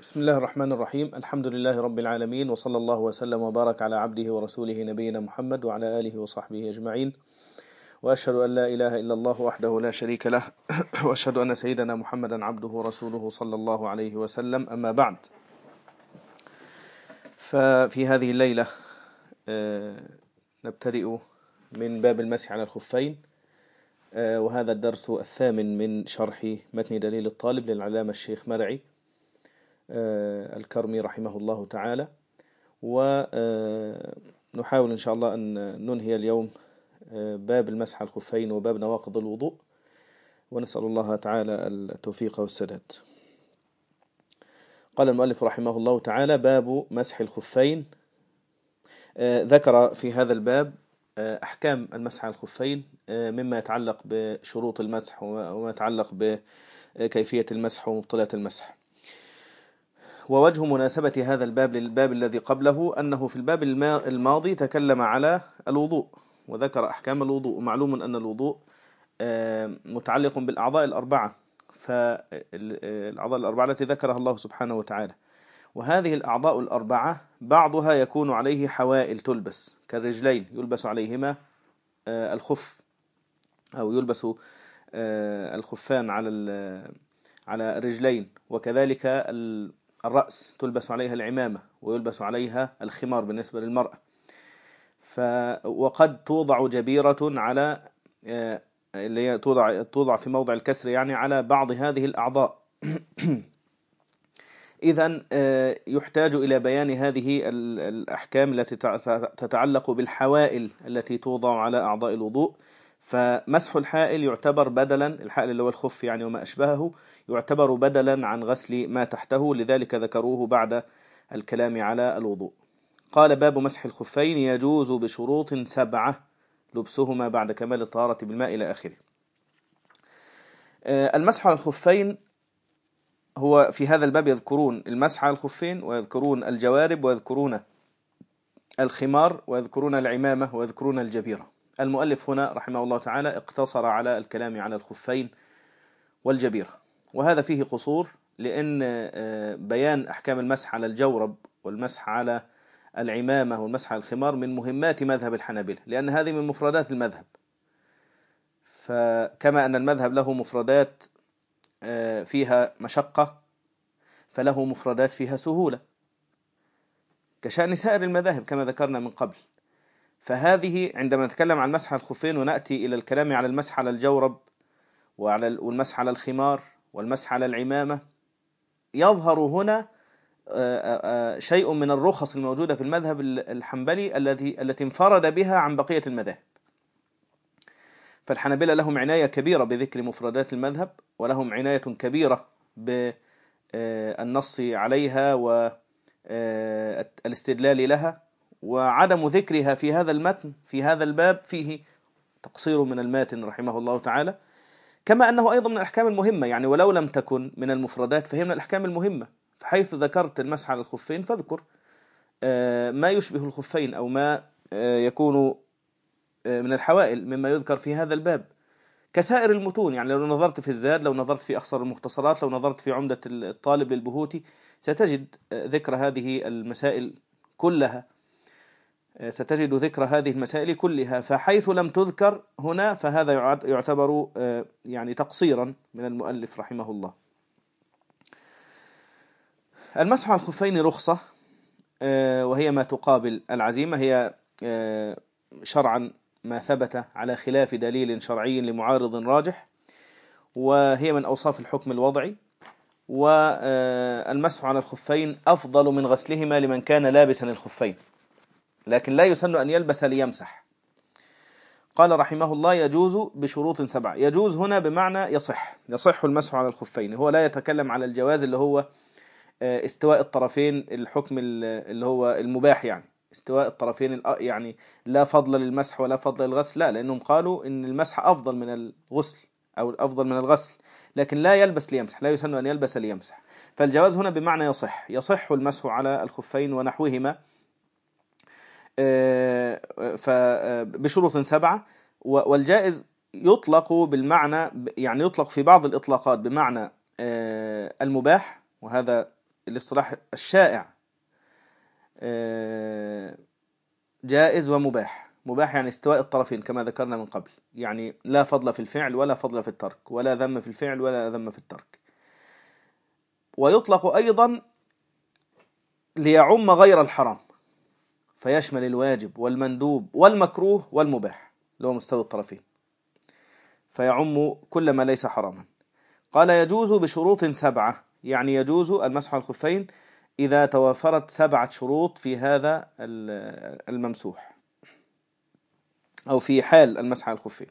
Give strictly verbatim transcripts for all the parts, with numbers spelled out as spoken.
بسم الله الرحمن الرحيم. الحمد لله رب العالمين، وصلى الله وسلم وبارك على عبده ورسوله نبينا محمد وعلى آله وصحبه أجمعين، وأشهد أن لا إله إلا الله وحده لا شريك له وأشهد أن سيدنا محمدا عبده ورسوله صلى الله عليه وسلم. أما بعد، ففي هذه الليلة نبتدئ من باب المسح على الخفين، وهذا الدرس الثامن من شرح متن دليل الطالب للعلامة الشيخ مرعي الكرمي رحمه الله تعالى. ونحاول إن شاء الله أن ننهي اليوم باب المسح على الخفين وباب نواقض الوضوء، ونسأل الله تعالى التوفيق والسداد. قال المؤلف رحمه الله تعالى: باب مسح الخفين. ذكر في هذا الباب أحكام المسح على الخفين مما يتعلق بشروط المسح وما يتعلق بكيفية المسح ومبطلات المسح. ووجه مناسبة هذا الباب للباب الذي قبله أنه في الباب الماضي تكلم على الوضوء وذكر أحكام الوضوء، ومعلوم أن الوضوء متعلق بالأعضاء الأربعة، فالأعضاء الأربعة التي ذكرها الله سبحانه وتعالى، وهذه الأعضاء الأربعة بعضها يكون عليه حوائل تلبس كالرجلين، يلبس عليهما الخف أو يلبس الخفان على على الرجلين، وكذلك الرأس تلبس عليها العمامة ويلبس عليها الخمار بالنسبة للمرأة. ف وقد توضع جبيرة على اللي هي توضع توضع في موضع الكسر، يعني على بعض هذه الأعضاء. إذن يحتاج إلى بيان هذه الأحكام التي تتعلق بالحوائل التي توضع على أعضاء الوضوء. فمسح الحائل يعتبر بدلا، الحائل اللي هو الخف يعني وما أشبهه، يعتبر بدلا عن غسل ما تحته، لذلك ذكروه بعد الكلام على الوضوء. قال: باب مسح الخفين يجوز بشروط سبعة لبسهما بعد كمال الطهارة بالماء إلى آخره. المسح على الخفين هو في هذا الباب يذكرون المسح على الخفين، ويذكرون الجوارب، ويذكرون الخمار، ويذكرون العمامة، ويذكرون الجبيرة. المؤلف هنا رحمه الله تعالى اقتصر على الكلام على الخفين والجبيرة، وهذا فيه قصور، لأن بيان أحكام المسح على الجورب والمسح على العمامة والمسح على الخمار من مهمات مذهب الحنابلة، لأن هذه من مفردات المذهب. فكما أن المذهب له مفردات فيها مشقة، فله مفردات فيها سهولة، كشأن سائر المذاهب كما ذكرنا من قبل. فهذه عندما نتكلم عن المسح على الخفين ونأتي إلى الكلام على المسح على الجورب وعلى والمسح على الخمار والمسح على العمامة، يظهر هنا شيء من الرخص الموجودة في المذهب الحنبلي الذي التي انفرد بها عن بقية المذاهب. فالحنابلة لهم عناية كبيرة بذكر مفردات المذهب، ولهم عناية كبيرة بالنص عليها والاستدلال لها، وعدم ذكرها في هذا المتن في هذا الباب فيه تقصير من الماتن رحمه الله تعالى، كما أنه أيضا من الأحكام المهمة، يعني ولو لم تكن من المفردات فهي من الأحكام المهمة. فحيث ذكرت المسح على الخفين فاذكر ما يشبه الخفين أو ما يكون من الحوائل مما يذكر في هذا الباب كسائر المتون. يعني لو نظرت في الزاد، لو نظرت في أخصر المختصرات، لو نظرت في عمدة الطالب للبهوتي، ستجد ذكر هذه المسائل كلها، ستجد ذكر هذه المسائل كلها. فحيث لم تذكر هنا فهذا يعتبر يعني تقصيرا من المؤلف رحمه الله. المسح على الخفين رخصة، وهي ما تقابل العزيمة، هي شرعا ما ثبت على خلاف دليل شرعي لمعارض راجح، وهي من أوصاف الحكم الوضعي. والمسح على الخفين أفضل من غسلهما لمن كان لابسا الخفين، لكن لا يسن أن يلبس ليمسح. قال رحمه الله: يجوز بشروط سبعة. يجوز هنا بمعنى يصح، يصح المسح على الخفين. هو لا يتكلم على الجواز اللي هو استواء الطرفين، الحكم اللي هو المباح، يعني استواء الطرفين، يعني لا فضل للمسح ولا فضل للغسل، لا، لأنهم قالوا إن المسح أفضل من الغسل أو أفضل من الغسل، لكن لا يلبس ليمسح، لا يسن أن يلبس ليمسح. فالجواز هنا بمعنى يصح، يصح المسح على الخفين ونحوهما فبشروط سبعة. والجائز يطلق بالمعنى، يعني يطلق في بعض الإطلاقات بمعنى المباح، وهذا الاصطلاح الشائع جائز ومباح. مباح يعني استواء الطرفين كما ذكرنا من قبل، يعني لا فضل في الفعل ولا فضل في الترك، ولا ذم في الفعل ولا ذم في الترك. ويطلق أيضا ليعم غير الحرام، فيشمل الواجب والمندوب والمكروه والمباح اللي هو مستوى الطرفين، فيعم كل ما ليس حراما. قال يجوز بشروط سبعة، يعني يجوز المسح على الخفين إذا توافرت سبعة شروط في هذا الممسوح أو في حال المسح على الخفين.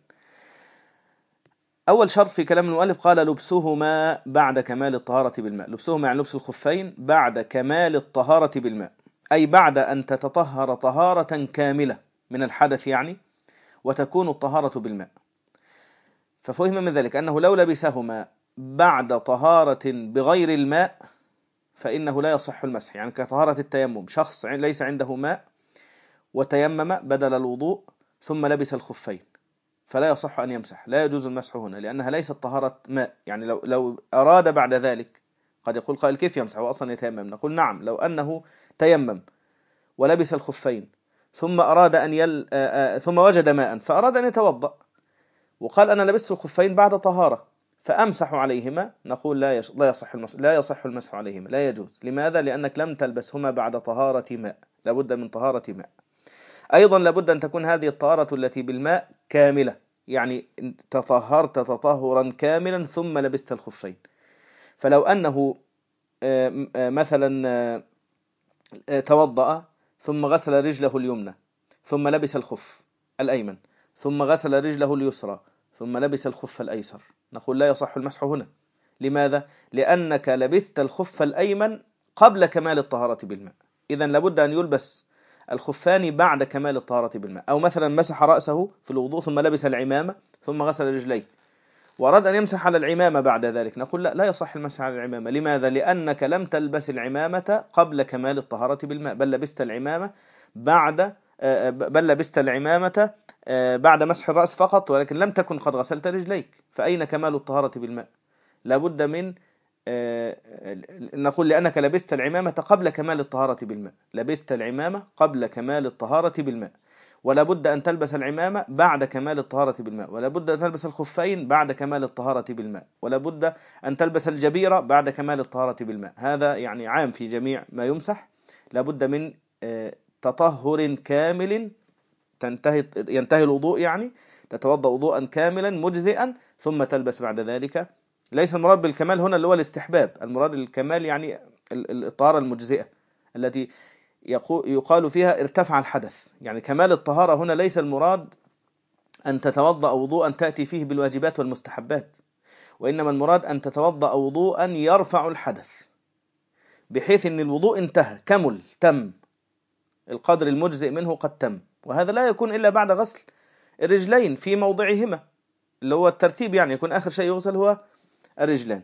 أول شرط في كلام المؤلف قال لبسهما بعد كمال الطهارة بالماء. لبسهما يعني لبس الخفين بعد كمال الطهارة بالماء، أي بعد أن تتطهر طهارة كاملة من الحدث يعني، وتكون الطهارة بالماء. ففهم من ذلك أنه لو لبسهما بعد طهارة بغير الماء فإنه لا يصح المسح، يعني كطهارة التيمم، شخص ليس عنده ماء وتيمم بدل الوضوء ثم لبس الخفين فلا يصح أن يمسح، لا يجوز المسح هنا لأنها ليست طهارة ماء. يعني لو, لو أراد بعد ذلك، قد يقول قائل كيف يمسح وأصلا يتيمم؟ نقول نعم، لو أنه تيمم ولبس الخفين ثم أراد أن يل... آآ آآ ثم وجد ماء فأراد أن يتوضأ وقال أنا لبست الخفين بعد طهارة فأمسح عليهما، نقول لا يش... لا يصح المسح لا يصح المسح عليهما، لا يجوز. لماذا؟ لأنك لم تلبسهما بعد طهارة ماء، لابد من طهارة ماء. أيضا لابد أن تكون هذه الطهارة التي بالماء كاملة، يعني تطهرت تطهرا كاملا ثم لبست الخفين. فلو أنه مثلا توضأ ثم غسل رجله اليمنى ثم لبس الخف الأيمن ثم غسل رجله اليسرى ثم لبس الخف الأيسر، نقول لا يصح المسح هنا. لماذا؟ لأنك لبست الخف الأيمن قبل كمال الطهارة بالماء، إذن لابد أن يلبس الخفان بعد كمال الطهارة بالماء. أو مثلا مسح رأسه في الوضوء ثم لبس العمامة ثم غسل رجليه وأراد أن يمسح على العمامة بعد ذلك، نقول لا لا يصح المسح على العمامة. لماذا؟ لأنك لم تلبس العمامة قبل كمال الطهارة بالماء، بل لبست العمامة بعد بل لبست العمامة بعد مسح الرأس فقط، ولكن لم تكن قد غسلت رجليك، فأين كمال الطهارة بالماء؟ لابد من نقول لأنك لبست العمامة قبل كمال الطهارة بالماء، لبست العمامة قبل كمال الطهارة بالماء، ولا بد أن تلبس العمامة بعد كمال الطهارة بالماء، ولا بد أن تلبس الخفين بعد كمال الطهارة بالماء، ولا بد أن تلبس الجبيرة بعد كمال الطهارة بالماء. هذا يعني عام في جميع ما يمسح، لا بد من تطهر كامل تنتهي ينتهي الوضوء، يعني تتوضأ وضوءا كاملا مجزئا ثم تلبس بعد ذلك. ليس المراد بالكمال هنا اللي هو الاستحباب، المراد الكمال يعني الطهارة المجزئة التي يقال فيها ارتفع الحدث. يعني كمال الطهارة هنا ليس المراد أن تتوضأ وضوءا تأتي فيه بالواجبات والمستحبات، وإنما المراد أن تتوضأ وضوءا يرفع الحدث بحيث أن الوضوء انتهى كمل تم القدر المجزئ منه قد تم، وهذا لا يكون إلا بعد غسل الرجلين في موضعهما اللي هو الترتيب، يعني يكون آخر شيء يغسل هو الرجلان.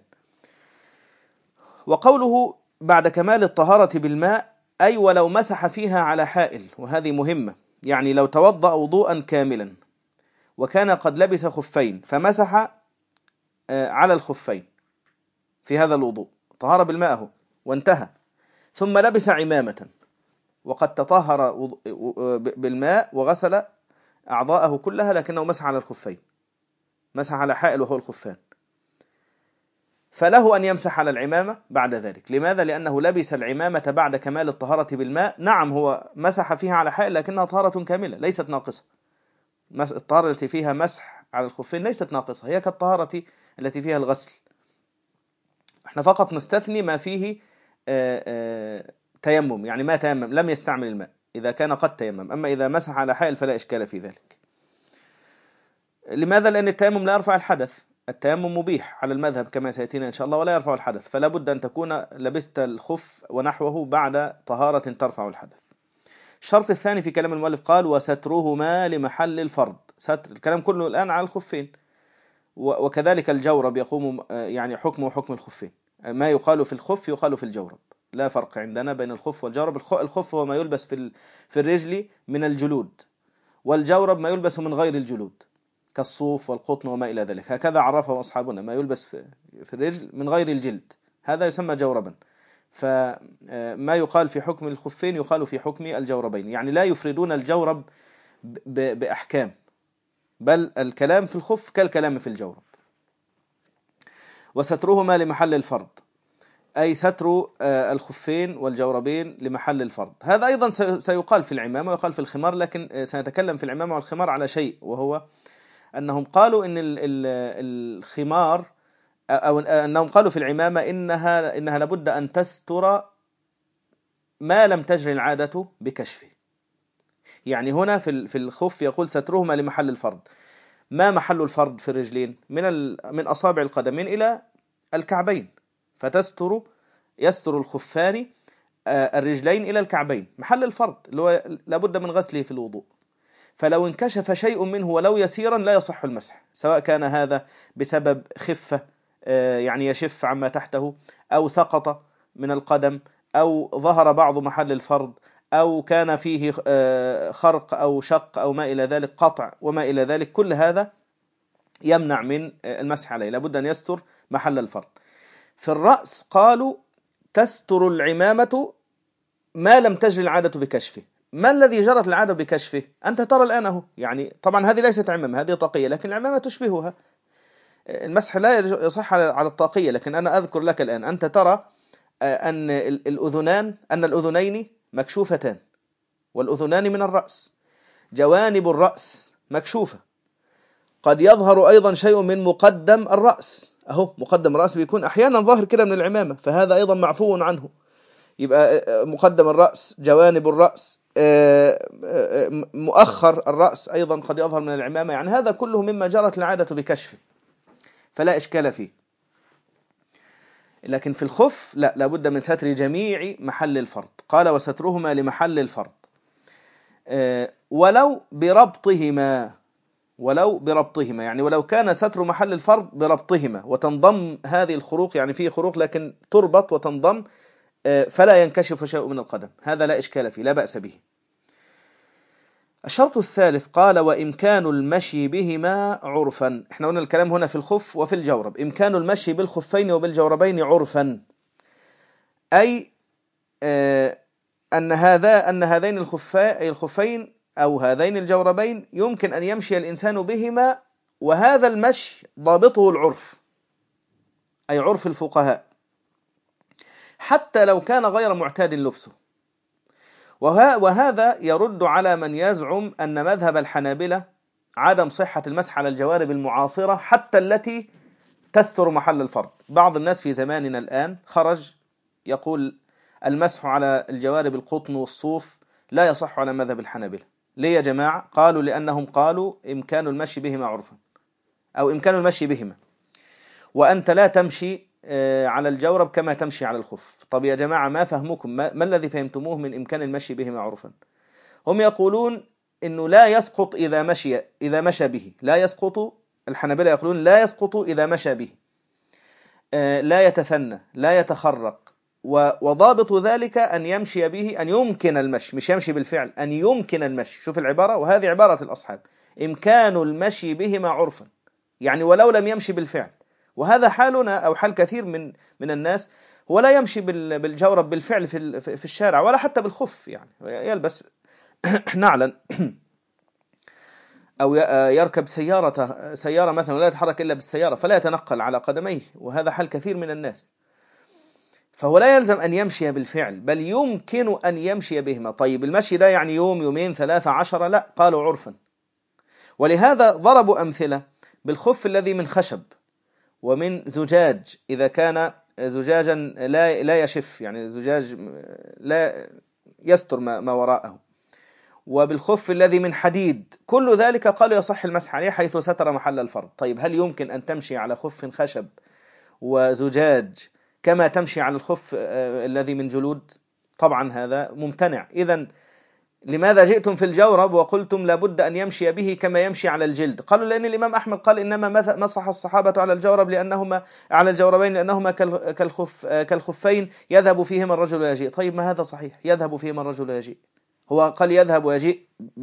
وقوله بعد كمال الطهارة بالماء أي ولو مسح فيها على حائل، وهذه مهمة، يعني لو توضأ وضوءا كاملا وكان قد لبس خفين فمسح على الخفين في هذا الوضوء، طهارة بالماء وانتهى، ثم لبس عمامة وقد تطهر بالماء وغسل أعضاءه كلها لكنه مسح على الخفين، مسح على حائل وهو الخفان، فله أن يمسح على العمامة بعد ذلك. لماذا؟ لأنه لبس العمامة بعد كمال الطهارة بالماء. نعم هو مسح فيها على حائل لكنها طهارة كاملة ليست ناقصة، الطهارة التي فيها مسح على الخفين ليست ناقصة، هي كالطهارة التي فيها الغسل. احنا فقط نستثني ما فيه آآ آآ تيمم، يعني ما تيمم لم يستعمل الماء إذا كان قد تيمم، أما إذا مسح على حائل فلا إشكال في ذلك. لماذا؟ لأن التيمم لا يرفع الحدث، التيمم مبيح على المذهب كما سيأتينا إن شاء الله ولا يرفع الحدث، فلا بد أن تكون لبست الخف ونحوه بعد طهارة ترفع الحدث. الشرط الثاني في كلام المؤلف قال وسترهما لمحل الفرض، ستر الكلام كله الآن على الخفين، وكذلك الجورب يقوم يعني حكمه حكم الخفين، ما يقال في الخف يقال في الجورب، لا فرق عندنا بين الخف والجورب. الخف هو ما يلبس في في الرجل من الجلود، والجورب ما يلبس من غير الجلود كالصوف والقطن وما إلى ذلك، هكذا عرفه أصحابنا، ما يلبس في الرجل من غير الجلد هذا يسمى جوربا. فما يقال في حكم الخفين يقال في حكم الجوربين، يعني لا يفردون الجورب بأحكام، بل الكلام في الخف كالكلام في الجورب. وسترهما لمحل الفرض، أي ستر الخفين والجوربين لمحل الفرض. هذا أيضا سيقال في العمامة ويقال في الخمار، لكن سنتكلم في العمامة والخمار على شيء، وهو أنهم قالوا إن الخمار، أو أنهم قالوا في العمامة إنها إنها لابد أن تستر ما لم تجري العادة بكشفه. يعني هنا في في الخف يقول سترهما لمحل الفرض. ما محل الفرض في الرجلين؟ من من أصابع القدمين إلى الكعبين، فتستر يستر الخفان الرجلين إلى الكعبين، محل الفرض اللي هو لابد من غسله في الوضوء. فلو انكشف شيء منه ولو يسيرا لا يصح المسح، سواء كان هذا بسبب خفة يعني يشف عما تحته، أو سقط من القدم، أو ظهر بعض محل الفرض، أو كان فيه خرق أو شق أو ما إلى ذلك، قطع وما إلى ذلك، كل هذا يمنع من المسح عليه، لابد أن يستر محل الفرض. في الرأس قالوا تستر العمامة ما لم تجري العادة بكشفه. ما الذي جرت العادة بكشفه؟ أنت ترى الآن أهو، يعني طبعا هذه ليست عمامة، هذه طاقية، لكن العمامة تشبهها. المسح لا يصح على الطاقية، لكن أنا أذكر لك الآن، أنت ترى أن الأذنان أن الأذنين مكشوفتان، والأذنان من الرأس، جوانب الرأس مكشوفة، قد يظهر أيضا شيء من مقدم الرأس، أهو مقدم الرأس بيكون أحيانا ظاهر كده من العمامة، فهذا أيضا معفو عنه. يبقى مقدم الرأس، جوانب الرأس، مؤخر الرأس أيضا قد يظهر من العمامة، يعني هذا كله مما جرت العادة بكشفه، فلا إشكال فيه. لكن في الخف لا، لابد من ستر جميع محل الفرض. قال وسترهما لمحل الفرض ولو بربطهما، ولو بربطهما يعني ولو كان ستر محل الفرض بربطهما، وتنضم هذه الخروق، يعني فيه خروق لكن تربط وتنضم، فلا ينكشف شيء من القدم، هذا لا إشكال فيه، لا بأس به. الشرط الثالث قال وإمكان المشي بهما عرفا. احنا قلنا الكلام هنا في الخف وفي الجورب. إمكان المشي بالخفين وبالجوربين عرفا، أي آه أن هذا أن هذين الخفين أو هذين الجوربين يمكن أن يمشي الإنسان بهما، وهذا المشي ضابطه العرف، أي عرف الفقهاء، حتى لو كان غير معتاد لبسه. وهذا يرد على من يزعم أن مذهب الحنابلة عدم صحة المسح على الجوارب المعاصرة حتى التي تستر محل الفرض. بعض الناس في زماننا الآن خرج يقول المسح على الجوارب القطن والصوف لا يصح على مذهب الحنابلة. ليه يا جماعة؟ قالوا لأنهم قالوا إمكان المشي بهما عرفا، أو إمكان المشي بهما، وأنت لا تمشي على الجورب كما تمشي على الخف. طب يا جماعة ما فهمكم؟ ما, ما الذي فهمتموه من إمكان المشي بهما عرفا؟ هم يقولون إنه لا يسقط إذا مشي إذا مشى به، لا يسقط. الحنابلة يقولون لا يسقط إذا مشى به، لا يتثنى، لا يتخرق، وضابط ذلك أن يمشي به، أن يمكن المشي، مش يمشي بالفعل، أن يمكن المشي. شوف العبارة، وهذه عبارة الأصحاب، إمكان المشي بهما عرفا، يعني ولو لم يمشي بالفعل. وهذا حالنا أو حال كثير من من الناس، هو لا يمشي بالجورب بالفعل في في الشارع ولا حتى بالخف، يعني يلبس نعلا أو يركب سيارة سيارة مثلا ولا يتحرك إلا بالسيارة، فلا يتنقل على قدميه، وهذا حال كثير من الناس. فهو لا يلزم أن يمشي بالفعل، بل يمكن أن يمشي بهما. طيب المشي ده يعني يوم، يومين، ثلاثة عشر؟ لا، قالوا عرفا. ولهذا ضربوا أمثلة بالخف الذي من خشب ومن زجاج، إذا كان زجاجا لا لا يشف، يعني زجاج لا يستر ما, ما وراءه، وبالخف الذي من حديد، كل ذلك قالوا يصح المسح عليه حيث ستر محل الفرض. طيب هل يمكن أن تمشي على خف خشب وزجاج كما تمشي على الخف الذي من جلود؟ طبعا هذا ممتنع. إذن لماذا جئتم في الجورب وقلتم لابد أن يمشي به كما يمشي على الجلد؟ قالوا لأن الإمام أحمد قال إنما مسح الصحابة على الجورب لأنهما على الجوربين لأنهما كالخف كالخفين يذهب فيهما الرجل ويجيء. طيب ما هذا صحيح، يذهب فيهما الرجل ويجيء. هو قال يذهب ويجيء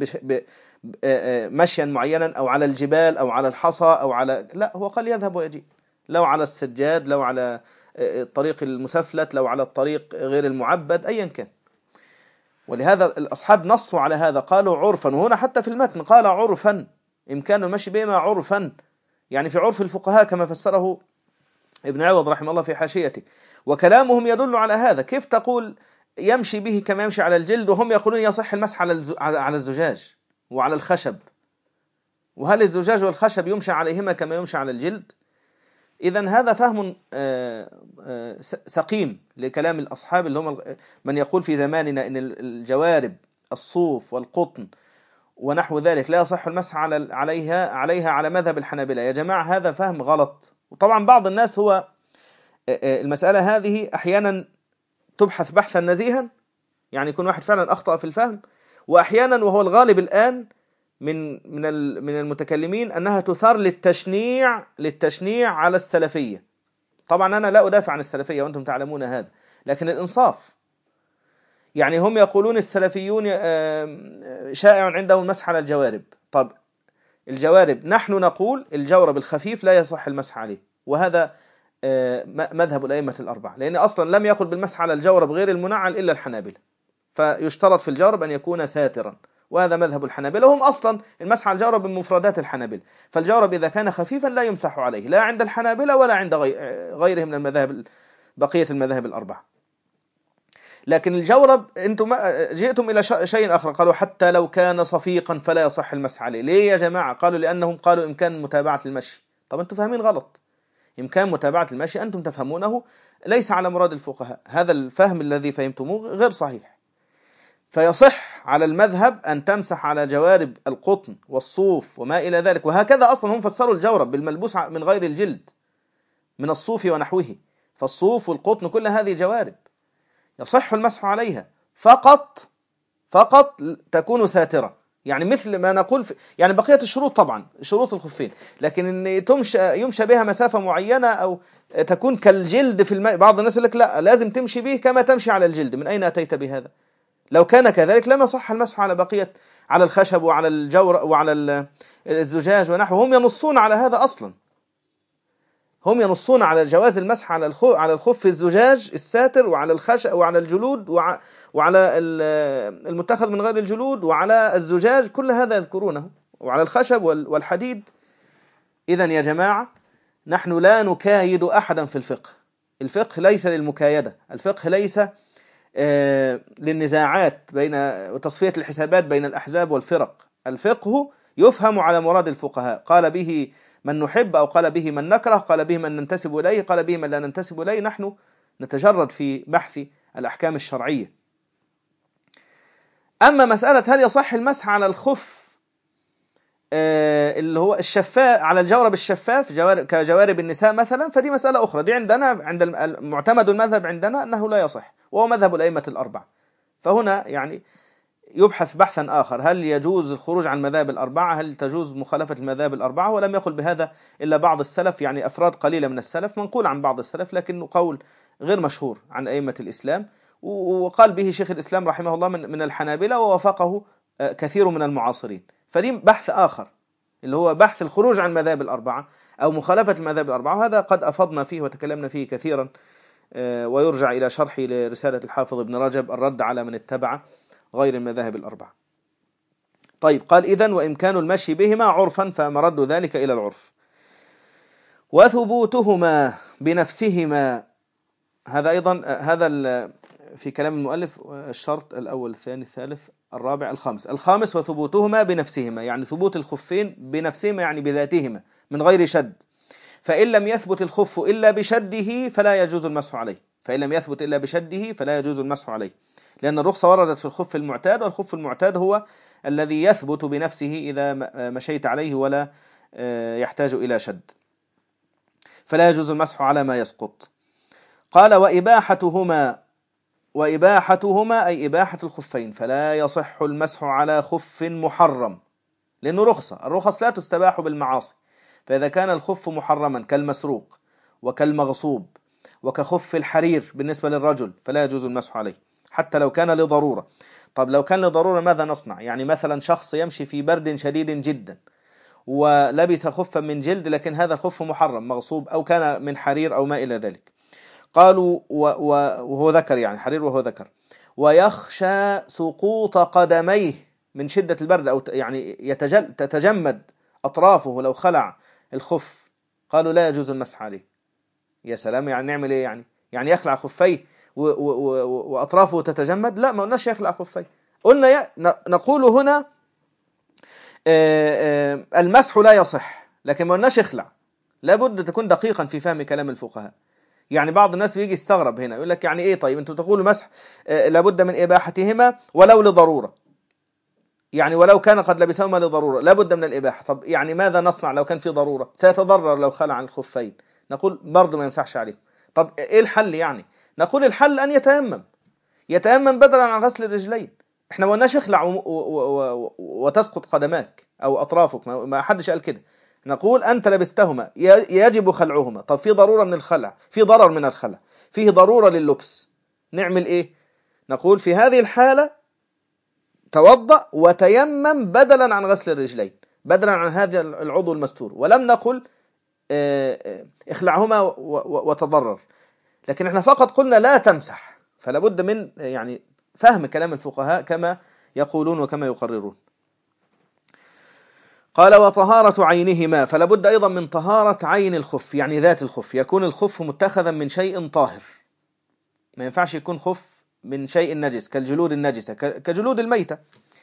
مشيا معينا أو على الجبال أو على الحصى أو على، لا، هو قال يذهب ويجيء، لو على السجاد، لو على الطريق المسفلت، لو على الطريق غير المعبد، أيا كان. ولهذا الأصحاب نصوا على هذا، قالوا عرفا، وهنا حتى في المتن قال عرفا، إمكان المشي بهما عرفا، يعني في عرف الفقهاء كما فسره ابن عوض رحمه الله في حاشيته. وكلامهم يدل على هذا. كيف تقول يمشي به كما يمشي على الجلد وهم يقولون يصح المسح على الزجاج وعلى الخشب؟ وهل الزجاج والخشب يمشي عليهما كما يمشي على الجلد؟ إذن هذا فهم سقيم لكلام الأصحاب، اللي هم من يقول في زماننا إن الجوارب الصوف والقطن ونحو ذلك لا يصح المسح عليها عليها على مذهب الحنابلة. يا جماعة هذا فهم غلط. وطبعا بعض الناس هو المسألة هذه أحيانا تبحث بحثا نزيها، يعني يكون واحد فعلا أخطأ في الفهم، وأحيانا وهو الغالب الآن من من من المتكلمين أنها تثار للتشنيع للتشنيع على السلفية. طبعا أنا لا أدافع عن السلفية وأنتم تعلمون هذا، لكن الإنصاف. يعني هم يقولون السلفيون شائع عندهم المسح على الجوارب. طب الجوارب نحن نقول الجورب الخفيف لا يصح المسح عليه، وهذا مذهب الأئمة الأربعة، لأن أصلا لم يقل بالمسح على الجورب غير المنعل إلا الحنابلة، فيشترط في الجورب أن يكون ساترا، وهذا مذهب الحنابلة. وهم أصلا المسح على الجورب من مفردات الحنابلة، فالجورب إذا كان خفيفا لا يمسح عليه، لا عند الحنابلة ولا عند غيرهم من المذاهب بقية المذاهب الأربعة. لكن الجورب أنتم جئتم إلى شيء آخر، قالوا حتى لو كان صفيقا فلا يصح المسح عليه. ليه يا جماعة؟ قالوا لأنهم قالوا إمكان متابعة المشي. طب أنتم فاهمين غلط. إمكان متابعة المشي أنتم تفهمونه ليس على مراد الفقهاء، هذا الفهم الذي فهمتموه غير صحيح. فيصح على المذهب أن تمسح على جوارب القطن والصوف وما إلى ذلك، وهكذا أصلا هم فسروا الجورب بالملبوس من غير الجلد من الصوف ونحوه، فالصوف والقطن كل هذه جوارب يصح المسح عليها، فقط فقط تكون ساترة، يعني مثل ما نقول في يعني بقية الشروط، طبعا شروط الخفين، لكن ان تمشى يمشى بها مسافة معينة أو تكون كالجلد في الماء. بعض الناس يقول لك لا لازم تمشي به كما تمشي على الجلد. من أين أتيت بهذا؟ لو كان كذلك لما صح المسح على بقية على الخشب وعلى الجور وعلى الزجاج ونحوه. هم ينصون على هذا أصلا، هم ينصون على جواز المسح على الخف على الخف الزجاج الساتر وعلى الخشب وعلى الجلود وعلى المتخذ من غير الجلود وعلى الزجاج، كل هذا يذكرونه، وعلى الخشب والحديد. إذن يا جماعة نحن لا نكايد أحدا في الفقه. الفقه ليس للمكايدة، الفقه ليس للنزاعات بين وتصفية الحسابات بين الأحزاب والفرق. الفقه يفهم على مراد الفقهاء، قال به من نحب أو قال به من نكره، قال به من ننتسب إليه، قال به من لا ننتسب إليه. نحن نتجرد في بحث الأحكام الشرعية. أما مسألة هل يصح المسح على الخف آه اللي هو الشفاف على الجورب الشفاف جوارب كجوارب النساء مثلا، فدي مسألة أخرى. دي عندنا عند المعتمد المذهب عندنا أنه لا يصح، وهو مذهب الأئمة الأربعة. فهنا يعني يبحث بحثا آخر، هل يجوز الخروج عن مذاهب الأربعة؟ هل تجوز مخالفة المذاهب الأربعة؟ ولم يقل بهذا إلا بعض السلف، يعني أفراد قليلة من السلف، منقول عن بعض السلف لكنه قول غير مشهور عن أئمة الإسلام. وقال به شيخ الإسلام رحمه الله من من الحنابلة، ووافقه كثير من المعاصرين. فدي بحث آخر اللي هو بحث الخروج عن مذاهب الأربعة أو مخالفة المذاهب الأربعة، وهذا قد أفضنا فيه وتكلمنا فيه كثيرا، ويرجع إلى شرحي لرسالة الحافظ ابن رجب الرد على من اتبع غير المذاهب الأربعة. طيب، قال إذن وإمكان المشي بهما عرفا، فمرد ذلك إلى العرف. وثبوتهما بنفسهما، هذا أيضا هذا في كلام المؤلف الشرط الأول الثاني الثالث الرابع الخامس. الخامس وثبوتهما بنفسهما، يعني ثبوت الخفين بنفسهما يعني بذاتهما من غير شد. فإن لم يثبت الخف إلا بشده فلا يجوز المسح عليه، فإن لم يثبت إلا بشده فلا يجوز المسح عليه، لأن الرخصة وردت في الخف المعتاد، والخف المعتاد هو الذي يثبت بنفسه إذا مشيت عليه ولا يحتاج إلى شد، فلا يجوز المسح على ما يسقط. قال وإباحتهما، وإباحتهما أي إباحة الخفين، فلا يصح المسح على خف محرم، لأنه رخصة. الرخص لا تستباح بالمعاصي، فإذا كان الخف محرما كالمسروق وكالمغصوب وكخف الحرير بالنسبة للرجل فلا يجوز المسح عليه حتى لو كان لضرورة. طب لو كان لضرورة ماذا نصنع؟ يعني مثلا شخص يمشي في برد شديد جدا ولبس خفا من جلد، لكن هذا الخف محرم مغصوب أو كان من حرير أو ما إلى ذلك. قالوا وهو ذكر يعني حرير وهو ذكر، ويخشى سقوط قدميه من شدة البرد، أو يعني يتجل تتجمد أطرافه لو خلع الخف، قالوا لا يجوز المسح عليه. يا سلام، يعني نعمل إيه يعني؟ يعني يخلع خفيه وأطرافه تتجمد؟ لا، ما قلناش يخلع خفيه، قلنا ي... نقول هنا المسح لا يصح، لكن ما قلناش يخلع. لابد تكون دقيقا في فهم كلام الفقهاء. يعني بعض الناس بيجي يستغرب هنا، يقول لك يعني ايه؟ طيب انتوا تقولوا مسح لابد من اباحتهما ولو لضروره، يعني ولو كان قد لبسهما لضروره لابد من الاباحه. طب يعني ماذا نصنع لو كان في ضروره؟ سيتضرر لو خلع عن الخفين، نقول برضه ما يمسحش عليه. طب ايه الحل يعني؟ نقول الحل ان يتيمم، يتيمم بدلا عن غسل الرجلين. احنا ما قلناش اخلع و... و... و... وتسقط قدماك او اطرافك، ما حدش قال كده. نقول أنت لبستهما يجب خلعهما. طب في ضرورة من الخلع، في ضرر من الخلع، فيه ضرورة لللبس، نعمل إيه؟ نقول في هذه الحالة توضأ وتيمم بدلا عن غسل الرجلين، بدلا عن هذا العضو المستور. ولم نقل اخلعهما وتضرر، لكن احنا فقط قلنا لا تمسح. فلا بد من يعني فهم كلام الفقهاء كما يقولون وكما يقررون. قال وطهارة عينهما، فلا بد أيضا من طهارة عين الخف، يعني ذات الخف، يكون الخف متخذا من شيء طاهر، ما ينفعش يكون خف من شيء نجس كالجلود النجسة كجلود الميتة،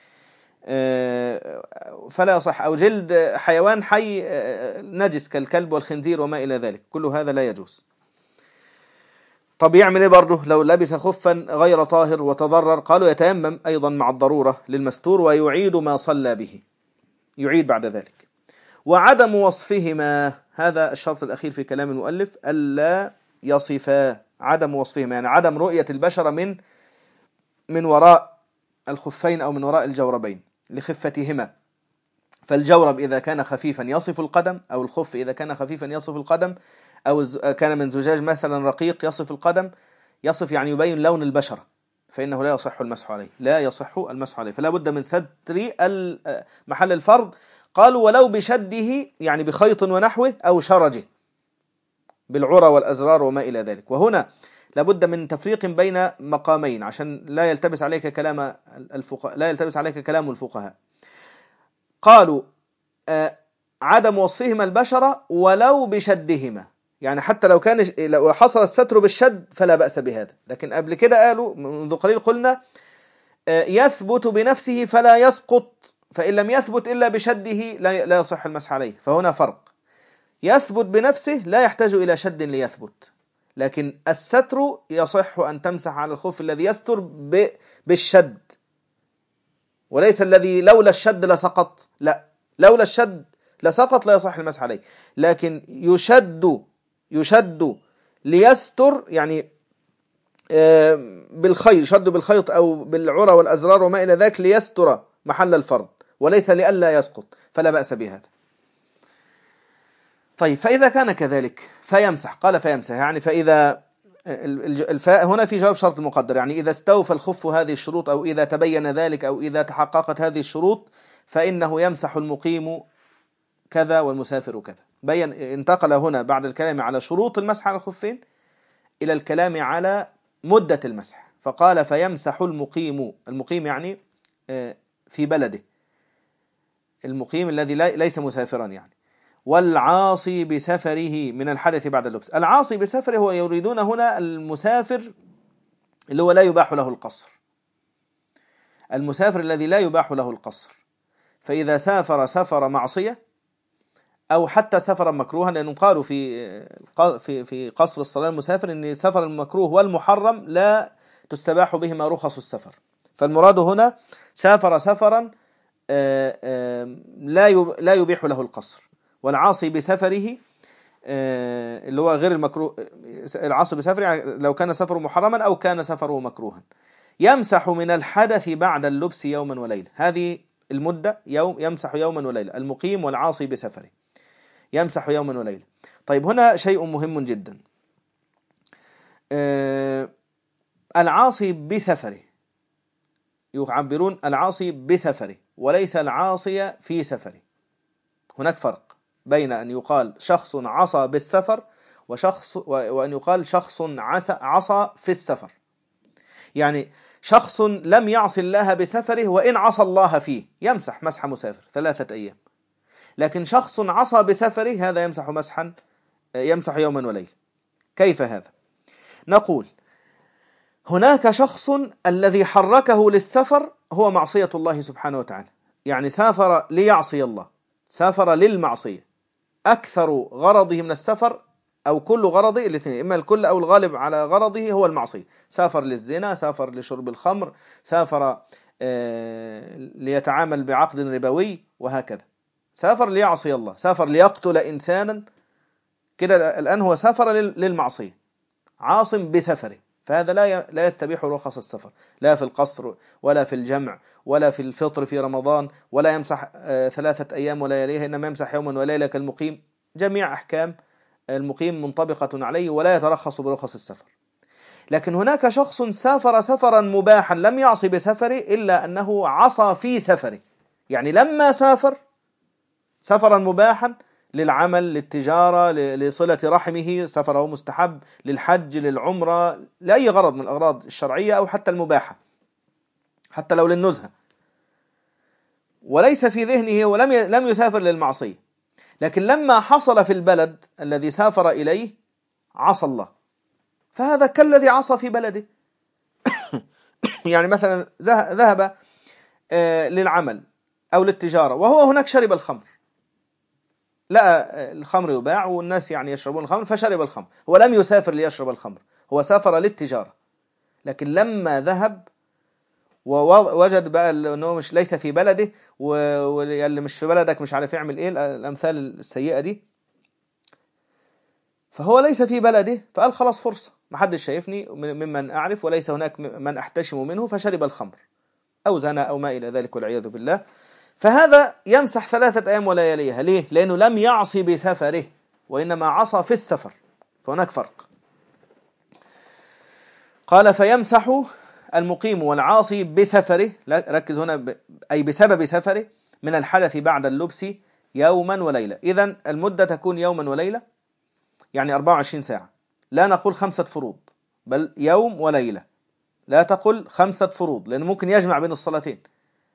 فلا يصح، أو جلد حيوان حي نجس كالكلب والخنزير وما إلى ذلك، كل هذا لا يجوز. طب يعمل ايه برضه لو لبس خفا غير طاهر وتضرر؟ قالوا يتيمم أيضا مع الضرورة للمستور ويعيد ما صلى به، يعيد بعد ذلك. وعدم وصفهما، هذا الشرط الأخير في كلام المؤلف، ألا يصفا، عدم وصفهما يعني عدم رؤية البشرة من من وراء الخفين أو من وراء الجوربين لخفتهما. فالجورب إذا كان خفيفا يصف القدم، أو الخف إذا كان خفيفا يصف القدم، أو كان من زجاج مثلا رقيق يصف القدم، يصف يعني يبين لون البشرة، فإنه لا يصح المسح عليه، لا يصح المسح عليه. فلا بد من ستر محل الفرض. قالوا ولو بشده، يعني بخيط ونحوه، أو شرجه بالعرى والأزرار وما إلى ذلك. وهنا لابد من تفريق بين مقامين عشان لا يلتبس عليك كلام الفقهاء، لا يلتبس عليك كلام الفقهاء. قالوا آه عدم وصفهما البشرة ولو بشدهما، يعني حتى لو كان لو حصل الستر بالشد فلا بأس بهذا. لكن قبل كده قالوا منذ قليل قلنا آه يثبت بنفسه فلا يسقط، فإن لم يثبت إلا بشده لا يصح المسح عليه. فهنا فرق، يثبت بنفسه لا يحتاج إلى شد ليثبت، لكن الستر يصح أن تمسح على الخف الذي يستر بالشد، وليس الذي لولا الشد لسقط، لا، لولا الشد لسقط لا يصح المسح عليه. لكن يشد يشد ليستر، يعني بالخيط، يشد بالخيط أو بالعرى والأزرار وما إلى ذلك ليستر محل الفرض، وليس لئلا يسقط، فلا بأس بهذا. طيب فإذا كان كذلك فيمسح، قال فيمسح يعني فإذا الفاء هنا في جواب شرط مقدر، يعني إذا استوفى الخف هذه الشروط، أو إذا تبين ذلك، أو إذا تحققت هذه الشروط، فإنه يمسح المقيم كذا والمسافر كذا. بين انتقل هنا بعد الكلام على شروط المسح على الخفين إلى الكلام على مدة المسح، فقال فيمسح المقيم، المقيم يعني في بلده، المقيم الذي ليس مسافرا يعني، والعاصي بسفره من الحدث بعد اللبس. العاصي بسفره هو يريدون هنا المسافر اللي هو لا يباح له القصر، المسافر الذي لا يباح له القصر. فإذا سافر سفر معصية أو حتى سفرا مكروها، لأنهم قالوا في في في قصر الصلاة المسافر إن سفر المكروه والمحرم لا تستباح بهما رخص السفر. فالمراد هنا سافر سفرا لا لا يبيح له القصر. والعاصي بسفره اللي هو غير المكروه، العاصي بسفره يعني لو كان سفره محرما أو كان سفره مكروها، يمسح من الحدث بعد اللبس يوما وليلة. هذه المدة يوم، يمسح يوما وليلة المقيم والعاصي بسفره، يمسح يوما وليلة. طيب هنا شيء مهم جدا، العاصي بسفره، يعبرون العاصي بسفره وليس العاصي في سفره. هناك فرق بين أن يقال شخص عصى بالسفر وشخص وأن يقال شخص عصى, عصى في السفر، يعني شخص لم يعص الله بسفره وإن عصى الله فيه يمسح مسح مسافر ثلاثة أيام، لكن شخص عصى بسفره هذا يمسح مسحا يمسح يوما وليلة. كيف هذا؟ نقول هناك شخص الذي حركه للسفر هو معصية الله سبحانه وتعالى، يعني سافر ليعصي الله، سافر للمعصية، أكثر غرضه من السفر أو كل غرضه الاثنين، إما الكل أو الغالب على غرضه هو المعصية، سافر للزنا، سافر لشرب الخمر، سافر ليتعامل بعقد ربوي وهكذا، سافر ليعصي الله، سافر ليقتل إنسانا، كده الآن هو سافر للمعصية عاصم بسفره، فهذا لا لا يستبيح رخص السفر، لا في القصر ولا في الجمع ولا في الفطر في رمضان، ولا يمسح ثلاثة أيام ولياليها، إنما يمسح يوما وليلة كالمقيم، جميع أحكام المقيم منطبقة عليه ولا يترخص برخص السفر. لكن هناك شخص سافر سفرا مباحا لم يعصي بسفره إلا أنه عصى في سفره، يعني لما سافر سفرا مباحا للعمل، للتجارة، لصلة رحمه، سفره مستحب، للحج، للعمرة، لأي غرض من الأغراض الشرعية أو حتى المباحة، حتى لو للنزهة، وليس في ذهنه ولم لم يسافر للمعصية، لكن لما حصل في البلد الذي سافر إليه عصى الله، فهذا كالذي عصى في بلده. يعني مثلا ذهب للعمل أو للتجارة وهو هناك شرب الخمر، لا الخمر يباع والناس يعني يشربون الخمر فشرب الخمر، هو لم يسافر ليشرب الخمر، هو سافر للتجارة، لكن لما ذهب ووجد بقى انه مش ليس في بلده، واللي مش في بلدك مش عارف يعمل ايه، الامثال السيئة دي، فهو ليس في بلده فقال خلاص فرصة، ما حدش شايفني ممن اعرف وليس هناك من احتشم منه، فشرب الخمر او زنى او ما الى ذلك والعياذ بالله، فهذا يمسح ثلاثة أيام ولياليها. ليه؟ لأنه لم يعصي بسفره وإنما عصى في السفر، فهناك فرق. قال فيمسح المقيم والعاصي بسفره، ركز هنا ب... أي بسبب سفره من الحدث بعد اللبس يوما وليلة. إذن المدة تكون يوما وليلة، يعني أربعة وعشرين ساعة، لا نقول خمسة فروض بل يوم وليلة، لا تقل خمسة فروض لأنه ممكن يجمع بين الصلاتين.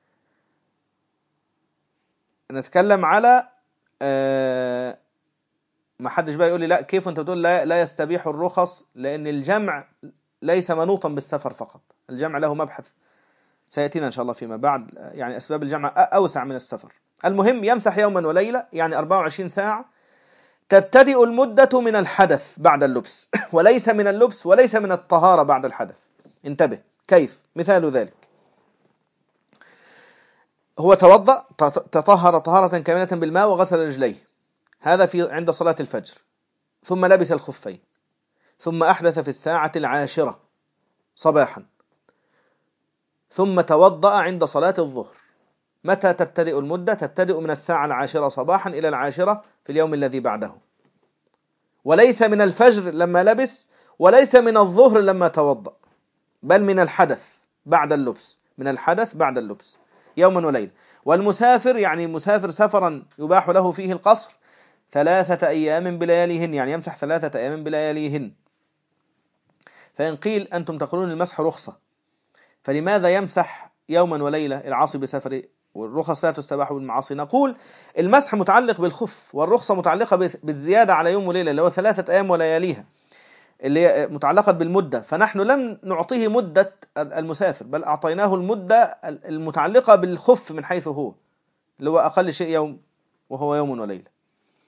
نتكلم على آه ما حدش بقى يقول لي لا كيف انت بتقول لا, لا يستبيح الرخص، لأن الجمع ليس منوطا بالسفر فقط، الجمع له مبحث سيأتينا إن شاء الله فيما بعد، يعني أسباب الجمع أوسع من السفر. المهم يمسح يوما وليلة يعني أربعة وعشرين ساعة، تبتدئ المدة من الحدث بعد اللبس وليس من اللبس وليس من الطهارة بعد الحدث. انتبه كيف، مثال ذلك هو توضأ تطهر طهارة كاملة بالماء وغسل رجليه، هذا في عند صلاة الفجر، ثم لبس الخفين، ثم أحدث في الساعة العاشرة صباحا، ثم توضأ عند صلاة الظهر. متى تبتدئ المدة؟ تبتدئ من الساعة العاشرة صباحا إلى العاشرة في اليوم الذي بعده، وليس من الفجر لما لبس وليس من الظهر لما توضأ، بل من الحدث بعد اللبس، من الحدث بعد اللبس يوما وليلة. والمسافر يعني مسافر سفرا يباح له فيه القصر ثلاثة أيام بلياليهن، يعني يمسح ثلاثة أيام بلياليهن. فإن قيل أنتم تقولون المسح رخصة، فلماذا يمسح يوما وليلة العاصي بسفر والرخص لا تستباح بالمعاصي؟ نقول المسح متعلق بالخف، والرخصة متعلقة بالزيادة على يوم وليلة اللي هو ثلاثة أيام ولياليها، اللي هي متعلقة بالمدة، فنحن لم نعطيه مدة المسافر بل أعطيناه المدة المتعلقة بالخف من حيث هو، اللي هو أقل شيء يوم وهو يوم وليلة.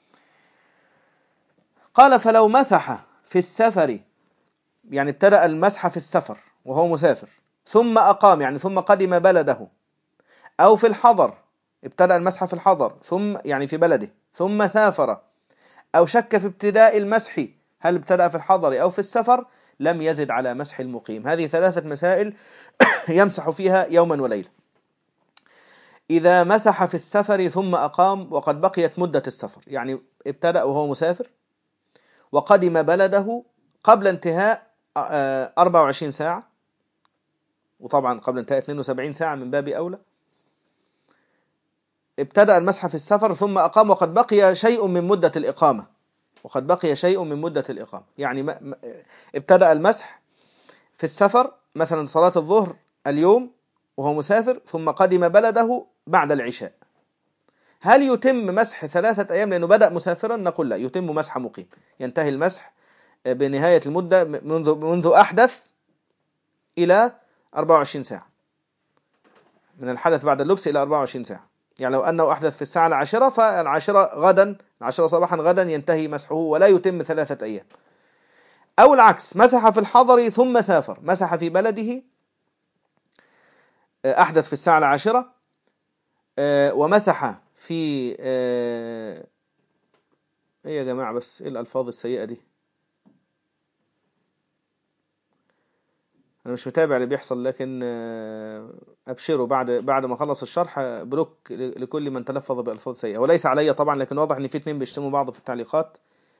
قال فلو مسح في السفر، يعني ابتدأ المسح في السفر وهو مسافر، ثم أقام يعني ثم قدم بلده، أو في الحضر ابتدأ المسح في الحضر ثم يعني في بلده ثم سافر، أو شك في ابتداء المسح هل ابتدأ في الحضر أو في السفر، لم يزد على مسح المقيم. هذه ثلاثة مسائل يمسح فيها يوما وليلة. إذا مسح في السفر ثم أقام وقد بقيت مدة السفر، يعني ابتدأ وهو مسافر وقدم بلده قبل انتهاء أربعة وعشرين ساعة، وطبعا قبل انتهاء اثنين وسبعين ساعة من باب أولى، ابتدأ المسح في السفر ثم أقام وقد بقي شيء من مدة الإقامة، وقد بقي شيء من مدة الإقامة. يعني ابتدأ المسح في السفر، مثلا صلاة الظهر اليوم وهو مسافر، ثم قدم بلده بعد العشاء، هل يتم مسح ثلاثة أيام لأنه بدأ مسافرا؟ نقول لا، يتم مسح مقيم، ينتهي المسح بنهاية المدة منذ منذ أحدث إلى أربعة وعشرين ساعة، من الحدث بعد اللبس إلى أربعة وعشرين ساعة. يعني لو أنه أحدث في الساعة العاشرة، فالعاشرة غدا، العاشرة صباحا غدا ينتهي مسحه ولا يتم ثلاثة أيام. أو العكس، مسح في الحضر ثم سافر، مسح في بلده، أحدث في الساعة العاشرة ومسح في ايه يا جماعة، بس ايه الألفاظ السيئة دي؟ أنا مش متابع اللي بيحصل، لكن أبشروا بعد بعد ما خلص الشرح بلوك لكل من تلفظ بألفاظ سيئة، وليس علي طبعا، لكن واضح إن في اتنين بيشتموا بعض في التعليقات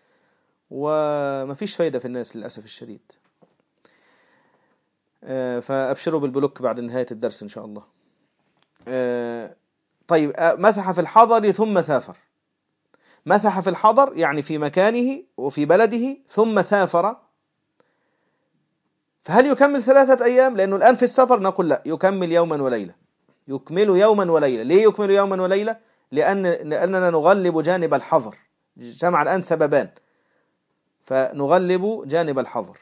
ومفيش فايدة في الناس للأسف الشديد. فأبشروا بالبلوك بعد نهاية الدرس إن شاء الله. طيب، مسح في الحضر ثم سافر. مسح في الحضر يعني في مكانه وفي بلده ثم سافر، فهل يكمل ثلاثة أيام؟ لأنه الآن في السفر نقول لا، يكمل يوما وليلة، يكمل يوما وليلة. ليه يكمل يوما وليلة؟ لأن لأننا نغلب جانب الحظر. جمع الآن سببان، فنغلب جانب الحظر.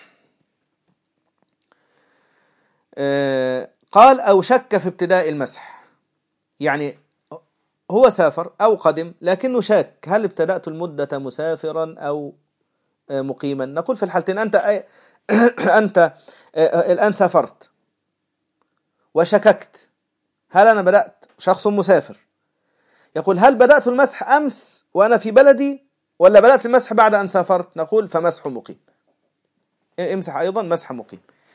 قال أو شك في ابتداء المسح، يعني هو سافر أو قدم لكنه شاك، هل ابتدأت المدة مسافرا أو مقيما؟ نقول في الحالتين أنت أنت الآن سافرت وشككت، هل أنا بدأت شخص مسافر، يقول هل بدأت المسح أمس وأنا في بلدي ولا بدأت المسح بعد أن سافرت؟ نقول فمسح مقيم، امسح أيضا مسح مقيم.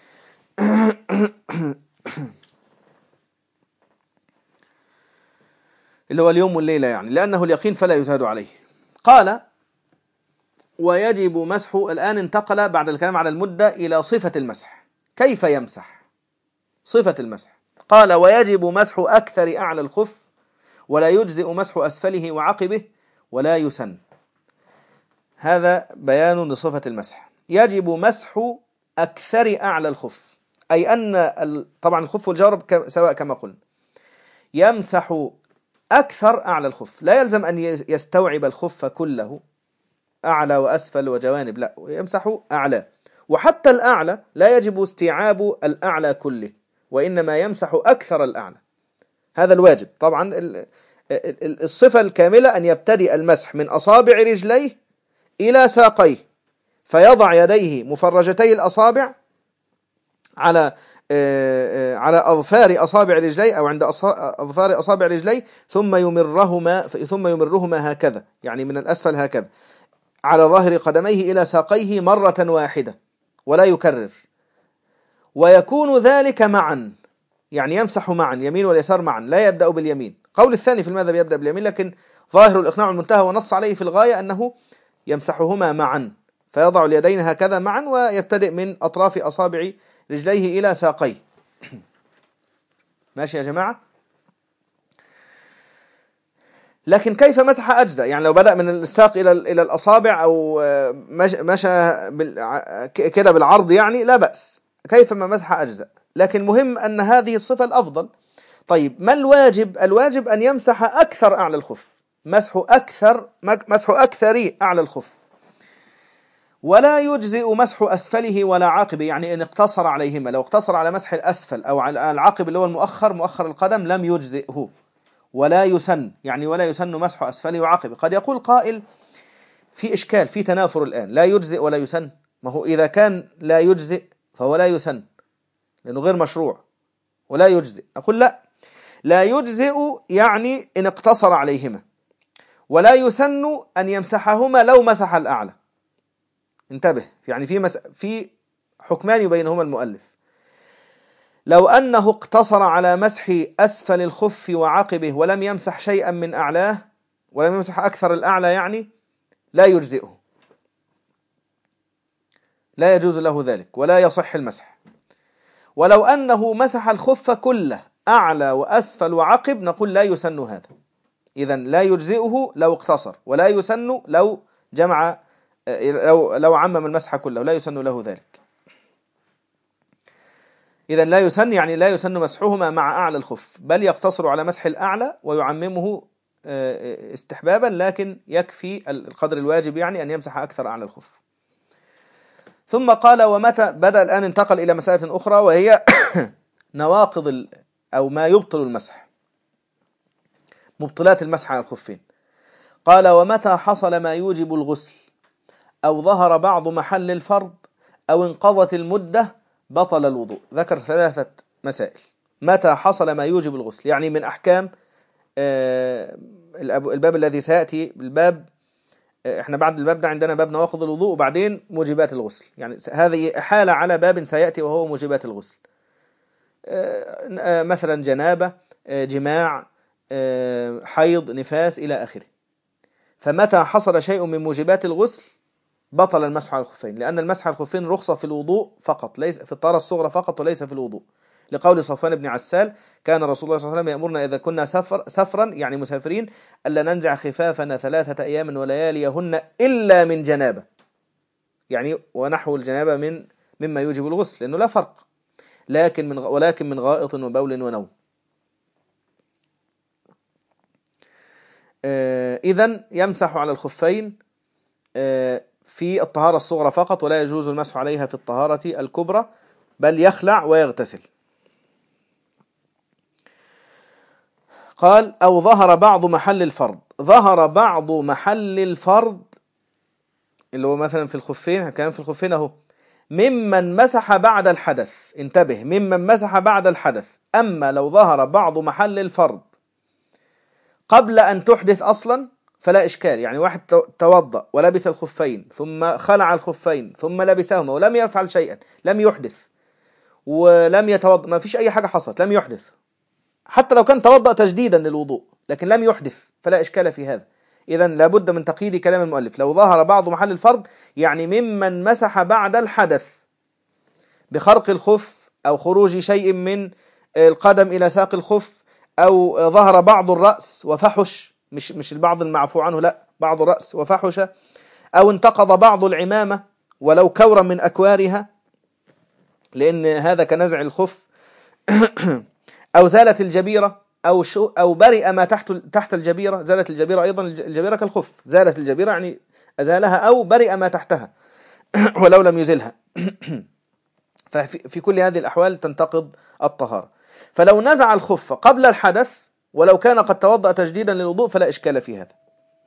اللي هو اليوم والليلة يعني، لأنه اليقين فلا يزاد عليه. قال ويجب مسحه. الآن انتقل بعد الكلام على المدة إلى صفة المسح، كيف يمسح؟ صفة المسح. قال ويجب مسح أكثر أعلى الخف، ولا يجزئ مسح أسفله وعقبه، ولا يسن. هذا بيان لصفة المسح. يجب مسح أكثر أعلى الخف، أي أن طبعا الخف والجورب سواء كما قلنا، يمسح أكثر أعلى الخف، لا يلزم أن يستوعب الخف كله أعلى وأسفل وجوانب، لا، يمسح أعلى. وحتى الأعلى لا يجب استيعاب الأعلى كله، وإنما يمسح أكثر الأعلى، هذا الواجب. طبعا الصفة الكاملة أن يبتدئ المسح من أصابع رجليه إلى ساقيه، فيضع يديه مفرجتي الأصابع على على أظفار أصابع رجليه أو عند أظفار أصابع رجليه، ثم يمرهما ثم يمرهما هكذا، يعني من الأسفل هكذا على ظهر قدميه إلى ساقيه مرة واحدة ولا يكرر. ويكون ذلك معا، يعني يمسح معا، يمين واليسار معا، لا يبدأ باليمين. قول الثاني في المذهب يبدأ باليمين، لكن ظاهر الإقناع المنتهى ونص عليه في الغاية أنه يمسحهما معا، فيضع اليدين هكذا معا ويبتدئ من أطراف أصابع رجليه إلى ساقيه. ماشي يا جماعة؟ لكن كيف مسح أجزاء؟ يعني لو بدأ من الساق إلى إلى الأصابع أو مشى كده بالعرض يعني لا بأس، كيف ما مسح أجزاء، لكن مهم أن هذه الصفة الأفضل. طيب ما الواجب؟ الواجب أن يمسح أكثر أعلى الخف، مسح أكثر مسح أكثر أعلى الخف، ولا يجزئ مسح أسفله ولا عاقبه، يعني إن اقتصر عليهما، لو اقتصر على مسح الأسفل أو على العاقب اللي هو المؤخر مؤخر القدم لم يجزئه. ولا يسن، يعني ولا يسن مسح أسفله وعاقبه. قد يقول قائل في إشكال، في تنافر الآن، لا يجزئ ولا يسن، ما هو إذا كان لا يجزئ فهو لا يسن لأنه غير مشروع، ولا يجزئ. أقول لا، لا يجزئ يعني إن اقتصر عليهما، ولا يسن أن يمسحهما لو مسح الأعلى. انتبه، يعني في مس... في حكمان يبينهما المؤلف. لو أنه اقتصر على مسح أسفل الخف وعقبه ولم يمسح شيئا من أعلاه، ولم يمسح أكثر الأعلى، يعني لا يجزئه، لا يجوز له ذلك ولا يصح المسح. ولو أنه مسح الخف كله أعلى وأسفل وعقب، نقول لا يسن هذا. إذن لا يجزئه لو اقتصر، ولا يسن لو جمع لو لو عمم المسح كله لا يسن له ذلك. إذا لا يسن يعني لا يسن مسحهما مع أعلى الخف، بل يقتصر على مسح الأعلى ويعممه استحبابا، لكن يكفي القدر الواجب يعني أن يمسح أكثر أعلى الخف. ثم قال ومتى بدأ الآن انتقل إلى مسألة أخرى وهي نواقض أو ما يبطل المسح، مبطلات المسح على الخفين. قال ومتى حصل ما يوجب الغسل أو ظهر بعض محل الفرض أو انقضت المدة بطل الوضوء. ذكر ثلاثة مسائل. متى حصل ما يوجب الغسل يعني من أحكام الباب الذي سيأتي بالباب، احنا بعد الباب ده عندنا باب نواقض الوضوء وبعدين موجبات الغسل، يعني هذه حالة على باب سيأتي وهو موجبات الغسل، مثلا جنابة، جماع، حيض، نفاس إلى آخره. فمتى حصل شيء من موجبات الغسل بطل المسح على الخفين، لأن المسح على الخفين رخصة في الوضوء فقط، ليس في الطهارة الصغرى فقط وليس في الوضوء، لقول صفوان بن عسال كان رسول الله صلى الله عليه وسلم يأمرنا إذا كنا سفر سفرا يعني مسافرين ألا ننزع خفافنا ثلاثة أيام ولياليهن إلا من جنابة، يعني ونحو الجنابة من مما يوجب الغسل، لأنه لا فرق، لكن من ولكن من غائط وبول ونوم. إذن يمسح على الخفين في الطهارة الصغرى فقط، ولا يجوز المسح عليها في الطهارة الكبرى، بل يخلع ويغتسل. قال أو ظهر بعض محل الفرض. ظهر بعض محل الفرض اللي هو مثلا في الخفين، كان في الخفين اهو، ممن مسح بعد الحدث، انتبه، ممن مسح بعد الحدث. أما لو ظهر بعض محل الفرض قبل أن تحدث أصلا فلا إشكال، يعني واحد توضأ ولبس الخفين ثم خلع الخفين ثم لبسهما ولم يفعل شيئا، لم يحدث ولم يتوضأ، ما فيش أي حاجة حصلت، لم يحدث، حتى لو كان توضأ تجديدا للوضوء لكن لم يحدث فلا إشكال في هذا. إذن لابد من تقييد كلام المؤلف. لو ظهر بعض محل الفرض يعني ممن مسح بعد الحدث بخرق الخف أو خروج شيء من القدم إلى ساق الخف، أو ظهر بعض الرأس وفحش، مش مش البعض المعفو عنه، لا، بعض الرأس وفحش، أو انتقض بعض العمامة ولو كورا من أكوارها لأن هذا كنزع الخف، أو زالت الجبيرة، أو شو أو برئ ما تحت تحت الجبيرة. زالت الجبيرة أيضا، الجبيرة كالخف، زالت الجبيرة يعني أزالها أو برئ ما تحتها ولو لم يزلها. ففي كل هذه الأحوال تنتقض الطهارة. فلو نزع الخف قبل الحدث ولو كان قد توضأ تجديدا للوضوء فلا إشكال في هذا.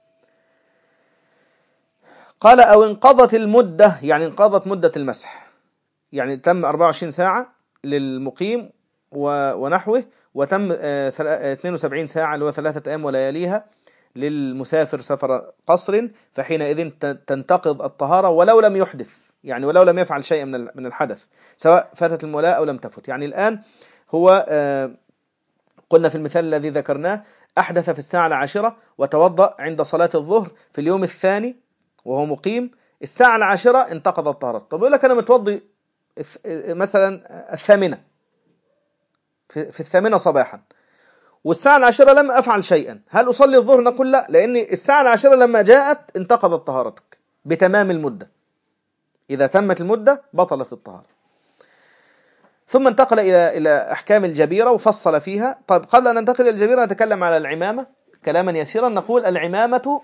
قال أو انقضت المدة، يعني انقضت مدة المسح، يعني تم أربعة وعشرين ساعة للمقيم ونحوه، وتم اثنين وسبعين ساعة اللي هو ثلاثة أيام ولياليها للمسافر سفر قصر، فحينئذ تنتقض الطهارة ولو لم يحدث، يعني ولو لم يفعل شيء من الحدث، سواء فاتت المولاة أو لم تفت. يعني الآن هو قلنا في المثال الذي ذكرناه أحدث في الساعة العاشرة وتوضأ عند صلاة الظهر في اليوم الثاني وهو مقيم، الساعة العاشرة انتقض الطهارة. طب يقول لك أنا متوضي مثلا الثامنة، في الثامنة صباحا والساعة العاشرة لم أفعل شيئا، هل أصلي الظهر؟ نقول لا، لأن الساعة العاشرة لما جاءت انتقضت طهارتك بتمام المدة، إذا تمت المدة بطلت الطهارة. ثم انتقل إلى إلى أحكام الجبيرة وفصل فيها. طيب قبل أن ننتقل إلى الجبيرة نتكلم على العمامة كلاما يسيرا. نقول العمامة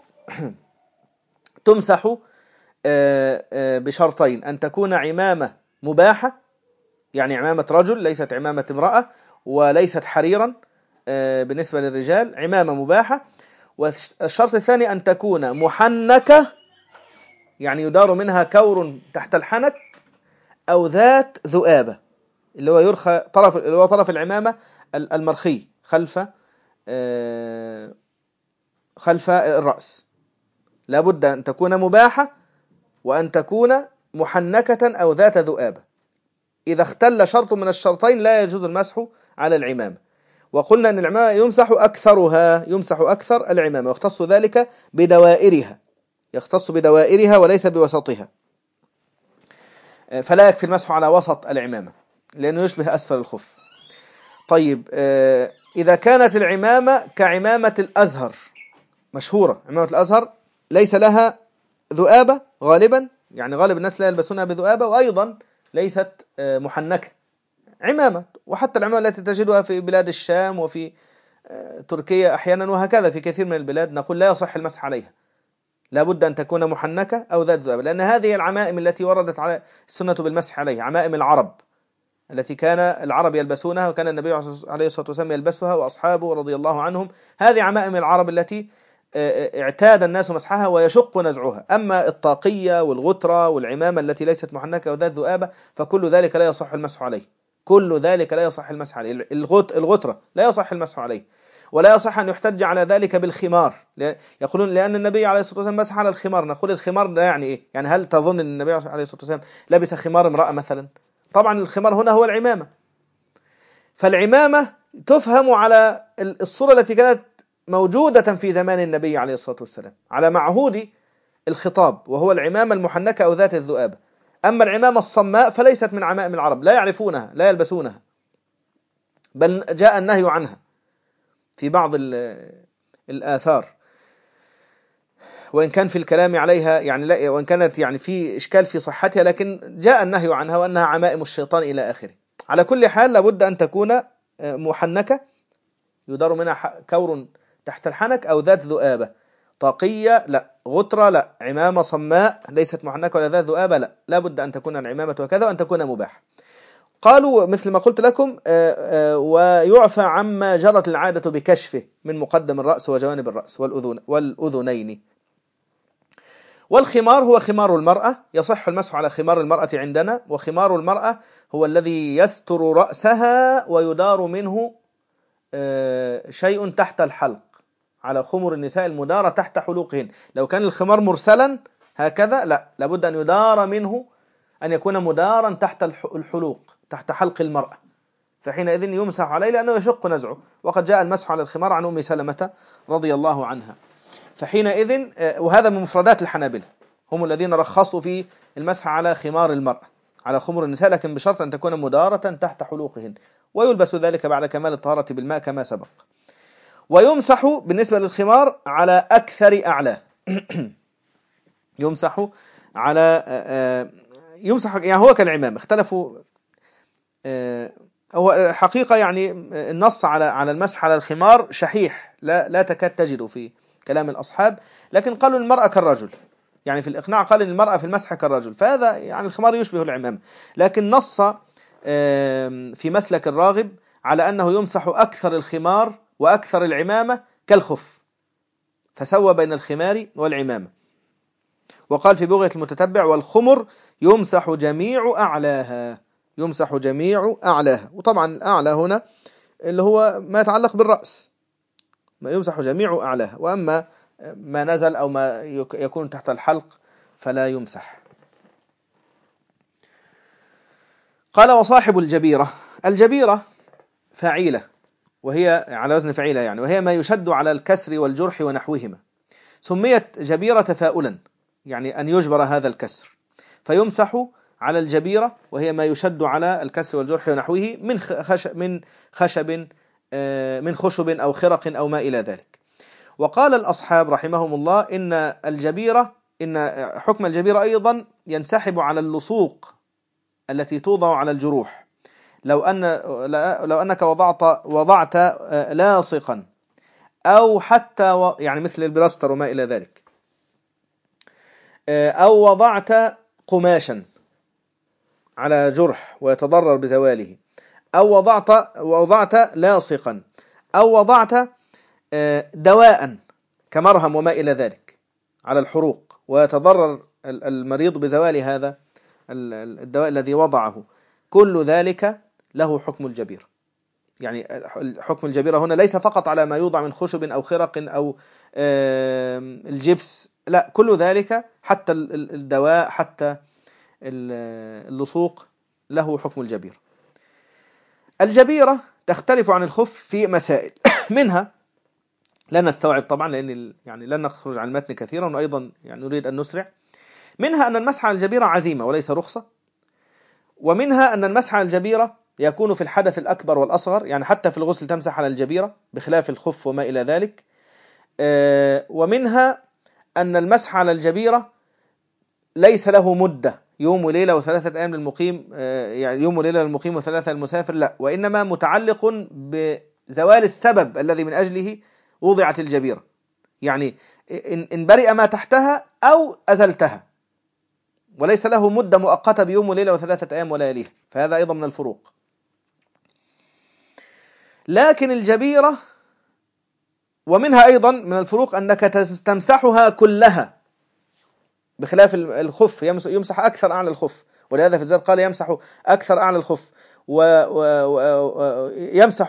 تمسح بشرطين: أن تكون عمامة مباحة، يعني عمامة رجل ليست عمامة امرأة، وليست حريرا بالنسبة للرجال، عمامة مباحة. والشرط الثاني أن تكون محنكة، يعني يدار منها كور تحت الحنك، أو ذات ذؤابة، اللي هو يرخى طرف اللي هو طرف العمامة المرخي خلف خلف الرأس. لابد أن تكون مباحة وأن تكون محنكة أو ذات ذؤابة. إذا اختل شرط من الشرطين لا يجوز المسح على العمامة. وقلنا أن العمامة يمسح أكثرها، يمسح أكثر العمامة، ويختص ذلك بدوائرها، يختص بدوائرها وليس بوسطها، فلا يكفي المسح على وسط العمامة لأنه يشبه أسفل الخف. طيب إذا كانت العمامة كعمامة الأزهر، مشهورة عمامة الأزهر، ليس لها ذؤابة غالبا، يعني غالب الناس لا يلبسونها بذؤابة، وأيضا ليست محنكة، عمامة. وحتى العمامة التي تجدها في بلاد الشام وفي تركيا أحيانا وهكذا في كثير من البلاد نقول لا يصح المسح عليها، لا بد أن تكون محنكة أو ذات ذؤابة، لأن هذه العمائم التي وردت على السنة بالمسح عليها عمائم العرب التي كان العرب يلبسونها، وكان النبي عليه الصلاة والسلام يلبسها وأصحابه رضي الله عنهم. هذه عمائم العرب التي اعتاد الناس مسحها ويشق نزعها. أما الطاقية والغترة والعمامة التي ليست محنكة وذات ذؤابة فكل ذلك لا يصح المسح عليه، كل ذلك لا يصح المسح عليه. الغترة لا يصح المسح عليه، ولا يصح أن يحتج على ذلك بالخمار. يقولون لأن النبي عليه الصلاة والسلام مسح على الخمار. نقول الخمار ده يعني إيه؟ يعني هل تظن أن النبي عليه الصلاة والسلام لبس خمار امرأة مثلا؟ طبعا الخمار هنا هو العمامة. فالعمامة تفهم على الصورة التي كانت موجودة في زمان النبي عليه الصلاة والسلام على معهود الخطاب، وهو العمامة المحنكة أو ذات الذؤابة. أما العمامة الصماء فليست من عمائم العرب، لا يعرفونها لا يلبسونها، بل جاء النهي عنها في بعض الآثار، وإن كان في الكلام عليها يعني لا، وإن كانت يعني في إشكال في صحتها، لكن جاء النهي عنها وأنها عمائم الشيطان إلى آخره. على كل حال لابد أن تكون محنكة يدار منها كور تحت الحنك أو ذات ذؤابة. طاقية لا، غترة لا، عمامة صماء ليست محنكة ولا ذات ذؤابة لا، لابد أن تكون العمامة وكذا، وأن تكون مباح. قالوا مثل ما قلت لكم ويعفى عما جرت العادة بكشفه من مقدم الرأس وجوانب الرأس والأذن والأذنين. والخمار هو خمار المرأة، يصح المسح على خمار المرأة عندنا. وخمار المرأة هو الذي يستر رأسها ويدار منه شيء تحت الحلق، على خمر النساء المدارة تحت حلوقهن. لو كان الخمار مرسلا هكذا لا، لابد أن يدار منه، أن يكون مدارا تحت الحلوق تحت حلق المرأة، فحينئذ يمسح عليه لأنه يشق نزعه. وقد جاء المسح على الخمار عن أم سلمة رضي الله عنها. فحينئذ وهذا من مفردات الحنابلة، هم الذين رخصوا في المسح على خمار المرأة على خمر النساء، لكن بشرط أن تكون مدارة تحت حلوقهن، ويلبس ذلك بعد كمال الطهارة بالماء كما سبق. ويمسح بالنسبة للخمار على أكثر أعلاه يمسح على يمسح يعني هو كالعمام، اختلفوا. هو حقيقة يعني النص على على المسح على الخمار شحيح، لا لا تكاد تجد في كلام الأصحاب، لكن قالوا المرأة كالرجل، يعني في الإقناع قال إن المرأة في المسح كالرجل، فهذا يعني الخمار يشبه العمام. لكن نص في مسلك الراغب على أنه يمسح أكثر الخمار وأكثر العمامة كالخف، فسوى بين الخمار والعمامة. وقال في بغية المتتبع والخمر يمسح جميع أعلاها، يمسح جميع أعلاها. وطبعا الأعلى هنا اللي هو ما يتعلق بالرأس، ما يمسح جميع أعلاها، وأما ما نزل أو ما يكون تحت الحلق فلا يمسح. قال وصاحب الجبيرة، الجبيرة فعيلة، وهي على وزن فعيلة يعني، وهي ما يشد على الكسر والجرح ونحوهما. سميت جبيرة تفاؤلا، يعني أن يجبر هذا الكسر، فيمسح على الجبيرة وهي ما يشد على الكسر والجرح ونحوه من خشب من خشب من خشب أو خرق أو ما إلى ذلك. وقال الأصحاب رحمهم الله إن الجبيرة إن حكم الجبيرة أيضا ينسحب على اللصوق التي توضع على الجروح. لو أن لو أنك وضعت وضعت لاصقا أو حتى يعني مثل البلاستر وما إلى ذلك، أو وضعت قماشا على جرح ويتضرر بزواله، أو وضعت وضعت لاصقا، أو وضعت دواء كمرهم وما إلى ذلك على الحروق ويتضرر المريض بزوال هذا الدواء الذي وضعه، كل ذلك له حكم الجبيرة. يعني حكم الجبيرة هنا ليس فقط على ما يوضع من خشب أو خرق أو الجبس، لا، كل ذلك حتى الدواء حتى اللصوق له حكم الجبيرة. الجبيرة تختلف عن الخف في مسائل، منها لا نستوعب طبعا لأن يعني لن نخرج عن المتن كثيرا، وأيضا يعني نريد أن نسرع. منها أن المسح على الجبيرة عزيمة وليس رخصة، ومنها أن المسح على الجبيرة يكون في الحدث الأكبر والأصغر، يعني حتى في الغسل تمسح على الجبيرة بخلاف الخف وما إلى ذلك. ومنها أن المسح على الجبيرة ليس له مدة يوم وليلة وثلاثة أيام للمقيم، يعني يوم وليلة للمقيم وثلاثة للمسافر، لا، وإنما متعلق بزوال السبب الذي من أجله وضعت الجبيرة، يعني إن برئ ما تحتها أو أزلتها، وليس له مدة مؤقتة بيوم وليلة وثلاثة أيام ولياليها، فهذا أيضا من الفروق. لكن الجبيرة ومنها أيضا من الفروق أنك تمسحها كلها، بخلاف الخف يمسح أكثر أعلى الخف، ولهذا في الزاد قال يمسح أكثر أعلى الخف، ويمسح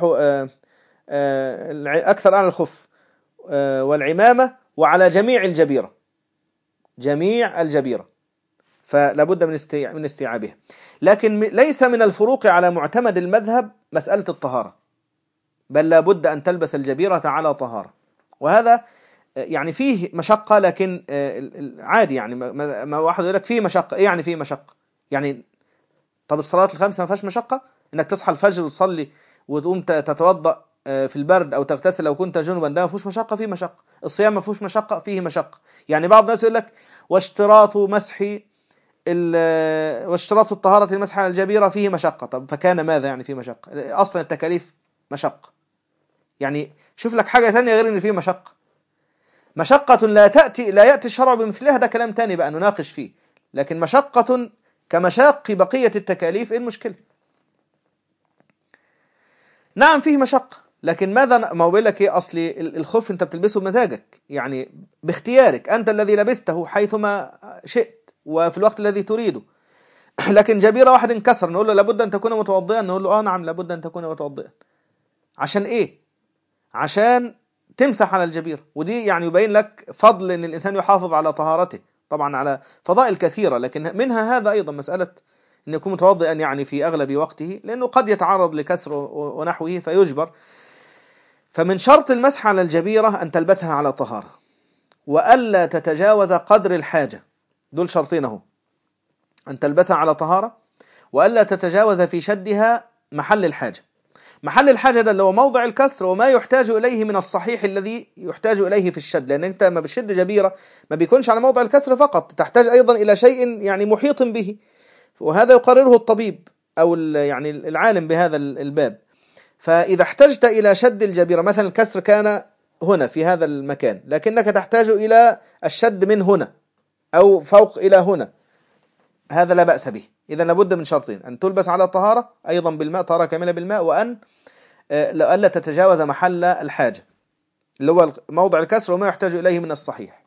أكثر أعلى الخف والعمامة وعلى جميع الجبيرة، جميع الجبيرة، فلا بد من من استيعابها. لكن ليس من الفروق على معتمد المذهب مسألة الطهارة، بل لا بد أن تلبس الجبيرة على طهارة، وهذا يعني فيه مشقة، لكن عادي، يعني ما واحد يقول لك فيه مشقة، إيه يعني فيه مشقة؟ يعني طب الصلاة الخمسة ما فيهاش مشقة؟ إنك تصحى الفجر وتصلي وتقوم تتوضأ في البرد أو تغتسل لو كنت جنبا، ده ما فيهوش مشقة؟ فيه مشقة. الصيام ما فيهوش مشقة؟ فيه مشقة. يعني بعض الناس يقول لك واشتراط مسح واشتراط الطهارة المسح على الجبيرة فيه مشقة. طب فكان ماذا يعني فيه مشقة؟ أصلا التكاليف مشقة، يعني شوف لك حاجة ثانية غير إن فيه مشقة. مشقة لا تأتي لا يأتي الشرع بمثلها، ده كلام تاني بقى نناقش فيه، لكن مشقة كمشاق بقية التكاليف، إيه المشكلة؟ نعم فيه مشقة، لكن ماذا؟ ما هو بيقول لك ايه، اصلي الخف انت بتلبسه بمزاجك، يعني باختيارك، انت الذي لبسته حيثما شئت وفي الوقت الذي تريده. لكن جبيرة واحد انكسر نقول له لابد ان تكون متوضئا، نقول له اه نعم لابد ان تكون متوضئا. عشان ايه؟ عشان تمسح على الجبيرة، ودي يعني يبين لك فضل ان الانسان يحافظ على طهارته، طبعا على فضائل كثيرة، لكن منها هذا ايضا مسألة ان يكون متوضئا يعني في اغلب وقته، لانه قد يتعرض لكسر ونحوه فيجبر. فمن شرط المسح على الجبيرة أن تلبسها على طهارة، وألا تتجاوز قدر الحاجة، دول شرطين اهو، أن تلبسها على طهارة، وألا تتجاوز في شدها محل الحاجة. محل الحاجة ده اللي هو موضع الكسر وما يحتاج إليه من الصحيح الذي يحتاج إليه في الشد، لأن أنت ما بتشد جبيرة ما بيكونش على موضع الكسر فقط، تحتاج أيضا إلى شيء يعني محيط به، وهذا يقرره الطبيب أو يعني العالم بهذا الباب. فإذا احتجت إلى شد الجبيرة، مثلا الكسر كان هنا في هذا المكان، لكنك تحتاج إلى الشد من هنا أو فوق إلى هنا، هذا لا بأس به. إذا لابد من شرطين، أن تلبس على طهارة أيضا بالماء، طهارة كاملة بالماء، وأن ألا تتجاوز محل الحاجة اللي هو موضع الكسر وما يحتاج إليه من الصحيح.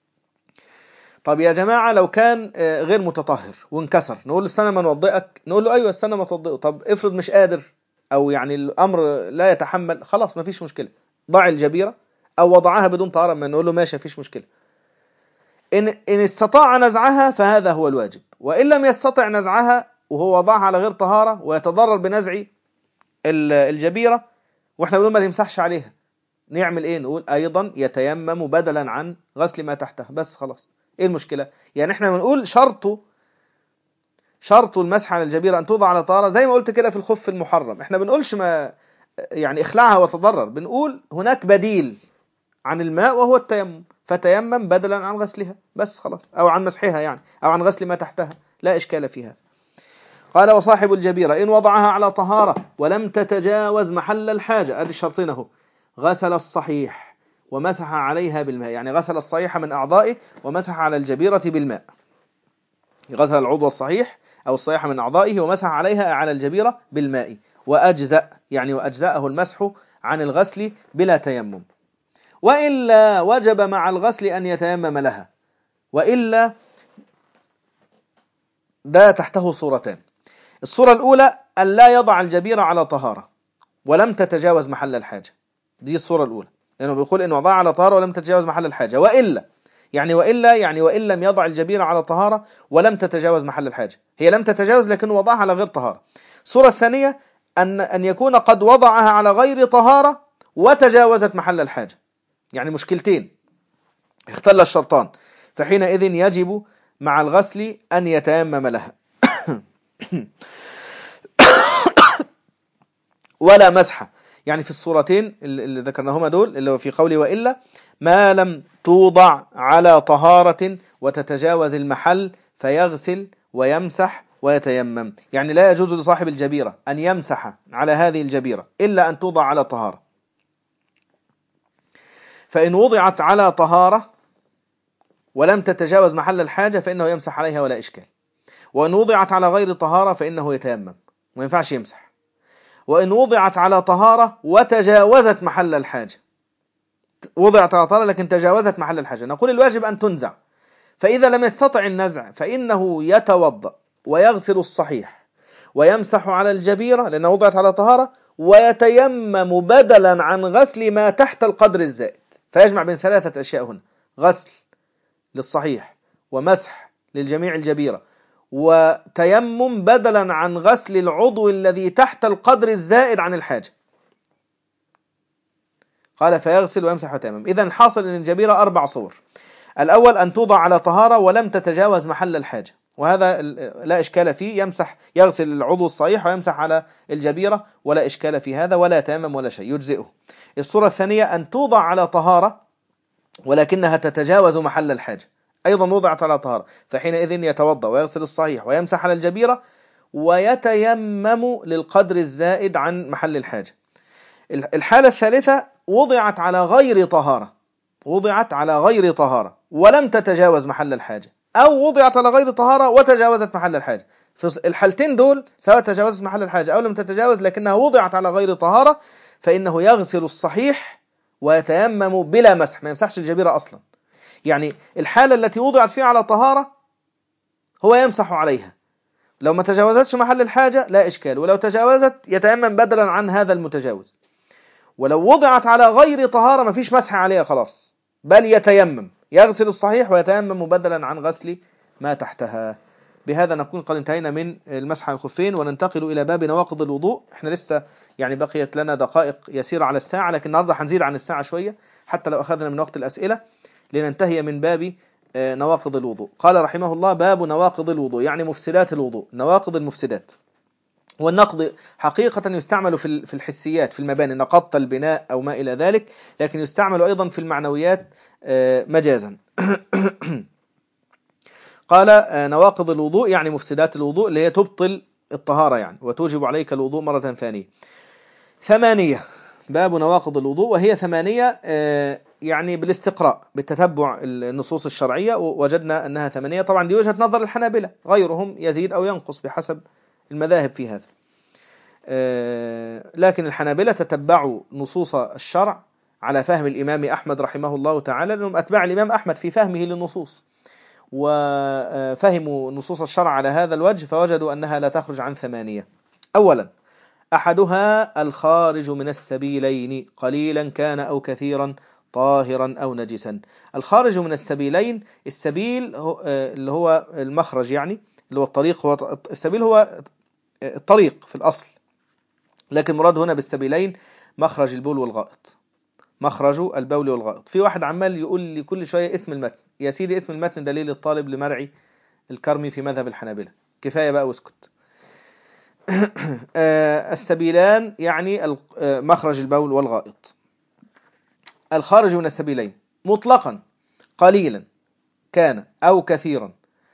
طب يا جماعة لو كان غير متطهر وانكسر، نقول له استنى ما نوضئك، نقول له أيوة استنى ما توضئه. طب افرض مش قادر أو يعني الأمر لا يتحمل، خلاص ما فيش مشكلة، ضع الجبيرة أو وضعها بدون طهارة، ما نقول له ماشي ما فيش مشكلة. إن إن استطاع نزعها فهذا هو الواجب، وإن لم يستطع نزعها وهو وضعها على غير طهارة ويتضرر بنزع الجبيرة وإحنا بنقول ما تمسحش عليها، نعمل إيه؟ نقول أيضا يتيمم بدلا عن غسل ما تحتها، بس خلاص. إيه المشكلة؟ يعني إحنا بنقول شرطه شرط المسح على الجبيرة أن توضع على طهارة، زي ما قلت كده في الخف المحرم، إحنا بنقولش ما يعني اخلعها وتضرر، بنقول هناك بديل عن الماء وهو التيمم، فتيمم بدلا عن غسلها، بس خلاص، أو عن مسحها يعني، أو عن غسل ما تحتها، لا إشكال فيها. قال وصاحب الجبيرة إن وضعها على طهارة ولم تتجاوز محل الحاجة، أدي الشرطين اهو، غسل الصحيح ومسح عليها بالماء، يعني غسل الصحيح من أعضائه ومسح على الجبيرة بالماء، غسل العضو الصحيح أو الصحيح من أعضائه ومسح عليها على الجبيرة بالماء، وأجزأ يعني وأجزأه المسح عن الغسل بلا تيمم، وإلا وجب مع الغسل أن يتيمم لها، وإلا ده تحته صورتان. الصورة الأولى أن لا يضع الجبيرة على طهارة ولم تتجاوز محل الحاجة، دي الصورة الأولى، لأنه بيقول إنه وضعها على طهارة ولم تتجاوز محل الحاجة، وإلا يعني وإلا يعني وإن لم يضع الجبيرة على طهارة ولم تتجاوز محل الحاجة، هي لم تتجاوز لكن وضعها على غير طهارة. الصورة الثانية أن أن يكون قد وضعها على غير طهارة وتجاوزت محل الحاجة، يعني مشكلتين، اختل الشرطان، فحينئذ يجب مع الغسل أن يتيمم لها ولا مسح، يعني في الصورتين اللي ذكرناهما دول، اللي هو في قولي وإلا ما لم توضع على طهارة وتتجاوز المحل فيغسل ويمسح ويتيمم. يعني لا يجوز لصاحب الجبيرة أن يمسح على هذه الجبيرة إلا أن توضع على طهارة، فإن وضعت على طهارة ولم تتجاوز محل الحاجة فإنه يمسح عليها ولا إشكال، وإن وضعت على غير طهارة فإنه يتيمم وما ينفعش يمسح، وإن وضعت على طهارة وتجاوزت محل الحاجة، وضعت على طهارة لكن تجاوزت محل الحاجة، نقول الواجب أن تنزع، فإذا لم يستطع النزع فإنه يتوضأ ويغسل الصحيح ويمسح على الجبيرة لأنها وضعت على طهارة، ويتيمم بدلا عن غسل ما تحت القدر الزائد. فيجمع بين ثلاثة أشياء هنا: غسل للصحيح ومسح للجميع الجبيرة وتيمم بدلا عن غسل العضو الذي تحت القدر الزائد عن الحاجة. قال فيغسل ويمسح ويتيمم. إذن حاصل أن الجبيرة أربع صور: الأول أن توضع على طهارة ولم تتجاوز محل الحاجة، وهذا لا إشكال فيه، يمسح يغسل العضو الصحيح ويمسح على الجبيرة ولا إشكال في هذا ولا يتيمم ولا شيء، يجزئه. الصورة الثانية أن توضع على طهارة ولكنها تتجاوز محل الحاجة، أيضا وضعت على طهارة، فحينئذ يتوضأ ويغسل الصحيح ويمسح على الجبيرة ويتيمم للقدر الزائد عن محل الحاجة. الحالة الثالثة وضعت على غير طهارة، وضعت على غير طهارة ولم تتجاوز محل الحاجة، أو وضعت على غير طهارة وتجاوزت محل الحاجة. في الحالتين دول سواء تجاوزت محل الحاجة أو لم تتجاوز لكنها وضعت على غير طهارة فإنه يغسل الصحيح ويتيمم بلا مسح، ما يمسحش الجبيرة أصلا. يعني الحالة التي وضعت فيها على طهارة هو يمسح عليها، لو ما تجاوزتش محل الحاجة لا إشكال، ولو تجاوزت يتيمم بدلا عن هذا المتجاوز. ولو وضعت على غير طهارة ما فيش مسح عليها خلاص، بل يتيمم، يغسل الصحيح ويتيمم بدلا عن غسل ما تحتها. بهذا نكون قد انتهينا من المسح على الخفين، وننتقل إلى باب نواقض الوضوء. احنا لسه يعني بقيت لنا دقائق يسيرة على الساعة، لكن النهارده هنزيد عن الساعة شوية حتى لو أخذنا من وقت الأسئلة لننتهي من باب نواقض الوضوء. قال رحمه الله: باب نواقض الوضوء، يعني مفسدات الوضوء، نواقض المفسدات. والنقض حقيقة يستعمل في الحسيات في المباني، نقضت البناء أو ما إلى ذلك، لكن يستعمل أيضا في المعنويات مجازا. قال نواقض الوضوء يعني مفسدات الوضوء اللي هي تبطل الطهارة يعني وتوجب عليك الوضوء مرة ثانية. ثمانية، باب نواقض الوضوء، وهي ثمانية يعني بالاستقراء بالتتبع النصوص الشرعية وجدنا أنها ثمانية. طبعا دي وجهة نظر الحنابلة، غيرهم يزيد أو ينقص بحسب المذاهب في هذا، لكن الحنابلة تتبعوا نصوص الشرع على فهم الإمام أحمد رحمه الله تعالى، لأنهم أتباع الإمام أحمد في فهمه للنصوص، وفهموا نصوص الشرع على هذا الوجه فوجدوا أنها لا تخرج عن ثمانية. أولا، أحدها الخارج من السبيلين قليلا كان أو كثيرا طاهرا أو نجسا. الخارج من السبيلين، السبيل هو اللي هو المخرج يعني اللي هو الطريق، هو السبيل هو الطريق في الأصل، لكن مراد هنا بالسبيلين مخرج البول والغائط، مخرج البول والغائط. في واحد عمال يقول لي كل شوية اسم المتن، يا سيدي اسم المتن دليل الطالب لمرعي الكرمي في مذهب الحنابلة، كفاية بقى واسكت. السبيلان يعني مخرج البول والغائط. الخارج من السبيلين مطلقا قليلا كان أو كثيرا،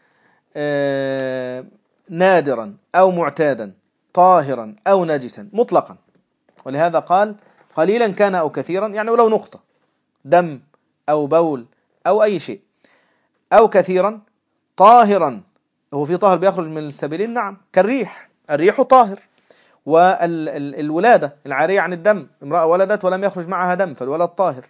نادرا أو معتادا، طاهرا أو نجسا، مطلقا. ولهذا قال قليلا كان أو كثيرا، يعني ولو نقطة دم أو بول أو أي شيء، أو كثيرا. طاهرا، هو في طاهر بيخرج من السبيلين؟ نعم، كالريح، الريح طاهر. والولادة العارية عن الدم، امرأة ولدت ولم يخرج معها دم فالولد طاهر.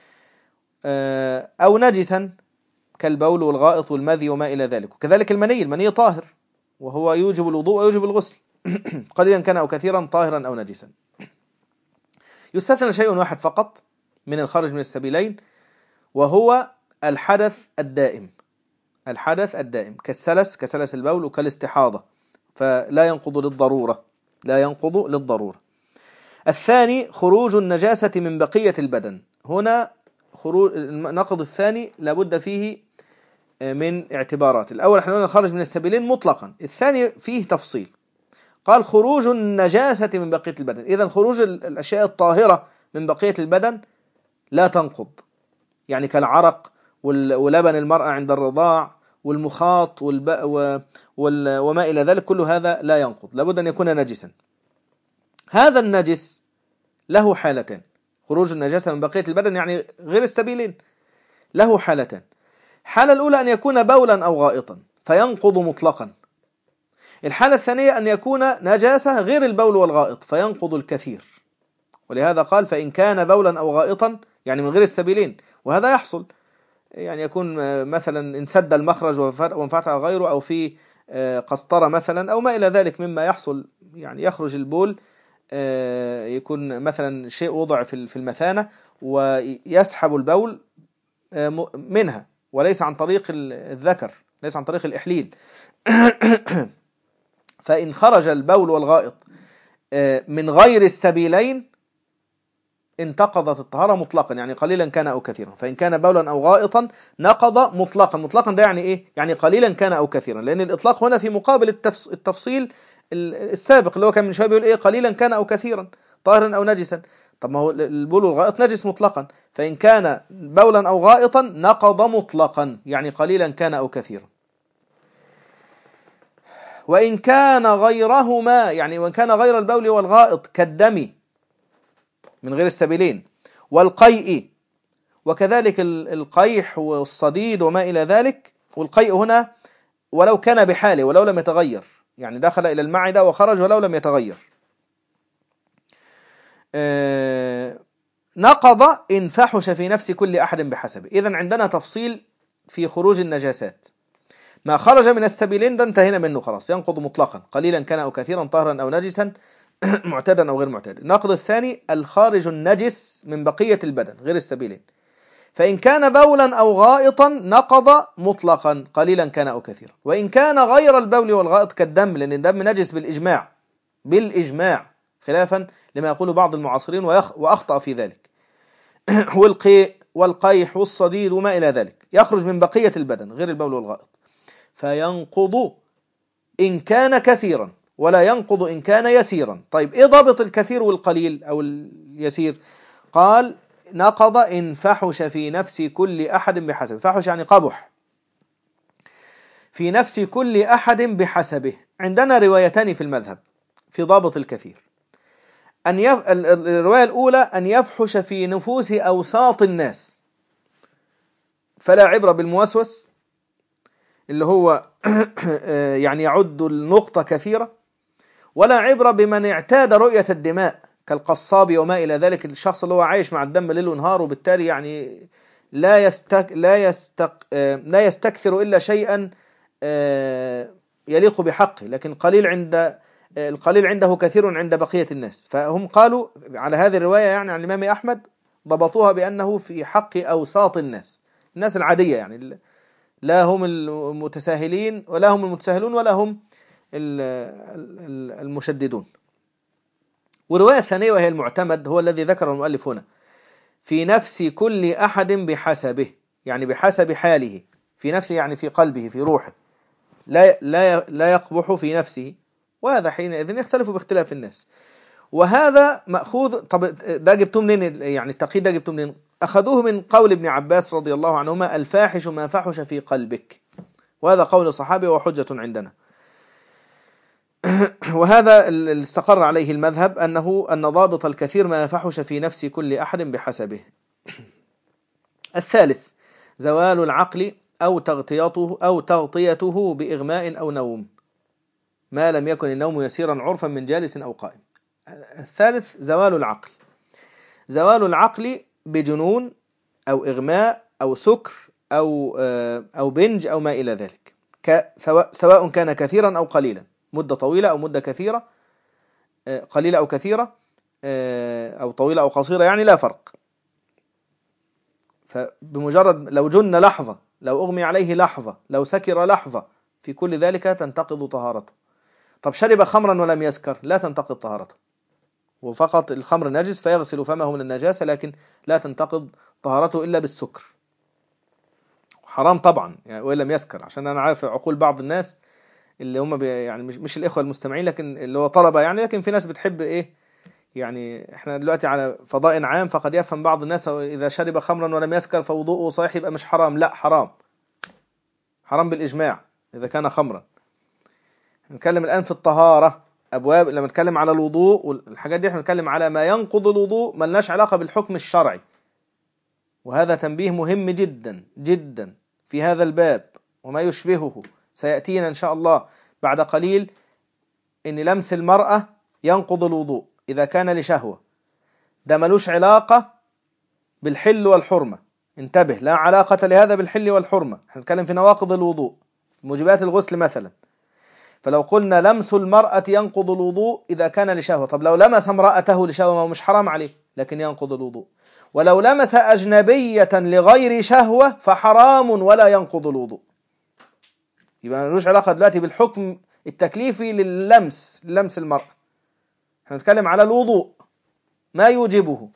أو نجسا كالبول والغائط والمذي وما إلى ذلك. وكذلك المني، المني طاهر وهو يوجب الوضوء ويوجب الغسل، قليلا كان أو كثيرا طاهرا أو نجسا. يستثنى شيء واحد فقط من الخارج من السبيلين، وهو الحدث الدائم، الحدث الدائم كالسلس، كسلس البول، وكالاستحاضة، فلا ينقض للضرورة، لا ينقض للضرورة. الثاني خروج النجاسة من بقية البدن. هنا خروج النقض الثاني لابد فيه من اعتبارات. الأول احنا قلنا خارج من السبيلين مطلقا، الثاني فيه تفصيل، قال خروج النجاسة من بقية البدن. إذن خروج الأشياء الطاهرة من بقية البدن لا تنقض، يعني كالعرق ولبن المرأة عند الرضاع والمخاط والب... و... وال... وما إلى ذلك، كل هذا لا ينقض، لابد أن يكون نجسا. هذا النجس له حالتين، خروج النجاسة من بقية البدن يعني غير السبيلين، له حالتين. الحالة الأولى أن يكون بولا أو غائطا فينقض مطلقا. الحالة الثانية أن يكون نجاسة غير البول والغائط فينقض الكثير. ولهذا قال فإن كان بولا أو غائطا يعني من غير السبيلين، وهذا يحصل، يعني يكون مثلا انسد المخرج وانفتح غيره، أو في قسطرة مثلا أو ما إلى ذلك مما يحصل، يعني يخرج البول، يكون مثلا شيء وضع في المثانة ويسحب البول منها، وليس عن طريق الذكر، ليس عن طريق الإحليل. فإن خرج البول والغائط من غير السبيلين انتقضت الطهارة مطلقا، يعني قليلا كان أو كثيرا. فإن كان بولا أو غائطا نقض مطلقا. مطلقا ده يعني إيه؟ يعني قليلا كان أو كثيرا، لأن الإطلاق هنا في مقابل التفصيل السابق اللي هو كان من شوية بيقول إيه؟ قليلا كان أو كثيرا، طاهرا أو نجسا. طب ما هو البول والغائط نجس مطلقا، فإن كان بولا أو غائطا نقض مطلقا، يعني قليلا كان أو كثيرا. وإن كان غيرهما، يعني وإن كان غير البول والغائط كالدم من غير السبيلين والقيء، وكذلك القيح والصديد وما إلى ذلك. والقيء هنا ولو كان بحاله ولو لم يتغير، يعني دخل إلى المعدة وخرج ولو لم يتغير. آه نقض إن فحش في نفس كل أحد بحسبه. إذن عندنا تفصيل في خروج النجاسات. ما خرج من السبيلين ده انتهينا منه خلاص، ينقض مطلقا قليلا كان أو كثيرا، طاهرا أو نجسا، معتادا أو غير معتاد. النقض الثاني الخارج النجس من بقية البدن غير السبيلين، فإن كان بولا أو غائطا نقض مطلقا قليلا كان أو كثيرا. وإن كان غير البول والغائط كالدم، لأن الدم نجس بالإجماع، بالإجماع خلافا لما يقول بعض المعاصرين وأخطأ في ذلك. والقيء والقيح والصديد وما إلى ذلك يخرج من بقية البدن غير البول والغائط، فينقض إن كان كثيرا ولا ينقض إن كان يسيرا. طيب إيه ضابط الكثير والقليل أو اليسير؟ قال نقض إن فحش في نفس كل أحد بحسبه. فحش يعني قبح، في نفس كل أحد بحسبه. عندنا روايتان في المذهب في ضابط الكثير. أن يف... الرواية الأولى أن يفحش في نفوس أوساط الناس، فلا عبرة بالموسوس اللي هو يعني يعد النقطة كثيرة، ولا عبرة بمن اعتاد رؤية الدماء كالقصاب وما إلى ذلك، الشخص اللي هو عايش مع الدم ليل ونهار، وبالتالي يعني لا يستك لا يستك لا يستكثر إلا شيئا يليق بحقه، لكن قليل عند القليل عنده كثير عند بقية الناس. فهم قالوا على هذه الرواية يعني عن الإمام أحمد ضبطوها بأنه في حق أوساط الناس، الناس العادية، يعني لا هم المتساهلين ولا هم المتساهلون ولا هم المشددون. والرواية الثانية وهي المعتمد هو الذي ذكره المؤلف هنا، في نفس كل أحد بحسبه، يعني بحسب حاله، في نفسه يعني في قلبه في روحه، لا لا لا يقبح في نفسه. وهذا حينئذ يختلف باختلاف الناس. وهذا مأخوذ. طب ده جبتم منين؟ يعني التقييد ده جبتم منين؟ أخذوه من قول ابن عباس رضي الله عنهما الفاحش ما فحش في قلبك، وهذا قول صحابي وحجة عندنا. وهذا اللي استقر عليه المذهب أنه أن ضابط الكثير ما فحش في نفس كل أحد بحسبه. الثالث زوال العقل أو تغطيته أو تغطيته بإغماء أو نوم، ما لم يكن النوم يسيرا عرفا من جالس أو قائم. الثالث زوال العقل. زوال العقل بجنون أو إغماء أو سكر أو أو بنج أو ما إلى ذلك، سواء كان كثيرا أو قليلا، مدة طويلة أو مدة كثيرة، قليلة أو كثيرة، أو طويلة أو قصيرة، يعني لا فرق. فبمجرد لو جن لحظة، لو أغمي عليه لحظة، لو سكر لحظة، في كل ذلك تنتقض طهارته. طب شرب خمرا ولم يسكر لا تنتقض طهارته، وفقط الخمر نجس فيغسل فمه من النجاسة، لكن لا تنتقض طهارته إلا بالسكر. حرام طبعا يعني وإن لم يسكر، عشان أنا عارف عقول بعض الناس اللي هم يعني مش, مش الإخوة المستمعين، لكن اللي هو طلبة يعني، لكن في ناس بتحب إيه يعني، إحنا دلوقتي على فضاء عام، فقد يفهم بعض الناس إذا شرب خمرا ولم يسكر فوضوءه صحيح يبقى مش حرام. لا، حرام حرام بالإجماع إذا كان خمرا. نتكلم الآن في الطهارة، أبواب لما نتكلم على الوضوء والحاجات دي احنا نتكلم على ما ينقض الوضوء ملناش علاقة بالحكم الشرعي، وهذا تنبيه مهم جدا جدا في هذا الباب وما يشبهه سيأتينا إن شاء الله بعد قليل. إن لمس المرأة ينقض الوضوء إذا كان لشهوة، ده ملوش علاقة بالحل والحرمة، انتبه، لا علاقة لهذا بالحل والحرمة. احنا نتكلم في نواقض الوضوء، موجبات الغسل مثلا. فلو قلنا لمس المرأة ينقض الوضوء إذا كان لشهوة، طب لو لمس امرأته لشهوة ما هو مش حرام عليه لكن ينقض الوضوء. ولو لمس أجنبية لغير شهوة فحرام ولا ينقض الوضوء. يبقى ملوش علاقة دلوقتي بالحكم التكليفي للمس لمس المرأة، احنا نتكلم على الوضوء ما يوجبه.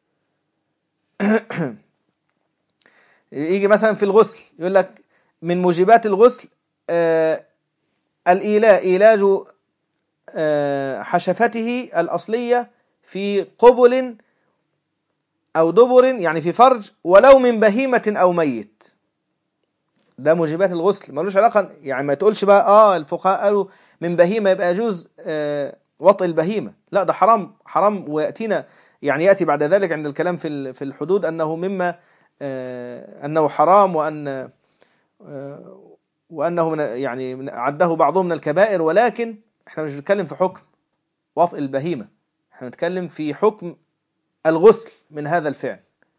يجي مثلا في الغسل يقول لك من موجبات الغسل آه الإيلاء، إيلاج آه حشفته الأصلية في قبل أو دبر، يعني في فرج، ولو من بهيمة أو ميت. ده موجبات الغسل ملوش علاقة، يعني ما تقولش بقى آه الفقهاء قالوا من بهيمة يبقى يجوز آه وطئ البهيمة، لا ده حرام حرام. ويأتينا يعني يأتي بعد ذلك عند الكلام في في الحدود أنه مما آه أنه حرام، وأن آه وأنه من يعني من عده بعضهم من الكبائر. ولكن احنا مش بنتكلم في حكم وطئ البهيمة، احنا بنتكلم في حكم الغسل من هذا الفعل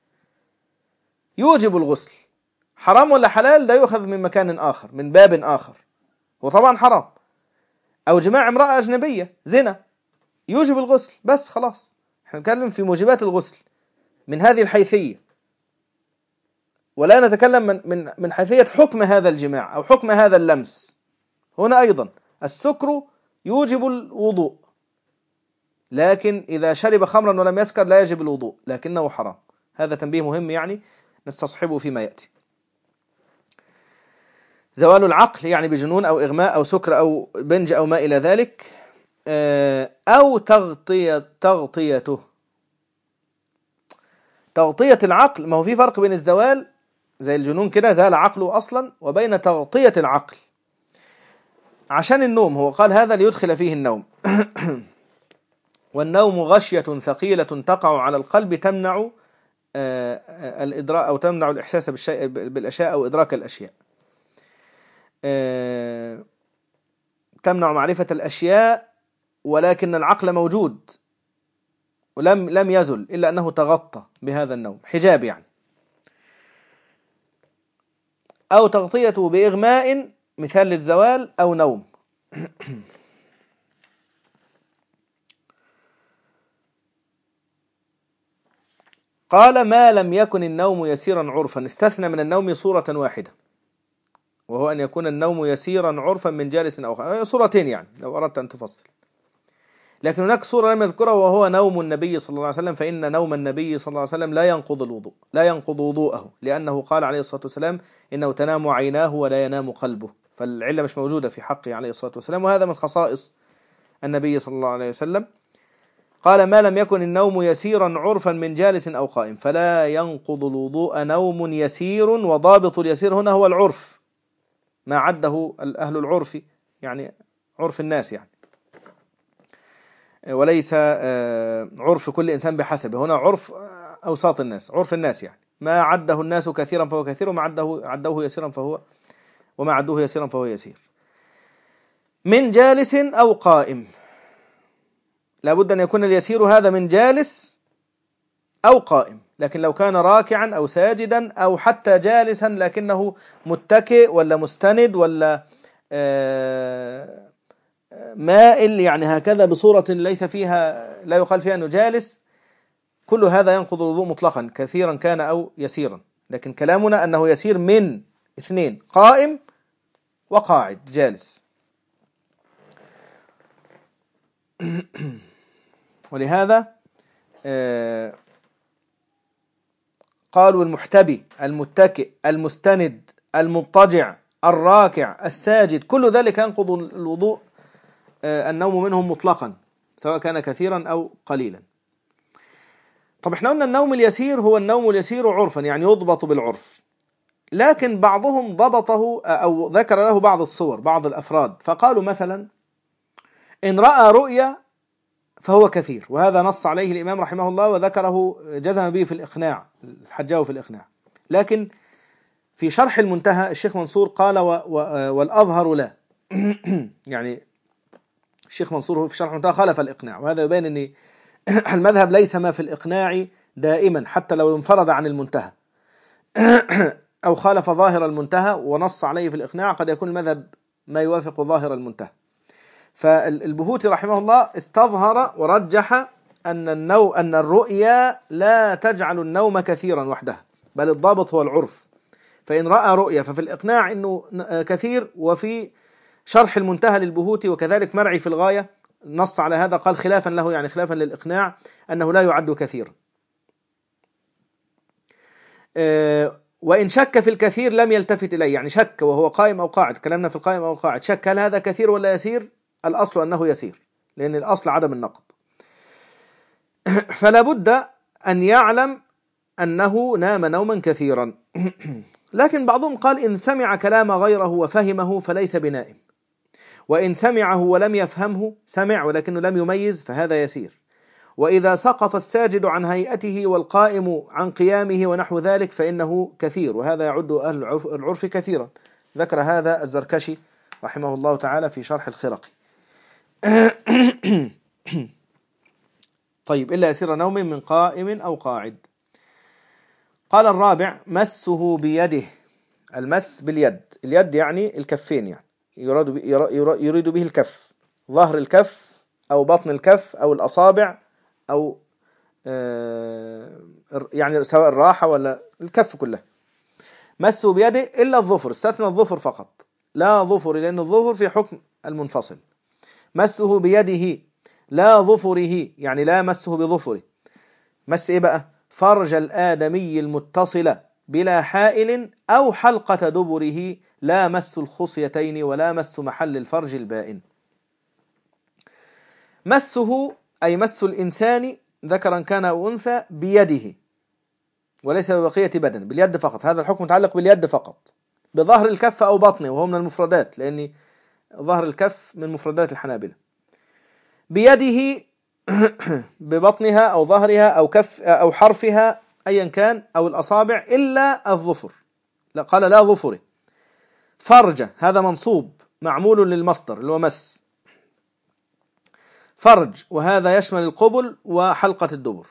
يوجب الغسل. حرام ولا حلال ده يؤخذ من مكان آخر، من باب آخر، وطبعا حرام. أو جماع امرأة أجنبية زنا يوجب الغسل، بس خلاص احنا نتكلم في موجبات الغسل من هذه الحيثية، ولا نتكلم من من من حيثية حكم هذا الجماع أو حكم هذا اللمس. هنا أيضا السكر يوجب الوضوء، لكن إذا شرب خمرا ولم يسكر لا يجب الوضوء لكنه حرام. هذا تنبيه مهم يعني نستصحبه فيما يأتي. زوال العقل يعني بجنون أو إغماء أو سكر أو بنج أو ما إلى ذلك، أو تغطية تغطيته تغطية العقل. ما هو في فرق بين الزوال زي الجنون كده زال عقله أصلا، وبين تغطية العقل عشان النوم. هو قال هذا ليدخل فيه النوم. والنوم غشية ثقيلة تقع على القلب تمنع الإدراك أو تمنع الإحساس بالشيء بالأشياء أو إدراك الأشياء، تمنع معرفة الأشياء، ولكن العقل موجود ولم لم يزل إلا أنه تغطى بهذا النوم، حجاب يعني. أو تغطيته بإغماء مثال للزوال أو نوم. قال ما لم يكن النوم يسيرا عرفا، استثنى من النوم صورة واحدة، وهو أن يكون النوم يسيرا عرفا من جالس أو خ... صورتين يعني لو أردت أن تفصل. لكن هناك صورة لم يذكرها وهو نوم النبي صلى الله عليه وسلم، فإن نوم النبي صلى الله عليه وسلم لا ينقض الوضوء لا ينقض وضوءه، لأنه قال عليه الصلاة والسلام إنه تنام عيناه ولا ينام قلبه، فالعلة مش موجودة في حقه عليه الصلاة والسلام، وهذا من خصائص النبي صلى الله عليه وسلم. قال ما لم يكن النوم يسيرا عرفا من جالس أو قائم فلا ينقض الوضوء نوم يسير. وضابط اليسير هنا هو العرف، ما عده أهل العرف يعني عرف الناس يعني، وليس عرف كل إنسان بحسبه. هنا عرف أوساط الناس، عرف الناس يعني ما عده الناس كثيرا فهو كثير، وما عده عدوه يسيرا فهو وما عدوه يسيرا فهو يسير. من جالس أو قائم، لابد أن يكون اليسير هذا من جالس أو قائم، لكن لو كان راكعا أو ساجدا أو حتى جالسا لكنه متكئ ولا مستند ولا مائل يعني هكذا بصورة ليس فيها لا يقال فيها أنه جالس، كل هذا ينقض الوضوء مطلقا كثيرا كان أو يسيرا. لكن كلامنا أنه يسير من اثنين، قائم وقاعد جالس. ولهذا قالوا المحتبي المتكئ المستند المضطجع الراكع الساجد كل ذلك ينقض الوضوء النوم منهم مطلقا سواء كان كثيرا أو قليلا. طب احنا قلنا النوم اليسير هو النوم اليسير عرفا يعني يضبط بالعرف، لكن بعضهم ضبطه أو ذكر له بعض الصور بعض الأفراد، فقالوا مثلا إن رأى رؤيا فهو كثير، وهذا نص عليه الإمام رحمه الله وذكره جزم به في الإقناع، الحجاوي في الإقناع. لكن في شرح المنتهى الشيخ منصور قال و و والأظهر لا يعني الشيخ منصور في شرح المنتهى خالف الإقناع، وهذا يبين أن المذهب ليس ما في الإقناع دائما حتى لو انفرد عن المنتهى أو خالف ظاهر المنتهى ونص عليه في الإقناع، قد يكون المذهب ما يوافق ظاهر المنتهى. فالبهوتي رحمه الله استظهر ورجح أن النوم أن الرؤيا لا تجعل النوم كثيرا وحدها، بل الضابط هو العرف. فإن رأى رؤيا ففي الإقناع أنه كثير، وفي شرح المنتهى للبهوتي وكذلك مرعي في الغاية نص على هذا، قال خلافا له يعني خلافا للإقناع أنه لا يعد كثيرا. وإن شك في الكثير لم يلتفت إليه، يعني شك وهو قائم أو قاعد، كلامنا في القائم أو قاعد، شك هل هذا كثير ولا يسير، الأصل أنه يسير لأن الأصل عدم النقض. فلا بد أن يعلم أنه نام نوما كثيرا. لكن بعضهم قال إن سمع كلام غيره وفهمه فليس بنائم، وإن سمعه ولم يفهمه، سمع ولكنه لم يميز، فهذا يسير. وإذا سقط الساجد عن هيئته والقائم عن قيامه ونحو ذلك فإنه كثير، وهذا يعد أهل العرف كثيرا. ذكر هذا الزركشي رحمه الله تعالى في شرح الخرقي. طيب إلا يسير نوم من قائم أو قاعد. قال الرابع مسه بيده. المس باليد، اليد يعني الكفين، يعني يراد يريد به الكف، ظهر الكف أو بطن الكف أو الأصابع أو يعني سواء الراحة ولا الكف كلها. مسه بيده إلا الظفر، استثنى الظفر فقط، لا ظفر لأن الظفر في حكم المنفصل. مسه بيده لا ظفره، يعني لا مسه بظفره. مس إيه بقى؟ فرج الآدمي المتصل بلا حائل أو حلقة دبره، لا مس الخصيتين ولا مس محل الفرج البائن. مسه أي مس الإنسان ذكرا كان أو أنثى بيده وليس ببقية بدن، باليد فقط، هذا الحكم متعلق باليد فقط، بظهر الكف أو بطنه وهو من المفردات، لأن ظهر الكف من مفردات الحنابلة. بيده ببطنها أو ظهرها أو كف أو حرفها أيا كان أو الأصابع إلا الظفر، لا قال لا ظفره. فرج هذا منصوب معمول للمصدر اللي هو مس، فرج، وهذا يشمل القبل وحلقة الدبر،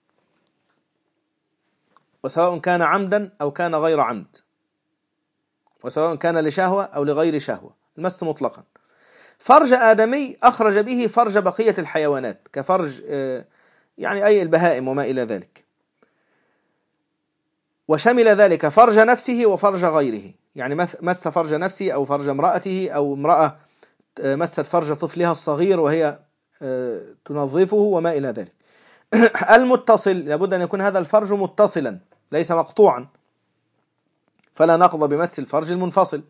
وسواء كان عمدا أو كان غير عمد، وسواء كان لشهوة أو لغير شهوة، المس مطلقا. فرج آدمي أخرج به فرج بقية الحيوانات كفرج يعني أي البهائم وما إلى ذلك، وشمل ذلك فرج نفسه وفرج غيره، يعني مس فرج نفسه أو فرج امرأته، أو امرأة مست فرج طفلها الصغير وهي تنظفه وما إلى ذلك. المتصل لابد أن يكون هذا الفرج متصلا ليس مقطوعا، فلا نقض بمس الفرج المنفصل.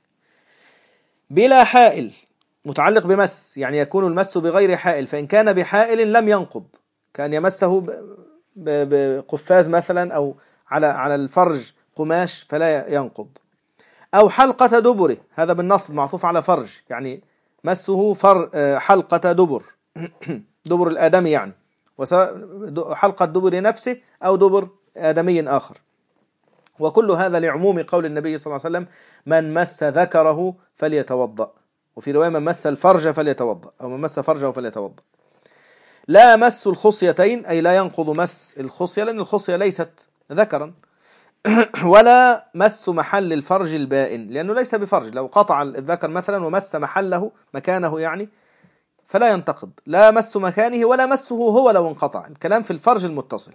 بلا حائل متعلق بمس، يعني يكون المس بغير حائل، فإن كان بحائل لم ينقض، كان يمسه بقفاز مثلا أو على على الفرج قماش فلا ينقض. أو حلقة دبره، هذا بالنصب معطوف على فرج، يعني مسه فر حلقة دبر دبر الآدمي، يعني وسواء حلقة دبر نفسه أو دبر آدمي آخر. وكل هذا لعموم قول النبي صلى الله عليه وسلم من مس ذكره فليتوضأ، وفي رواية من مس الفرج فليتوضأ، أو من مس فرجه فليتوضأ. لا مس الخصيتين أي لا ينقض مس الخصية لأن الخصية ليست ذكرا. ولا مس محل الفرج البائن لأنه ليس بفرج، لو قطع الذكر مثلا ومس محله مكانه يعني فلا ينتقض. لا مس مكانه ولا مسه هو لو انقطع، الكلام في الفرج المتصل.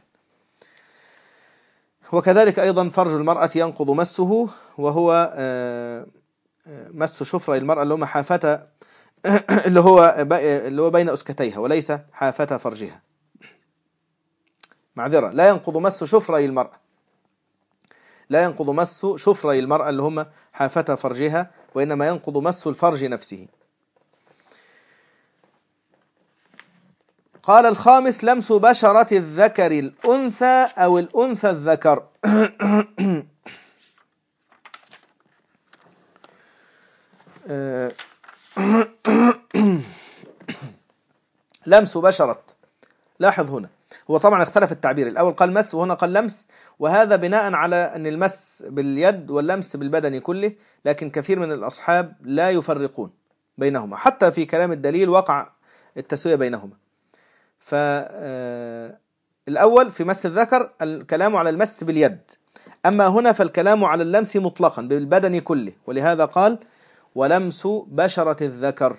وكذلك أيضا فرج المرأة ينقض مسه، وهو مس شفرة المرأة اللي هو حافة اللي هو اللي هو بين أسكتيها وليس حافة فرجها، معذرة، لا ينقض مس شفري المرأة، لا ينقض مس شفري المرأة اللي هم حافة فرجها، وإنما ينقض مس الفرج نفسه. قال الخامس لمس بشرة الذكر الأنثى أو الأنثى الذكر. لمس بشرة. لاحظ هنا هو طبعا اختلف التعبير، الأول قال مس وهنا قال لمس، وهذا بناء على أن المس باليد واللمس بالبدن كله، لكن كثير من الأصحاب لا يفرقون بينهما، حتى في كلام الدليل وقع التسوية بينهما. فالأول في مس الذكر الكلام على المس باليد، أما هنا فالكلام على اللمس مطلقا بالبدن كله، ولهذا قال ولمس بشرة الذكر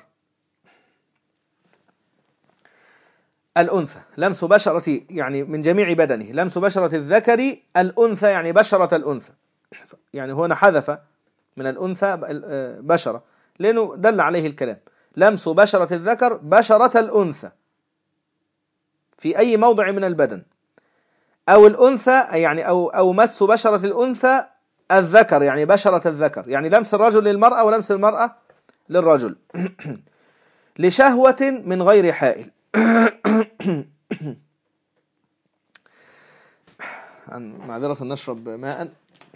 الأنثى. لمس بشرة يعني من جميع بدنه، لمس بشرة الذكر الأنثى يعني بشرة الأنثى، يعني هنا حذف من الأنثى بشرة لأنه دل عليه الكلام. لمس بشرة الذكر بشرة الأنثى في أي موضع من البدن، أو الأنثى يعني أو أو مس بشرة الأنثى الذكر يعني بشرة الذكر، يعني لمس الرجل للمرأة ولمس المرأة للرجل لشهوة من غير حائل. معذرة نشرب ماء.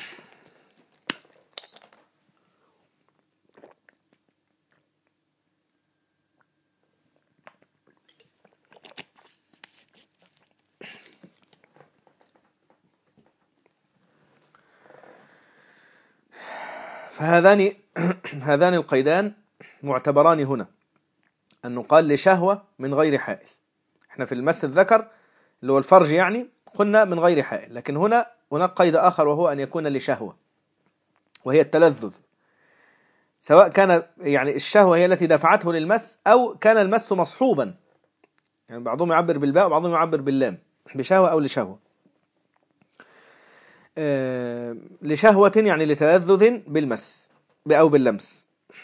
فهذان هذان القيدان معتبران هنا، أنه قال لشهوة من غير حائل. احنا في المس الذكر اللي هو الفرج يعني قلنا من غير حائل، لكن هنا هناك قيد آخر وهو أن يكون لشهوة، وهي التلذذ، سواء كان يعني الشهوة هي التي دفعته للمس أو كان المس مصحوبا، يعني بعضهم يعبر بالباء وبعضهم يعبر باللام، بشهوة أو لشهوة. آه لشهوة يعني لتلذذ بالمس أو باللمس.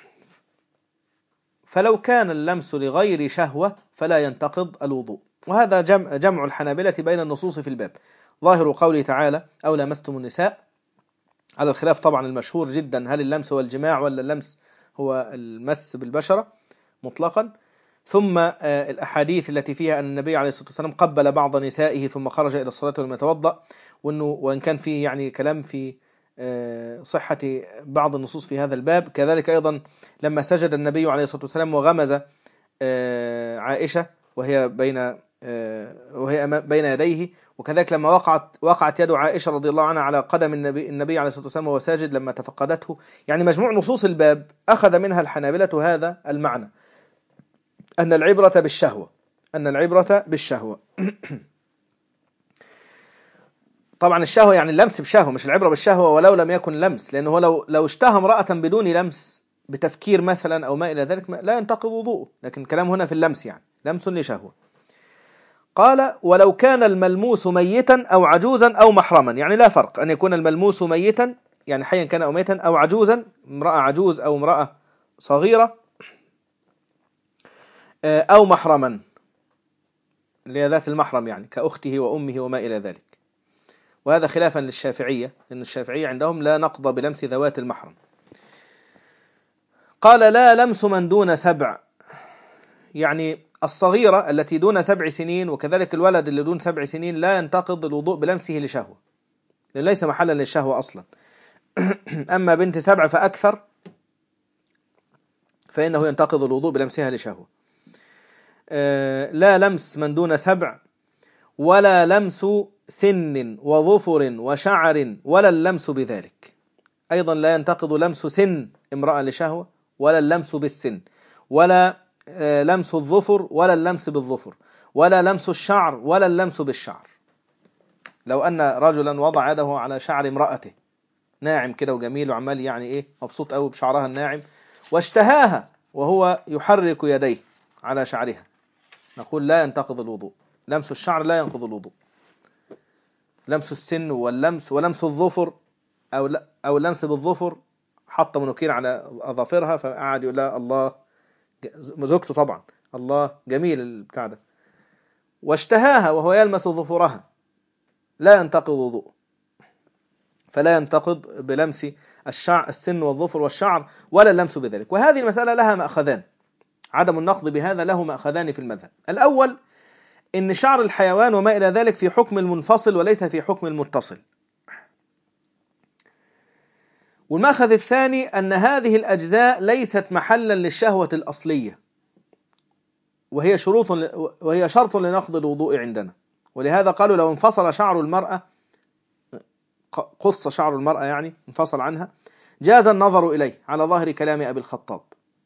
فلو كان اللمس لغير شهوة فلا ينتقض الوضوء، وهذا جمع, جمع الحنابلة بين النصوص في الباب. ظاهر قوله تعالى أو لمستم النساء، على الخلاف طبعا المشهور جدا هل اللمس هو الجماع ولا اللمس هو المس بالبشرة مطلقا. ثم الأحاديث التي فيها أن النبي عليه الصلاة والسلام قبل بعض نسائه ثم خرج إلى الصلاة ولم يتوضأ، وأنه وإن كان فيه يعني كلام في صحة بعض النصوص في هذا الباب. كذلك أيضا لما سجد النبي عليه الصلاة والسلام وغمز عائشة وهي بين وهي بين يديه، وكذلك لما وقعت وقعت يد عائشة رضي الله عنها على قدم النبي النبي عليه الصلاة والسلام وهو ساجد لما تفقدته. يعني مجموع نصوص الباب أخذ منها الحنابلة هذا المعنى، أن العبرة بالشهوة أن العبرة بالشهوة طبعا الشهوة يعني اللمس بشهوة، مش العبرة بالشهوة ولو لم يكن لمس، لأنه لو لو اشتهى امرأة بدون لمس بتفكير مثلا أو ما إلى ذلك لا ينتقض وضوءه، لكن الكلام هنا في اللمس يعني لمس لشهوة. قال ولو كان الملموس ميتا أو عجوزا أو محرما، يعني لا فرق أن يكون الملموس ميتا يعني حيا كان أو ميتا، أو عجوزا امرأة عجوز أو امرأة صغيرة، أو محرما اللي هي ذات المحرم يعني كأخته وأمه وما إلى ذلك. وهذا خلافا للشافعية، لأن الشافعية عندهم لا نقض بلمس ذوات المحرم. قال لا لمس من دون سبع، يعني الصغيرة التي دون سبع سنين وكذلك الولد اللي دون سبع سنين لا ينتقض الوضوء بلمسه لشهوة، لأن ليس محلا للشهوة أصلا. أما بنت سبع فأكثر فإنه ينتقض الوضوء بلمسها لشهوة. لا لمس من دون سبع، ولا لمس سن وظفر وشعر ولا اللمس بذلك. أيضا لا ينتقض لمس سن امرأة لشهوة، ولا اللمس بالسن، ولا لمس الظفر ولا اللمس بالظفر، ولا لمس الشعر ولا اللمس بالشعر. لو أن رجلا وضع يده على شعر امرأته ناعم كده وجميل وعمال يعني إيه مبسوط قوي بشعرها الناعم واشتهاها وهو يحرك يديه على شعرها، نقول لا ينتقض الوضوء. لمس الشعر لا ينقض الوضوء. لمس السن واللمس ولمس الظفر أو لا أو اللمس بالظفر، حط منوكير على أظافرها فقعد يقول لا الله، زوجته طبعا الله جميل البتاع ده، واشتهاها وهو يلمس ظفرها، لا ينتقض وضوء. فلا ينتقض بلمس الشعر السن والظفر والشعر ولا اللمس بذلك. وهذه المسألة لها مأخذان، عدم النقض بهذا له مأخذان في المذهب. الأول إن شعر الحيوان وما إلى ذلك في حكم المنفصل وليس في حكم المتصل. والمأخذ الثاني أن هذه الأجزاء ليست محلا للشهوة الأصلية، وهي شروط وهي شرط لنقض الوضوء عندنا. ولهذا قالوا لو انفصل شعر المرأة، قص شعر المرأة يعني انفصل عنها، جاز النظر إليه على ظاهر كلام أبي الخطاب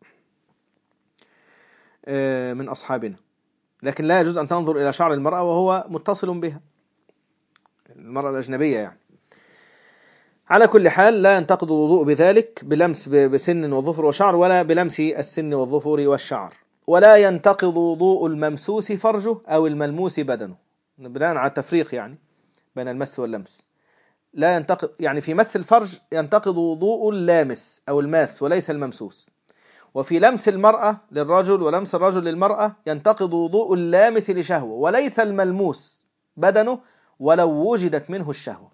من أصحابنا، لكن لا يجوز أن تنظر إلى شعر المرأة وهو متصل بها، المرأة الأجنبية يعني. على كل حال لا ينتقض الوضوء بذلك بلمس بسن وظفر وشعر، ولا بلمس السن والظفر والشعر. ولا ينتقض وضوء الممسوس فرجه أو الملموس بدنه، بناء على التفريق يعني بين المس واللمس. لا ينتقض يعني في مس الفرج ينتقض وضوء اللامس أو الماس وليس الممسوس، وفي لمس المرأة للرجل ولمس الرجل للمرأة ينتقض وضوء اللامس لشهوة وليس الملموس بدنه ولو وجدت منه الشهوة.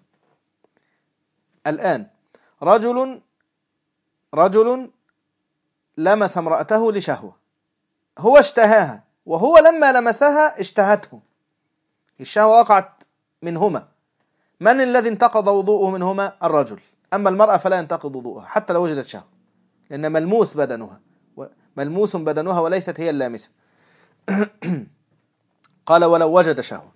الآن رجل رجل لمس امرأته لشهوة، هو اشتهاها وهو لما لمسها اشتهته، الشهوة وقعت منهما، من الذي انتقض وضوءه منهما؟ الرجل. أما المرأة فلا ينتقض وضوءها حتى لو وجدت شهوة، لأن ملموس بدنها ملموس بدنها وليست هي اللامسة. قال ولو وجد شهوة.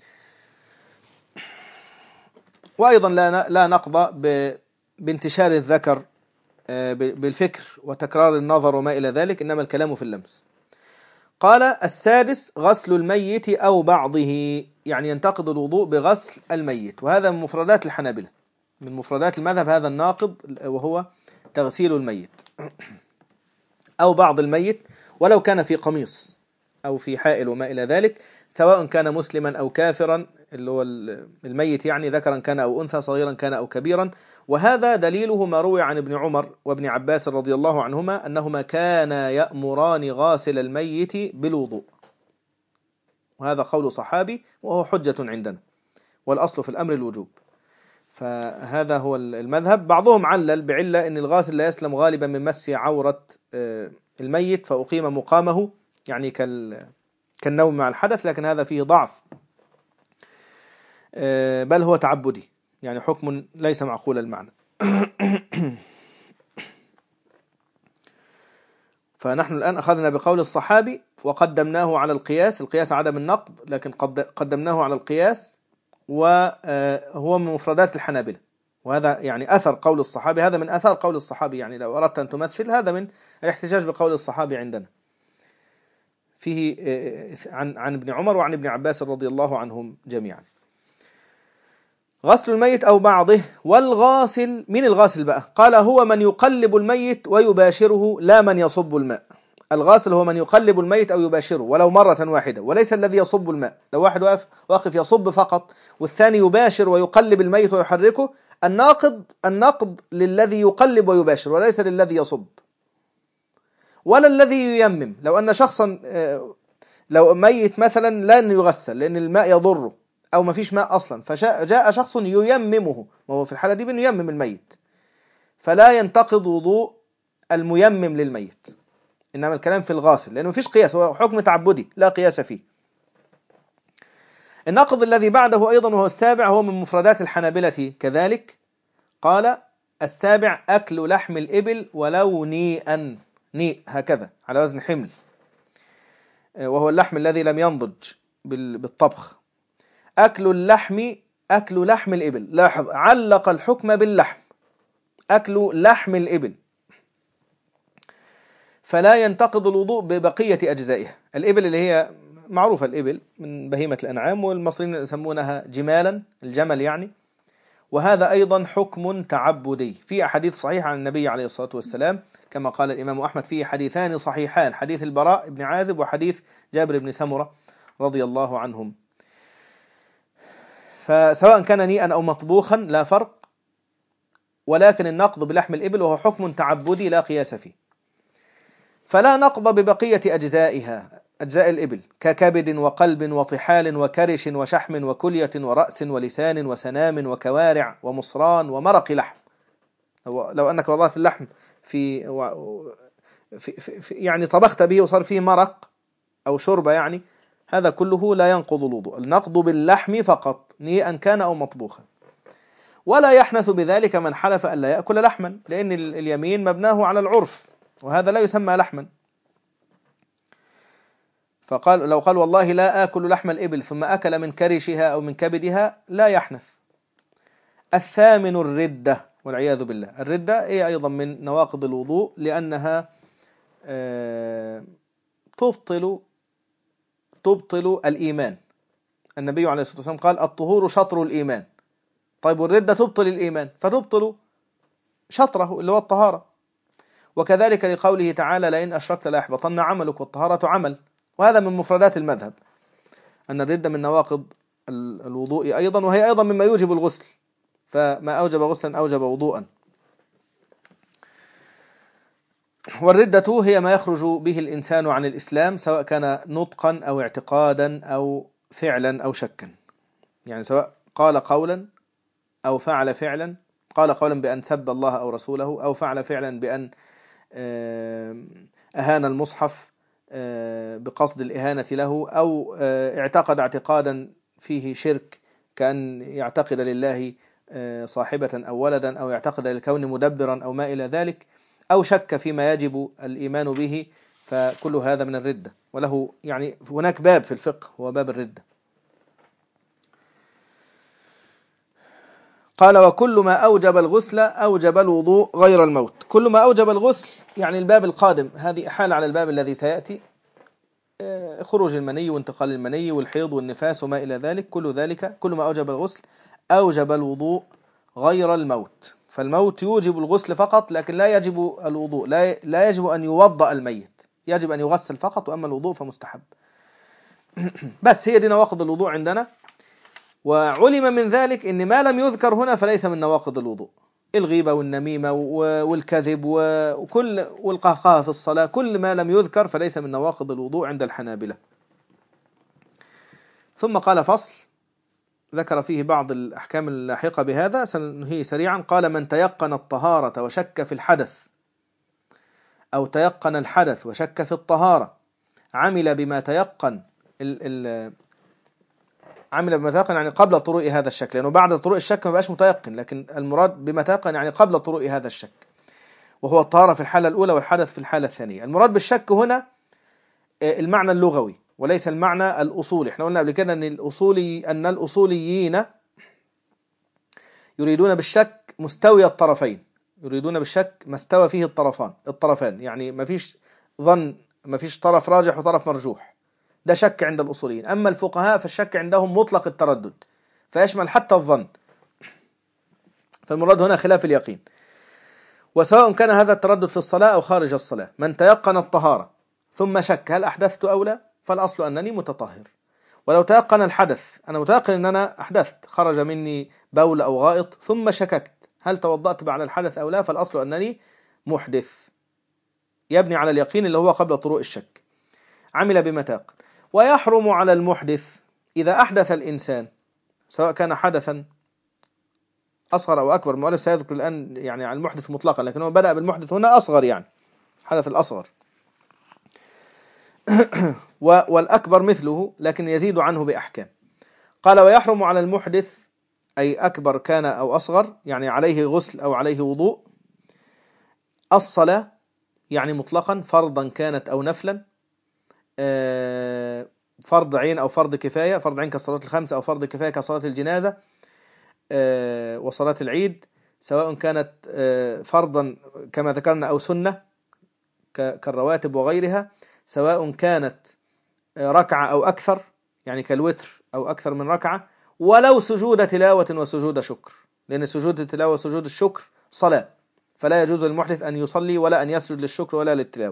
وأيضا لا لا نقضى بانتشار الذكر بالفكر وتكرار النظر وما إلى ذلك، إنما الكلام في اللمس. قال السادس غسل الميت أو بعضه، يعني ينتقض الوضوء بغسل الميت، وهذا من مفردات الحنابلة، من مفردات المذهب هذا الناقض، وهو تغسيل الميت أو بعض الميت، ولو كان في قميص أو في حائل وما إلى ذلك، سواء كان مسلما أو كافرا، اللي هو الميت يعني ذكرا كان أو أنثى، صغيرا كان أو كبيرا. وهذا دليله ما روي عن ابن عمر وابن عباس رضي الله عنهما أنهما كانا يأمران غاسل الميت بالوضوء، وهذا قول صحابي وهو حجة عندنا، والأصل في الأمر الوجوب. فهذا هو المذهب. بعضهم علل بعلة أن الغاسل لا يسلم غالبا من مس عورة الميت فأقيم مقامه، يعني كالنوم مع الحدث، لكن هذا فيه ضعف، بل هو تعبدي، يعني حكم ليس معقول المعنى. فنحن الآن أخذنا بقول الصحابي وقدمناه على القياس، القياس عدم النقض، لكن قدمناه على القياس، وهو من مفردات الحنابلة، وهذا يعني أثر قول الصحابي، هذا من أثر قول الصحابي، يعني لو أردت أن تمثل هذا من الاحتجاج بقول الصحابي عندنا، فيه عن عن ابن عمر وعن ابن عباس رضي الله عنهم جميعا. غسل الميت أو بعضه. والغاسل، من الغاسل بقى؟ قال هو من يقلب الميت ويباشره لا من يصب الماء. الغاسل هو من يقلب الميت أو يباشره ولو مرة واحدة، وليس الذي يصب الماء. لو واحد واقف واقف يصب فقط والثاني يباشر ويقلب الميت ويحركه، الناقض النقض للذي يقلب ويباشر وليس للذي يصب. ولا الذي ييمم، لو أن شخصا لو ميت مثلا لن يغسل لأن الماء يضره أو ما فيش ماء أصلا، فجاء شخص ييممه، وهو في الحالة دي بأنه ييمم الميت، فلا ينتقض وضوء الميمم للميت، إنما الكلام في الغاسل لأنه ما فيش قياس، هو حكم تعبدي لا قياس فيه. النقض الذي بعده أيضا وهو السابع هو من مفردات الحنابلة كذلك. قال السابع أكل لحم الإبل ولو نيئا، نيء هكذا على وزن حمل، وهو اللحم الذي لم ينضج بالطبخ. أكل اللحم أكل لحم الإبل، لاحظ علق الحكم باللحم، أكل لحم الإبل، فلا ينتقض الوضوء ببقية أجزائها. الإبل اللي هي معروفة، الإبل من بهيمة الأنعام، والمصريين يسمونها جمالا، الجمل يعني. وهذا أيضا حكم تعبدي، في أحاديث صحيحة عن النبي عليه الصلاة والسلام، كما قال الإمام أحمد فيه حديثان صحيحان، حديث البراء بن عازب وحديث جابر بن سمرة رضي الله عنهم. فسواء كان نيئا أو مطبوخا لا فرق، ولكن النقض بلحم الإبل وهو حكم تعبدي لا قياس فيه. فلا نقض ببقية أجزائها، أجزاء الإبل، ككبد وقلب وطحال وكرش وشحم وكلية ورأس ولسان وسنام وكوارع ومصران ومرق لحم. لو أنك وضعت اللحم في, في, في يعني طبخت به وصار فيه مرق أو شوربة، يعني هذا كله لا ينقض الوضوء. النقض باللحم فقط، نيئا كان أو مطبوخا. ولا يحنث بذلك من حلف أن لا يأكل لحما، لأن اليمين مبناه على العرف، وهذا لا يسمى لحما. فقال لو قال والله لا آكل لحم الإبل ثم أكل من كرشها أو من كبدها لا يحنث. الثامن الردة والعياذ بالله. الردة هي أيضا من نواقض الوضوء لأنها تبطل تبطل الإيمان. النبي عليه الصلاة والسلام قال الطهور شطر الإيمان. طيب والردة تبطل الإيمان فتبطل شطره اللي هو الطهارة. وكذلك لقوله تعالى لئن أشركت ليحبطن عملك والطهارة عمل. وهذا من مفردات المذهب أن الردة من نواقض الوضوء أيضا، وهي أيضا مما يوجب الغسل، فما أوجب غسلا أوجب وضوءا. والردة هي ما يخرج به الإنسان عن الإسلام سواء كان نطقا أو اعتقادا أو فعلا أو شكا، يعني سواء قال قولا أو فعل فعلا، قال قولا بأن سب الله أو رسوله، أو فعل فعلا بأن أهان المصحف بقصد الإهانة له، أو اعتقد اعتقادا فيه شرك كأن يعتقد لله صاحبة أو ولدا، أو يعتقد للكون مدبرا أو ما إلى ذلك، أو شك فيما يجب الإيمان به، فكل هذا من الردة. وله يعني هناك باب في الفقه هو باب الردة. قال وكل ما أوجب الغسل أوجب الوضوء غير الموت. كل ما أوجب الغسل يعني الباب القادم، هذه إحالة على الباب الذي سيأتي، خروج المني وانتقال المني والحيض والنفاس وما إلى ذلك، كل ذلك كل ما أوجب الغسل أوجب الوضوء غير الموت. فالموت يوجب الغسل فقط لكن لا يجب الوضوء، لا لا يجب أن يوضأ الميت، يجب أن يغسل فقط، وأما الوضوء فمستحب. بس هي دي نواقض الوضوء عندنا. وعلم من ذلك إن ما لم يذكر هنا فليس من نواقض الوضوء، الغيبة والنميمة والكذب وكل والقهقه في الصلاة، كل ما لم يذكر فليس من نواقض الوضوء عند الحنابلة. ثم قال فصل ذكر فيه بعض الأحكام اللاحقة بهذا، سننهي سريعا. قال من تيقن الطهارة وشك في الحدث، أو تيقن الحدث وشك في الطهارة، عمل بما تيقن ال ال عمل بما تيقن يعني قبل طروء هذا الشك، لأنه بعد طروء الشك ما بقاش متيقن، لكن المراد بما تيقن يعني قبل طروء هذا الشك، وهو الطهارة في الحالة الأولى والحدث في الحالة الثانية. المراد بالشك هنا المعنى اللغوي وليس المعنى الأصولي. احنا قلنا قبل كده أن الأصولي أن الأصوليين يريدون بالشك مستوي الطرفين، يريدون بالشك ما استوى فيه الطرفان الطرفان يعني ما فيش ظن، ما فيش طرف راجح وطرف مرجوح، ده شك عند الأصوليين. أما الفقهاء فالشك عندهم مطلق التردد فيشمل حتى الظن، فالمراد هنا خلاف اليقين. وسواء كان هذا التردد في الصلاة أو خارج الصلاة، من تيقن الطهارة ثم شك هل أحدثت أو لا فالأصل أنني متطهر. ولو تيقن الحدث، أنا متيقن أن أنا أحدثت، خرج مني بول أو غائط ثم شككت هل توضأت بعد الحدث أو لا، فالأصل أنني محدث، يبني على اليقين اللي هو قبل طروء الشك. عمل بما تيقن. ويحرم على المحدث إذا أحدث الإنسان، سواء كان حدثا أصغر أو أكبر، المؤلف سيذكر الآن يعني عن المحدث مطلقا، لكن هو بدأ بالمحدث هنا أصغر، يعني حدث الأصغر والأكبر مثله لكن يزيد عنه بأحكام. قال ويحرم على المحدث أي أكبر كان أو أصغر، يعني عليه غسل أو عليه وضوء، الصلاة يعني مطلقا فرضا كانت أو نفلا، فرض عين أو فرض كفاية، فرض عين كالصلاة الخمس أو فرض كفاية كصلاة الجنازة وصلاة العيد، سواء كانت فرضا كما ذكرنا أو سنة كالرواتب وغيرها، سواء كانت ركعة أو أكثر يعني كالوتر أو أكثر من ركعة، ولو سجود تلاوة وسجود شكر، لأن سجود التلاوة وسجود الشكر صلاة، فلا يجوز للمحدث أن يصلي ولا أن يسجد للشكر ولا للتلاوة.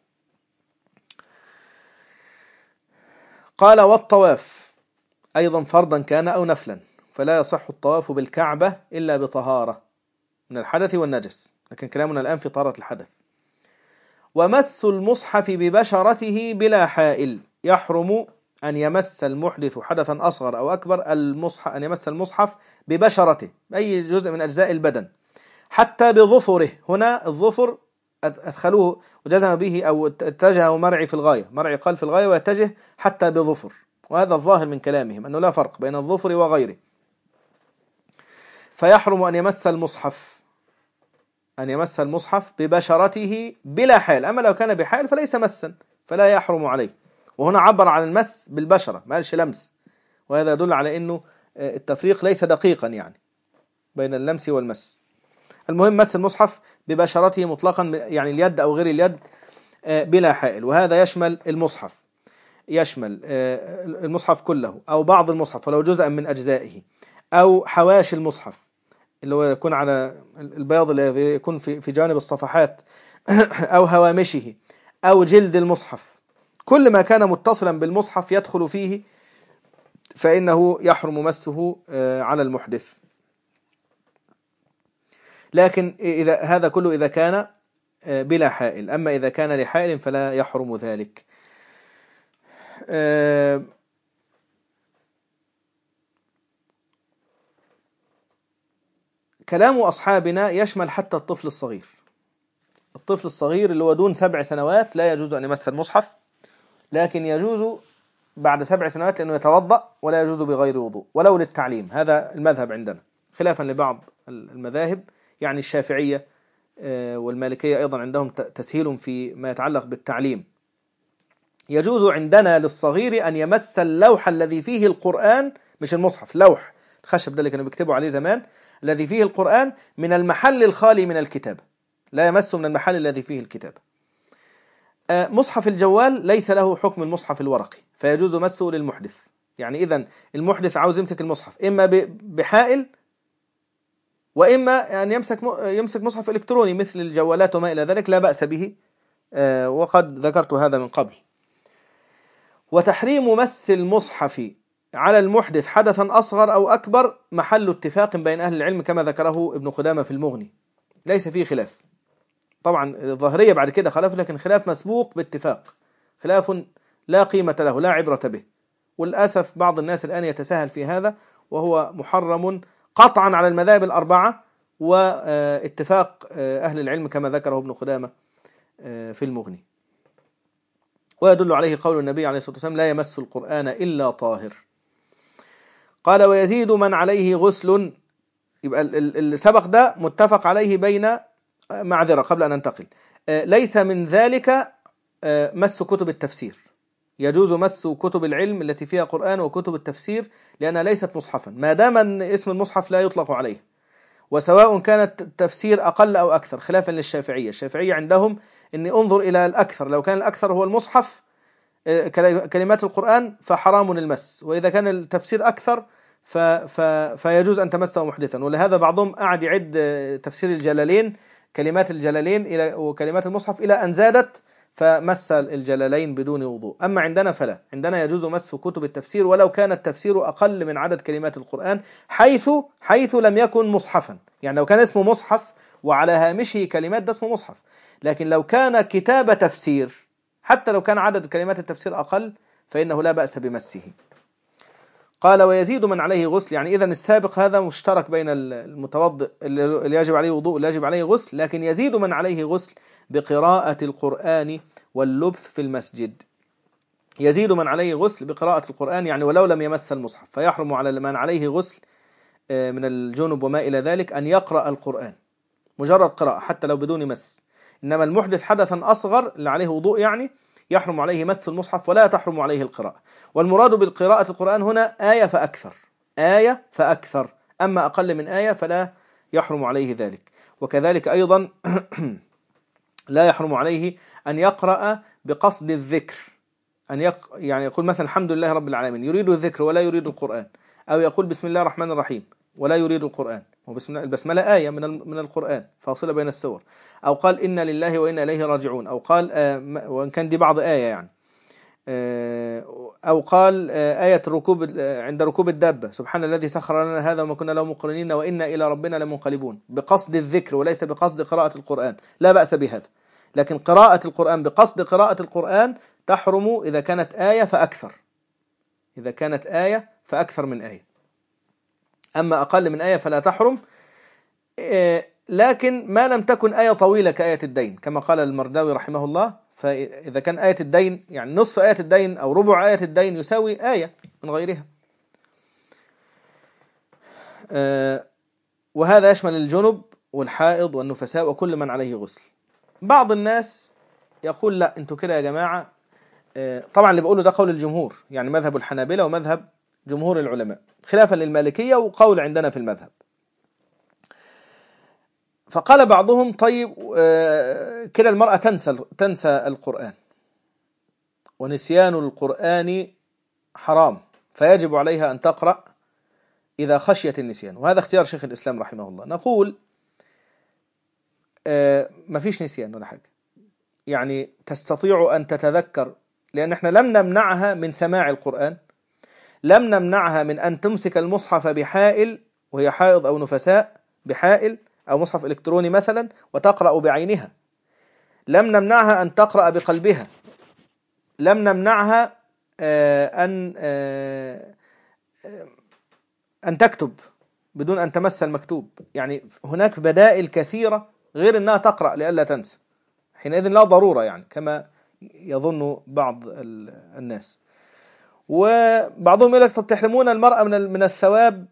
قال والطواف أيضا فرضا كان أو نفلا، فلا يصح الطواف بالكعبة إلا بطهارة من الحدث والنجس، لكن كلامنا الآن في طهارة الحدث. ومس المصحف ببشرته بلا حائل، يحرم أن يمس المحدث حدثا أصغر أو أكبر المصحف، أن يمس المصحف ببشرته أي جزء من أجزاء البدن، حتى بظفره. هنا الظفر أدخلوه وجزم به أو اتجه مرعي في الغاية، مرعي قال في الغاية ويتجه حتى بظفر، وهذا الظاهر من كلامهم أنه لا فرق بين الظفر وغيره. فيحرم أن يمس المصحف أن يمس المصحف ببشرته بلا حال، أما لو كان بحال فليس مسا فلا يحرم عليه. وهنا عبر عن المس بالبشرة ما قالش لمس، وهذا يدل على أنه التفريق ليس دقيقا يعني بين اللمس والمس. المهم مس المصحف ببشرته مطلقا، يعني اليد أو غير اليد بلا حائل، وهذا يشمل المصحف، يشمل المصحف كله أو بعض المصحف ولو جزءا من أجزائه، أو حواشي المصحف اللي هو يكون على البياض الذي يكون في في جانب الصفحات، أو هوامشه، أو جلد المصحف. كل ما كان متصلا بالمصحف يدخل فيه فإنه يحرم مسه على المحدث. لكن إذا هذا كله إذا كان بلا حائل، أما إذا كان لحائل فلا يحرم ذلك. كلام أصحابنا يشمل حتى الطفل الصغير. الطفل الصغير اللي هو دون سبع سنوات لا يجوز أن يمس المصحف، لكن يجوز بعد سبع سنوات لأنه يتوضأ، ولا يجوز بغير وضوء ولو للتعليم. هذا المذهب عندنا خلافا لبعض المذاهب، يعني الشافعية والمالكية أيضا عندهم تسهيل في ما يتعلق بالتعليم. يجوز عندنا للصغير أن يمس اللوح الذي فيه القرآن، مش المصحف، لوح الخشب ده اللي كانوا بيكتبوا عليه زمان، الذي فيه القرآن من المحل الخالي من الكتاب، لا يمس من المحل الذي فيه الكتاب. مصحف الجوال ليس له حكم المصحف الورقي، فيجوز مسه للمحدث. يعني إذن المحدث عاوز يمسك المصحف إما بحائل، وإما أن يمسك يمسك مصحف إلكتروني مثل الجوالات وما إلى ذلك، لا بأس به، وقد ذكرت هذا من قبل. وتحريم مس المصحف على المحدث حدثا أصغر أو أكبر محل اتفاق بين أهل العلم كما ذكره ابن قدامة في المغني، ليس فيه خلاف. طبعا الظاهرية بعد كده خلاف، لكن خلاف مسبوق باتفاق، خلاف لا قيمة له، لا عبرة به. والأسف بعض الناس الآن يتساهل في هذا، وهو محرم قطعا على المذاهب الأربعة واتفاق أهل العلم كما ذكره ابن قدامة في المغني. ويدل عليه قول النبي عليه الصلاة والسلام: لا يمس القرآن إلا طاهر. قال: ويزيد من عليه غسل. يبقى السبق ده متفق عليه بين، معذرة قبل أن ننتقل، ليس من ذلك مس كتب التفسير. يجوز مس كتب العلم التي فيها قرآن وكتب التفسير لأنها ليست مصحفا، ما دام أن اسم المصحف لا يطلق عليه، وسواء كانت التفسير أقل أو أكثر، خلافا للشافعية. الشافعية عندهم أن انظر إلى الأكثر، لو كان الأكثر هو المصحف كلمات القرآن فحرام المس، وإذا كان التفسير أكثر ف... ف... فيجوز أن تمسه محدثا. ولهذا بعضهم قعد يعد تفسير الجلالين، كلمات الجلالين إلى وكلمات المصحف إلى أن زادت فمس الجلالين بدون وضوء. أما عندنا فلا، عندنا يجوز مس كتب التفسير ولو كان التفسير أقل من عدد كلمات القرآن، حيث حيث لم يكن مصحفا. يعني لو كان اسمه مصحف وعلى هامشه كلمات ده اسمه مصحف، لكن لو كان كتاب تفسير حتى لو كان عدد كلمات التفسير أقل فإنه لا بأس بمسه. قال: ويزيد من عليه غسل. يعني إذن السابق هذا مشترك بين المتوضئ اللي يجب عليه وضوء اللي يجب عليه غسل، لكن يزيد من عليه غسل بقراءة القرآن واللبث في المسجد. يزيد من عليه غسل بقراءة القرآن، يعني ولو لم يمس المصحف، فيحرم على من عليه غسل من الجنب وما إلى ذلك أن يقرأ القرآن مجرد قراءة حتى لو بدون مس. إنما المحدث حدثا أصغر اللي عليه وضوء يعني يحرم عليه مس المصحف ولا تحرم عليه القراءة. والمراد بالقراءة القرآن هنا آية فأكثر، آية فأكثر، أما أقل من آية فلا يحرم عليه ذلك. وكذلك أيضا لا يحرم عليه أن يقرأ بقصد الذكر، أن يق... يعني يقول مثلا الحمد لله رب العالمين يريد الذكر ولا يريد القرآن، أو يقول بسم الله الرحمن الرحيم ولا يريد القرآن، البسملة آية من من القرآن فاصلة بين السور، أو قال إنا لله وإنا إليه راجعون، أو قال آه وإن كان دي بعض آية يعني، آه أو قال آه آية ركوب عند ركوب الدابة: سبحان الذي سخر لنا هذا وما كنا له مقرنين وإنا إلى ربنا لمنقلبون، بقصد الذكر وليس بقصد قراءة القرآن، لا بأس بهذا. لكن قراءة القرآن بقصد قراءة القرآن تحرم إذا كانت آية فأكثر، إذا كانت آية فأكثر من آية. أما أقل من آية فلا تحرم، لكن ما لم تكن آية طويلة كآية الدين كما قال المرداوي رحمه الله، فإذا كان آية الدين يعني نصف آية الدين أو ربع آية الدين يساوي آية من غيرها. وهذا يشمل الجنب والحائض والنفساء وكل من عليه غسل. بعض الناس يقول لا، انتوا كده يا جماعة طبعا اللي بقوله ده قول الجمهور، يعني مذهب الحنابلة ومذهب جمهور العلماء، خلافا للمالكية وقول عندنا في المذهب. فقال بعضهم طيب كده المرأة تنسى تنسى القرآن، ونسيان القرآن حرام، فيجب عليها أن تقرأ إذا خشيت النسيان، وهذا اختيار شيخ الإسلام رحمه الله. نقول ما فيش نسيان ولا حاجة، يعني تستطيع أن تتذكر، لأن احنا لم نمنعها من سماع القرآن، لم نمنعها من أن تمسك المصحف بحائل وهي حائض أو نفساء، بحائل أو مصحف إلكتروني مثلا وتقرأ بعينها، لم نمنعها أن تقرأ بقلبها، لم نمنعها أن أن تكتب بدون أن تمس المكتوب. يعني هناك بدائل كثيرة غير أنها تقرأ لئلا تنسى، حينئذ لا ضرورة يعني كما يظن بعض الناس. وبعضهم يقول لك طب تحرمون المرأة من من الثواب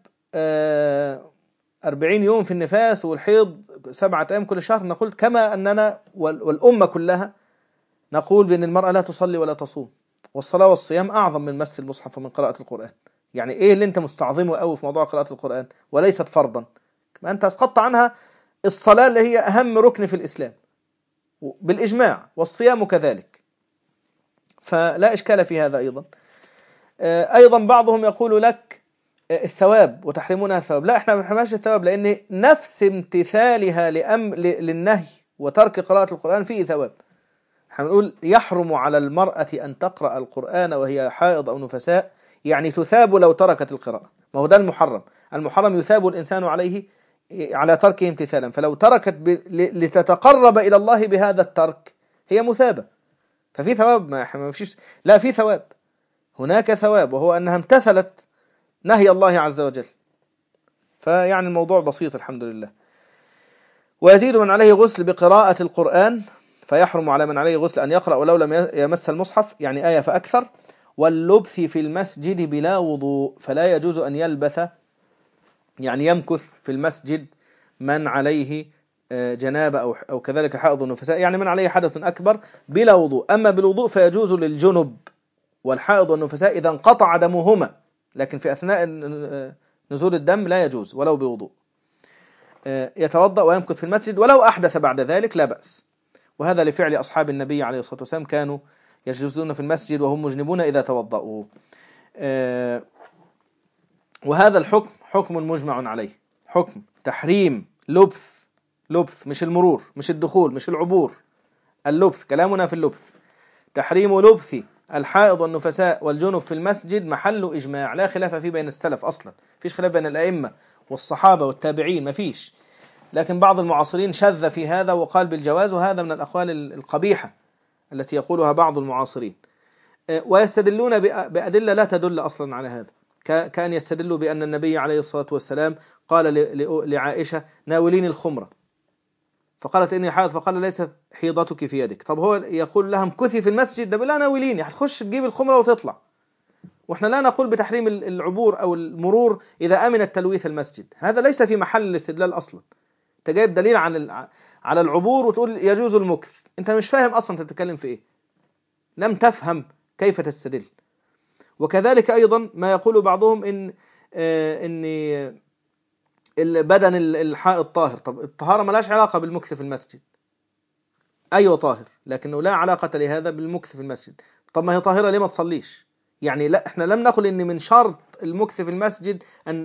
أربعين يوم في النفاس والحيض سبعة أيام كل شهر. نقول كما أننا والأمة كلها نقول بأن المرأة لا تصلي ولا تصوم، والصلاة والصيام أعظم من مس المصحف ومن قراءة القرآن. يعني إيه اللي أنت مستعظمه قوي في موضوع قراءة القرآن وليست فرضا؟ كما أنت أسقطت عنها الصلاة اللي هي أهم ركن في الإسلام بالإجماع، والصيام كذلك، فلا إشكال في هذا. أيضا أيضا بعضهم يقول لك الثواب وتحرمونها الثواب. لا، احنا ما بنحرمهاش الثواب، لأن نفس امتثالها لأم للنهي وترك قراءة القرآن فيه ثواب. احنا بنقول يحرم على المرأة أن تقرأ القرآن وهي حائض أو نفساء، يعني تثاب لو تركت القراءة. ما هو ده المحرم، المحرم يثاب الإنسان عليه على تركه امتثالا، فلو تركت ب... لتتقرب إلى الله بهذا الترك هي مثابة، ففي ثواب. ما ما فيش، لا في ثواب، هناك ثواب، وهو أنها امتثلت نهي الله عز وجل. فيعني الموضوع بسيط الحمد لله. ويزيد من عليه غسل بقراءة القرآن، فيحرم على من عليه غسل أن يقرأ ولو لم يمس المصحف، يعني آية فأكثر. واللبث في المسجد بلا وضوء، فلا يجوز أن يلبث، يعني يمكث في المسجد من عليه جنابة أو أو كذلك حائض ونفساء، يعني من عليه حدث أكبر بلا وضوء. أما بالوضوء فيجوز للجنب والحائض والنفساء إذا انقطع دمهما، لكن في أثناء نزول الدم لا يجوز ولو بوضوء. يتوضأ ويمكث في المسجد، ولو أحدث بعد ذلك لا بأس، وهذا لفعل أصحاب النبي عليه الصلاة والسلام، كانوا يجلسون في المسجد وهم مجنبون إذا توضأوا. وهذا الحكم حكم مجمع عليه، حكم تحريم لبث، لبث مش المرور، مش الدخول، مش العبور، اللبث، كلامنا في اللبث. تحريم لبث الحائض والنفساء والجنب في المسجد محل إجماع، لا خلاف فيه بين السلف أصلا، فيش خلاف بين الأئمة والصحابة والتابعين، ما فيش. لكن بعض المعاصرين شذ في هذا وقال بالجواز، وهذا من الأقوال القبيحة التي يقولها بعض المعاصرين، ويستدلون بأدلة لا تدل أصلا على هذا، كان يستدلوا بأن النبي عليه الصلاة والسلام قال لعائشة ناوليني الخمرة، فقالت إني حائض، فقال ليست حيضتك في يدك. طب هو يقول لها امكثي في المسجد، ده بلا ناوليني، هتخش تجيب الخمرة وتطلع. وإحنا لا نقول بتحريم العبور أو المرور إذا أمن التلويث المسجد، هذا ليس في محل الاستدلال أصلا. أنت جايب دليل عن على العبور وتقول يجوز المكث، أنت مش فاهم أصلا تتكلم في إيه، لم تفهم كيف تستدل. وكذلك أيضا ما يقول بعضهم إن آه إن البدن الحائض طاهر. طب الطهارة ملاش علاقة بالمكث في المسجد، أيوة طاهر، لكنه لا علاقة لهذا بالمكث في المسجد. طب ما هي طاهرة ليه ما تصليش؟ يعني لا، احنا لم نقل إن من شرط المكث في المسجد أن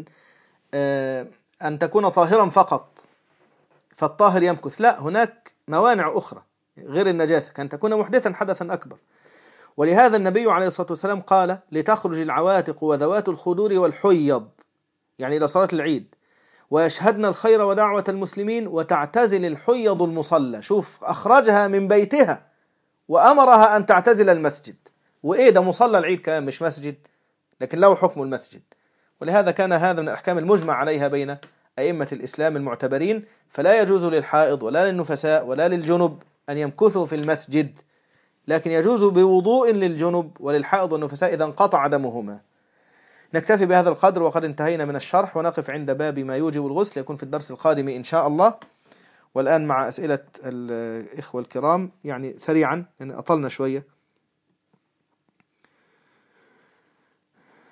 آه أن تكون طاهرا فقط فالطاهر يمكث، لا، هناك موانع أخرى غير النجاسة، كان تكون محدثا حدثا أكبر. ولهذا النبي عليه الصلاة والسلام قال لتخرج العواتق وذوات الخدور والحيض، يعني إلى صلاة العيد، ويشهدن الخير ودعوة المسلمين، وتعتزل الحيض المصلى. شوف، أخرجها من بيتها وأمرها أن تعتزل المسجد، وإيه ده مصلى العيد كمان مش مسجد، لكن له حكم المسجد. ولهذا كان هذا من الأحكام المجمع عليها بين أئمة الإسلام المعتبرين. فلا يجوز للحائض ولا للنفساء ولا للجنب أن يمكثوا في المسجد، لكن يجوز بوضوء للجنب وللحائض والنفساء إذا انقطع دمهما. نكتفي بهذا القدر وقد انتهينا من الشرح، ونقف عند باب ما يوجب الغسل، يكون في الدرس القادم إن شاء الله. والآن مع أسئلة الإخوة الكرام، يعني سريعا، يعني أطلنا شوية.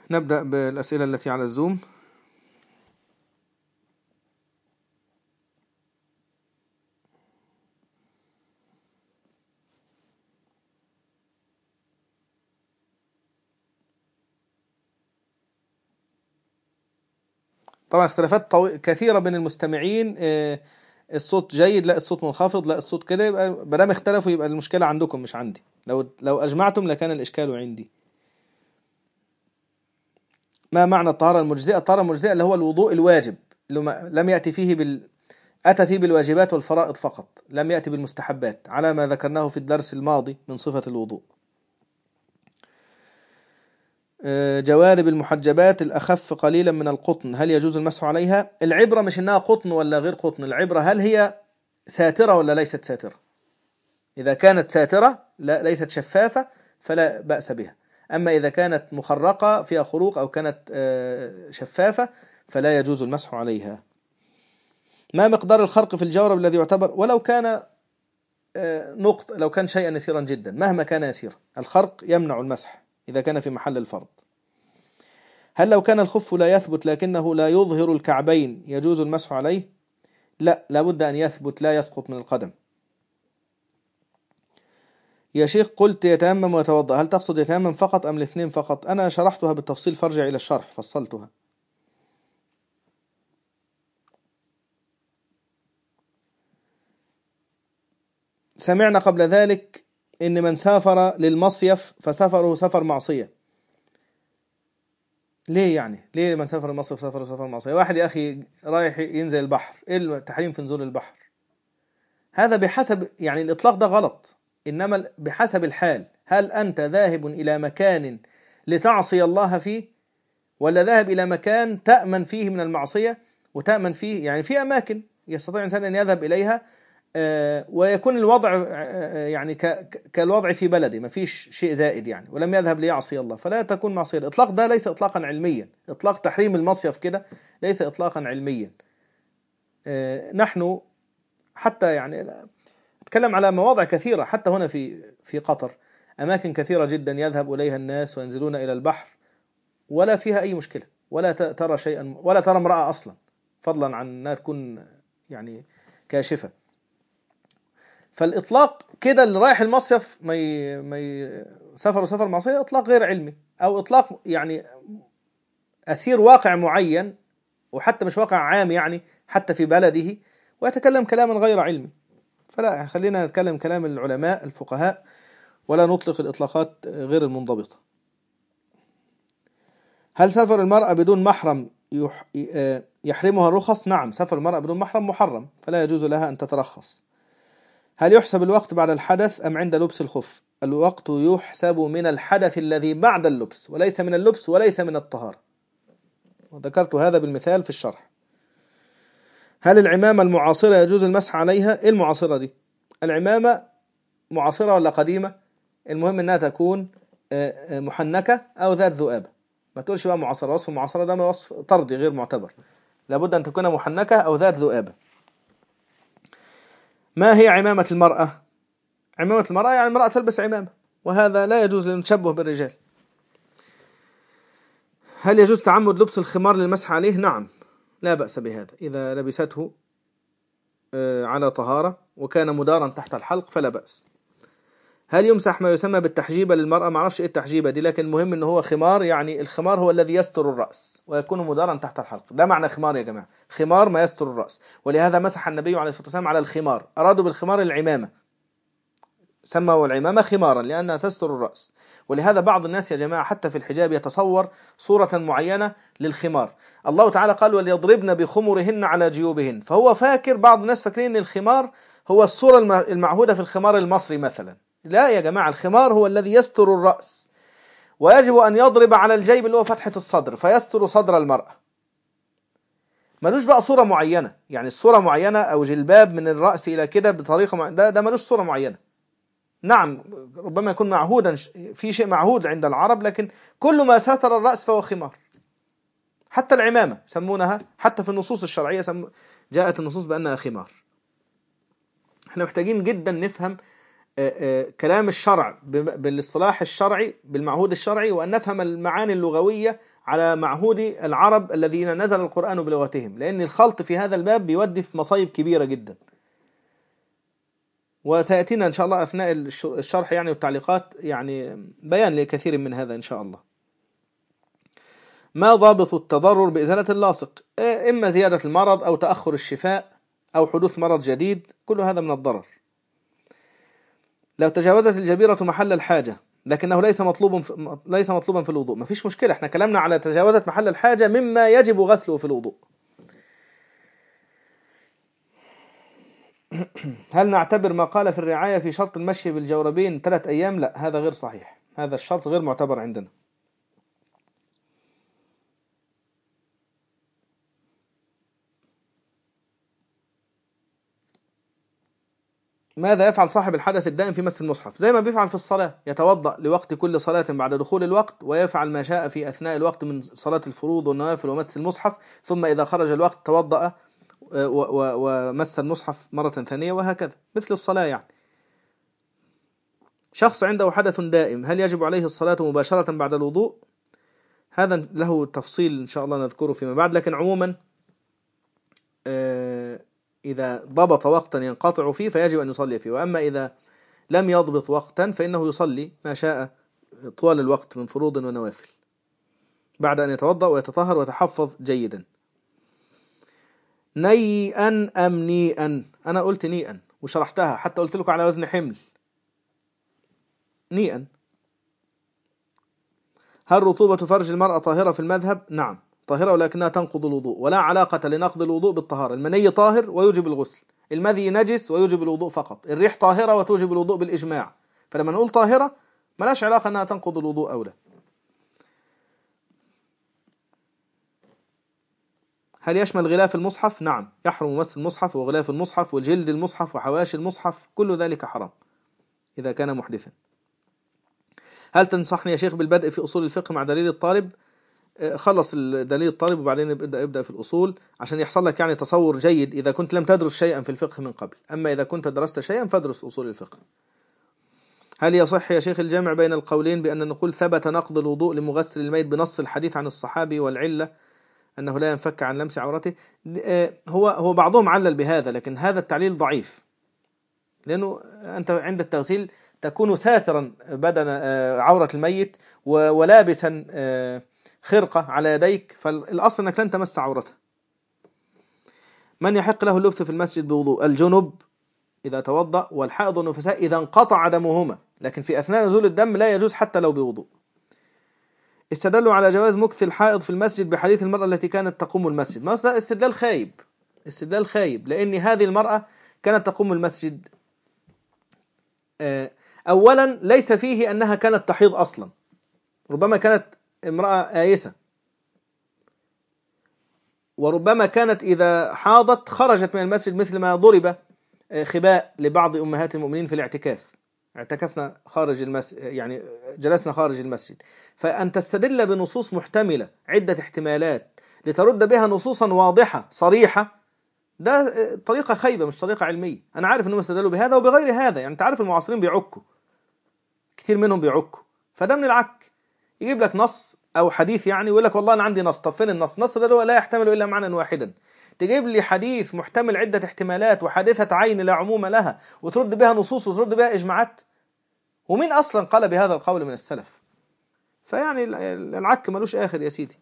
نبدأ بالأسئلة التي على الزوم. طبعا اختلافات طوي... كثيرة بين المستمعين. الصوت جيد، لا الصوت منخفض، لا الصوت كده. يبقى ما دام اختلفوا يبقى المشكلة عندكم مش عندي. لو لو أجمعتم لكان الإشكال عندي. ما معنى الطهارة المجزئة؟ الطهارة المجزئة اللي هو الوضوء الواجب، اللي لم يأتي فيه بال أتى فيه بالواجبات والفرائض فقط، لم يأتي بالمستحبات، على ما ذكرناه في الدرس الماضي من صفة الوضوء. جوارب المحجبات الأخف قليلا من القطن، هل يجوز المسح عليها؟ العبرة مش إنها قطن ولا غير قطن، العبرة هل هي ساترة ولا ليست ساترة. إذا كانت ساترة لا ليست شفافة فلا بأس بها، أما إذا كانت مخرقة فيها خروق أو كانت شفافة فلا يجوز المسح عليها. ما مقدار الخرق في الجورب الذي يعتبر ولو كان نقط، لو كان شيئا يسيرا جدا مهما كان يسيرا، الخرق يمنع المسح إذا كان في محل الفرض. هل لو كان الخف لا يثبت لكنه لا يظهر الكعبين يجوز المسح عليه؟ لا، لابد أن يثبت لا يسقط من القدم. يا شيخ قلت يتيمم ويتوضأ، هل تقصد يتيمم فقط أم الاثنين فقط؟ أنا شرحتها بالتفصيل فارجع إلى الشرح فصلتها. سمعنا قبل ذلك إن من سافر للمصيف فسفره سفر معصية. ليه يعني؟ ليه من سافر المصيف سفره سفر معصية؟ واحد يا أخي رايح ينزل البحر، إيه التحريم في نزول البحر؟ هذا بحسب، يعني الإطلاق ده غلط، إنما بحسب الحال. هل أنت ذاهب إلى مكان لتعصي الله فيه، ولا ذاهب إلى مكان تأمن فيه من المعصية وتأمن فيه؟ يعني في أماكن يستطيع الإنسان أن يذهب إليها ويكون الوضع يعني كالوضع في بلده، ما فيش شيء زائد يعني، ولم يذهب ليعصي الله، فلا تكون معصية. الإطلاق ده ليس إطلاقا علميا، إطلاق تحريم المصيف كده ليس إطلاقا علميا. نحن حتى يعني أتكلم على مواضع كثيرة، حتى هنا في في قطر أماكن كثيرة جدا يذهب إليها الناس وينزلون إلى البحر ولا فيها أي مشكلة، ولا ترى شيئا، ولا ترى امرأة أصلا، فضلا عن أنها تكون يعني كاشفة. فالإطلاق كده اللي رايح المصيف ما ي... ما ي... سفر وسفر معصية، إطلاق غير علمي، أو إطلاق يعني أسير واقع معين، وحتى مش واقع عام يعني حتى في بلده، ويتكلم كلاما غير علمي. فلا، خلينا نتكلم كلام العلماء الفقهاء ولا نطلق الإطلاقات غير المنضبطة. هل سفر المرأة بدون محرم يح... يحرمها الرخص؟ نعم، سفر المرأة بدون محرم محرم، فلا يجوز لها أن تترخص. هل يحسب الوقت بعد الحدث أم عند لبس الخف؟ الوقت يحسب من الحدث الذي بعد اللبس، وليس من اللبس وليس من الطهارة، وذكرت هذا بالمثال في الشرح. هل العمامة المعاصرة يجوز المسح عليها؟ إيه المعاصرة دي؟ العمامة معاصرة ولا قديمة؟ المهم أنها تكون محنكة أو ذات ذؤابة. ما تقولش بقى معاصرة، وصف المعاصرة ده وصف طردي غير معتبر، لابد أن تكون محنكة أو ذات ذؤابة. ما هي عمامة المرأة؟ عمامة المرأة يعني المرأة تلبس عمامة، وهذا لا يجوز للتشبه بالرجال. هل يجوز تعمد لبس الخمار للمسح عليه؟ نعم، لا بأس بهذا إذا لبسته على طهارة وكان مدارا تحت الحلق فلا بأس. هل يمسح ما يسمى بالتحجيبة للمرأة؟ ما اعرفش ايه التحجيبة دي، لكن المهم ان هو خمار، يعني الخمار هو الذي يستر الرأس ويكون مدارا تحت الحلق، ده معنى خمار يا جماعة، خمار ما يستر الرأس. ولهذا مسح النبي عليه الصلاة والسلام على الخمار، أرادوا بالخمار العمامة، سموا العمامة خمارا لأنها تستر الرأس. ولهذا بعض الناس يا جماعة حتى في الحجاب يتصور صورة معينة للخمار. الله تعالى قال وليضربن بخمرهن على جيوبهن، فهو فاكر، بعض الناس فاكرين ان الخمار هو الصورة المعهودة في الخمار المصري مثلا. لا يا جماعة، الخمار هو الذي يستر الرأس، ويجب أن يضرب على الجيب اللي هو فتحة الصدر فيستر صدر المرأة. ملوش بقى صورة معينة، يعني الصورة معينة أو جلباب من الرأس إلى كده بطريقة معينة، ده, ده ملوش صورة معينة. نعم ربما يكون معهودا، في شيء معهود عند العرب، لكن كل ما ستر الرأس فهو خمار. حتى العمامة يسمونها، حتى في النصوص الشرعية سم... جاءت النصوص بأنها خمار. احنا محتاجين جدا نفهم كلام الشرع بالاصطلاح الشرعي بالمعهود الشرعي، وأن نفهم المعاني اللغوية على معهود العرب الذين نزل القرآن بلغتهم، لأن الخلط في هذا الباب بيودي في مصايب كبيرة جدا، وسيأتينا إن شاء الله أثناء الشرح يعني والتعليقات يعني بيان لكثير من هذا إن شاء الله. ما ضابط التضرر بإزالة اللاصق؟ إما زيادة المرض أو تأخر الشفاء أو حدوث مرض جديد، كل هذا من الضرر. لو تجاوزت الجبيرة محل الحاجة لكنه ليس مطلوب في ليس مطلوبا في الوضوء، ما فيش مشكلة، احنا كلامنا على تجاوزت محل الحاجة مما يجب غسله في الوضوء. هل نعتبر ما قال في الرعاية في شرط المشي بالجوربين ثلاث أيام؟ لا، هذا غير صحيح، هذا الشرط غير معتبر عندنا. ماذا يفعل صاحب الحدث الدائم في مس المصحف؟ زي ما بيفعل في الصلاة، يتوضأ لوقت كل صلاة بعد دخول الوقت، ويفعل ما شاء في أثناء الوقت من صلاة الفروض والنوافل ومس المصحف، ثم إذا خرج الوقت توضأ ومس المصحف مرة ثانية، وهكذا مثل الصلاة يعني. شخص عنده حدث دائم، هل يجب عليه الصلاة مباشرة بعد الوضوء؟ هذا له تفصيل إن شاء الله نذكره فيما بعد، لكن عموما إذا ضبط وقتا ينقطع فيه فيجب أن يصلي فيه، وأما إذا لم يضبط وقتا فإنه يصلي ما شاء طوال الوقت من فروض ونوافل بعد أن يتوضأ ويتطهر ويتحفظ جيدا. نيئا أم نيئا؟ أنا قلت نيئا وشرحتها، حتى قلت لكم على وزن حمل. نيئا. هل رطوبة فرج المرأة طاهرة في المذهب؟ نعم طاهرة، ولكنها تنقض الوضوء، ولا علاقة لنقض الوضوء بالطهارة. المني طاهر ويوجب الغسل، المذي نجس ويوجب الوضوء فقط، الريح طاهرة وتوجب الوضوء بالإجماع، فلما نقول طاهرة ملاش علاقة أنها تنقض الوضوء أو لا. هل يشمل غلاف المصحف؟ نعم، يحرم مس المصحف وغلاف المصحف والجلد المصحف وحواشي المصحف، كل ذلك حرام إذا كان محدثا. هل تنصحني يا شيخ بالبدء في أصول الفقه مع دليل الطالب؟ خلص دليل الطالب وبعدين ابدأ ابدأ في الأصول عشان يحصل لك يعني تصور جيد إذا كنت لم تدرس شيئا في الفقه من قبل، أما إذا كنت درست شيئا فادرس أصول الفقه. هل يصح يا شيخ الجمع بين القولين بأن نقول ثبت نقض الوضوء لمغسل الميت بنص الحديث عن الصحابي والعلة أنه لا ينفك عن لمس عورته؟ هو هو بعضهم علل بهذا، لكن هذا التعليل ضعيف، لأنه أنت عند التغسيل تكون ساترا بدن عورة الميت ولابسا خرقة على يديك، فالأصل أنك لن تمس عورته. من يحق له اللبث في المسجد بوضوء؟ الجنب إذا توضأ، والحائض والنفساء إذا انقطع دمهما، لكن في أثناء نزول الدم لا يجوز حتى لو بوضوء. استدلوا على جواز مكث الحائض في المسجد بحديث المرأة التي كانت تقوم المسجد. ما استدلال خايب، استدلال خايب، لأن هذه المرأة كانت تقوم المسجد. أولا ليس فيه أنها كانت تحيض أصلا، ربما كانت امرأة آيسة، وربما كانت إذا حاضت خرجت من المسجد، مثل ما ضرب خباء لبعض أمهات المؤمنين في الاعتكاف، اعتكفنا خارج المسجد، يعني جلسنا خارج المسجد. فأن تستدل بنصوص محتملة عدة احتمالات لترد بها نصوصا واضحة صريحة، ده طريقة خيبة مش طريقة علمية. أنا عارف أنهم استدلوا بهذا وبغير هذا، يعني تعرف المعاصرين بيعكوا، كتير منهم بيعكوا، فده من العك. يجيب لك نص أو حديث يعني ويقول لك والله أنا عندي نص. طب فين النص؟ النص ده لا يحتمل إلا معنى واحدا. تجيب لي حديث محتمل عدة احتمالات وحادثة عين لا عموم لها وترد بها نصوص وترد بها إجماعات، ومين أصلا قال بهذا القول من السلف؟ فيعني العك ملوش آخر يا سيدي.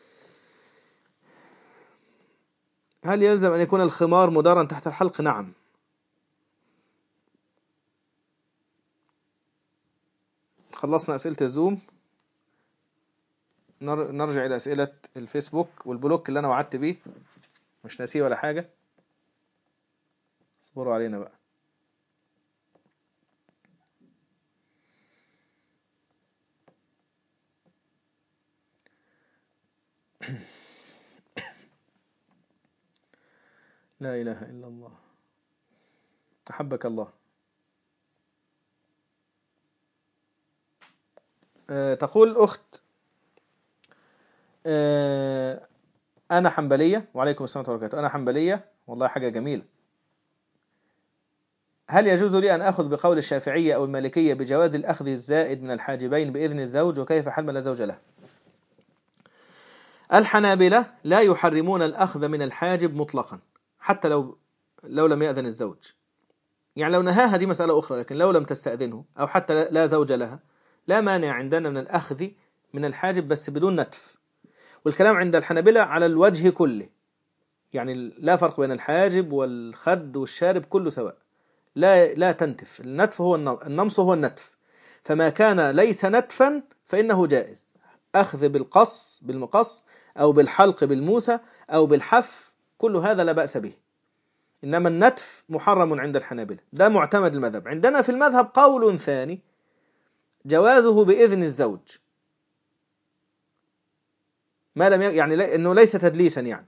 هل يلزم أن يكون الخمار مدارا تحت الحلق؟ نعم. خلصنا أسئلة الزوم، نرجع إلى أسئلة الفيسبوك والبلوك اللي أنا وعدت بيه، مش ناسيه ولا حاجة، اصبروا علينا بقى. لا إله إلا الله، أحبك الله. أه تقول أخت أه أنا حنبلية، وعليكم السلام ورحمة الله وبركاته، أنا حنبلية والله حاجة جميلة. هل يجوز لي أن أخذ بقول الشافعية أو المالكية بجواز الأخذ الزائد من الحاجبين بإذن الزوج، وكيف حل من لا زوج له؟ الحنابلة لا يحرمون الأخذ من الحاجب مطلقا حتى لو لو لم يأذن الزوج. يعني لو نهاها دي مسألة أخرى، لكن لو لم تستأذنه أو حتى لا زوج لها لا مانع عندنا من الأخذ من الحاجب بس بدون نتف. والكلام عند الحنابلة على الوجه كله، يعني لا فرق بين الحاجب والخد والشارب، كله سواء، لا لا تنتف. النتف هو النمص هو النتف، فما كان ليس نتفا فإنه جائز، أخذ بالقص بالمقص أو بالحلق بالموسى أو بالحف، كل هذا لا بأس به. إنما النتف محرم عند الحنابلة، ده معتمد المذهب. عندنا في المذهب قول ثاني جوازه بإذن الزوج، ما لم يعني لا إنه ليس تدليسا يعني،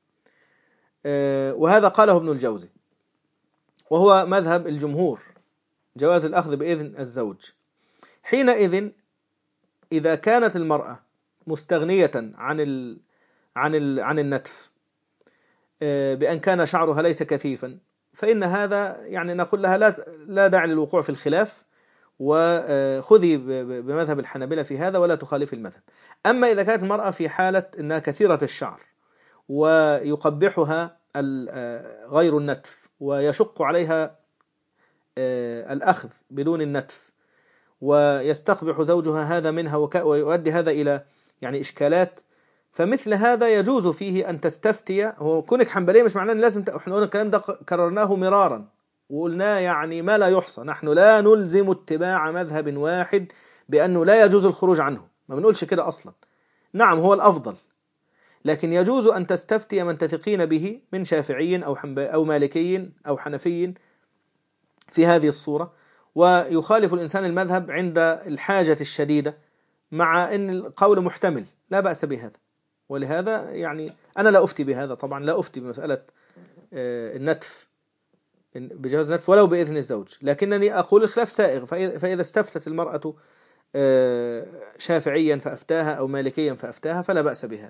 وهذا قاله ابن الجوزي وهو مذهب الجمهور، جواز الأخذ بإذن الزوج. حينئذ إذا كانت المرأة مستغنية عن ال عن ال عن النتف بأن كان شعرها ليس كثيفا، فإن هذا يعني نقول لها لا لا داعي للوقوع في الخلاف، وخذي بمذهب الحنابلة في هذا ولا تخالف المذهب. أما إذا كانت المرأة في حالة أنها كثيرة الشعر ويقبحها غير النتف ويشق عليها الأخذ بدون النتف ويستقبح زوجها هذا منها ويؤدي هذا إلى يعني إشكالات، فمثل هذا يجوز فيه أن تستفتي. هو كونك حنبلية مش معناه أن لازم ت... احنا قلنا الكلام ده كررناه مرارا وقلناه يعني ما لا يحصى، نحن لا نلزم اتباع مذهب واحد بأنه لا يجوز الخروج عنه، ما بنقولش كده أصلا. نعم هو الأفضل، لكن يجوز أن تستفتي من تثقين به من شافعي أو حنب... أو مالكي أو حنفي في هذه الصورة، ويخالف الإنسان المذهب عند الحاجة الشديدة مع أن القول محتمل، لا بأس بهذا. ولهذا يعني أنا لا أفتي بهذا طبعا، لا أفتي بمسألة النتف بجواز النتف ولو بإذن الزوج، لكنني أقول الخلاف سائغ. فإذا استفتت المرأة شافعيا فأفتاها أو مالكيا فأفتاها فلا بأس بهذا.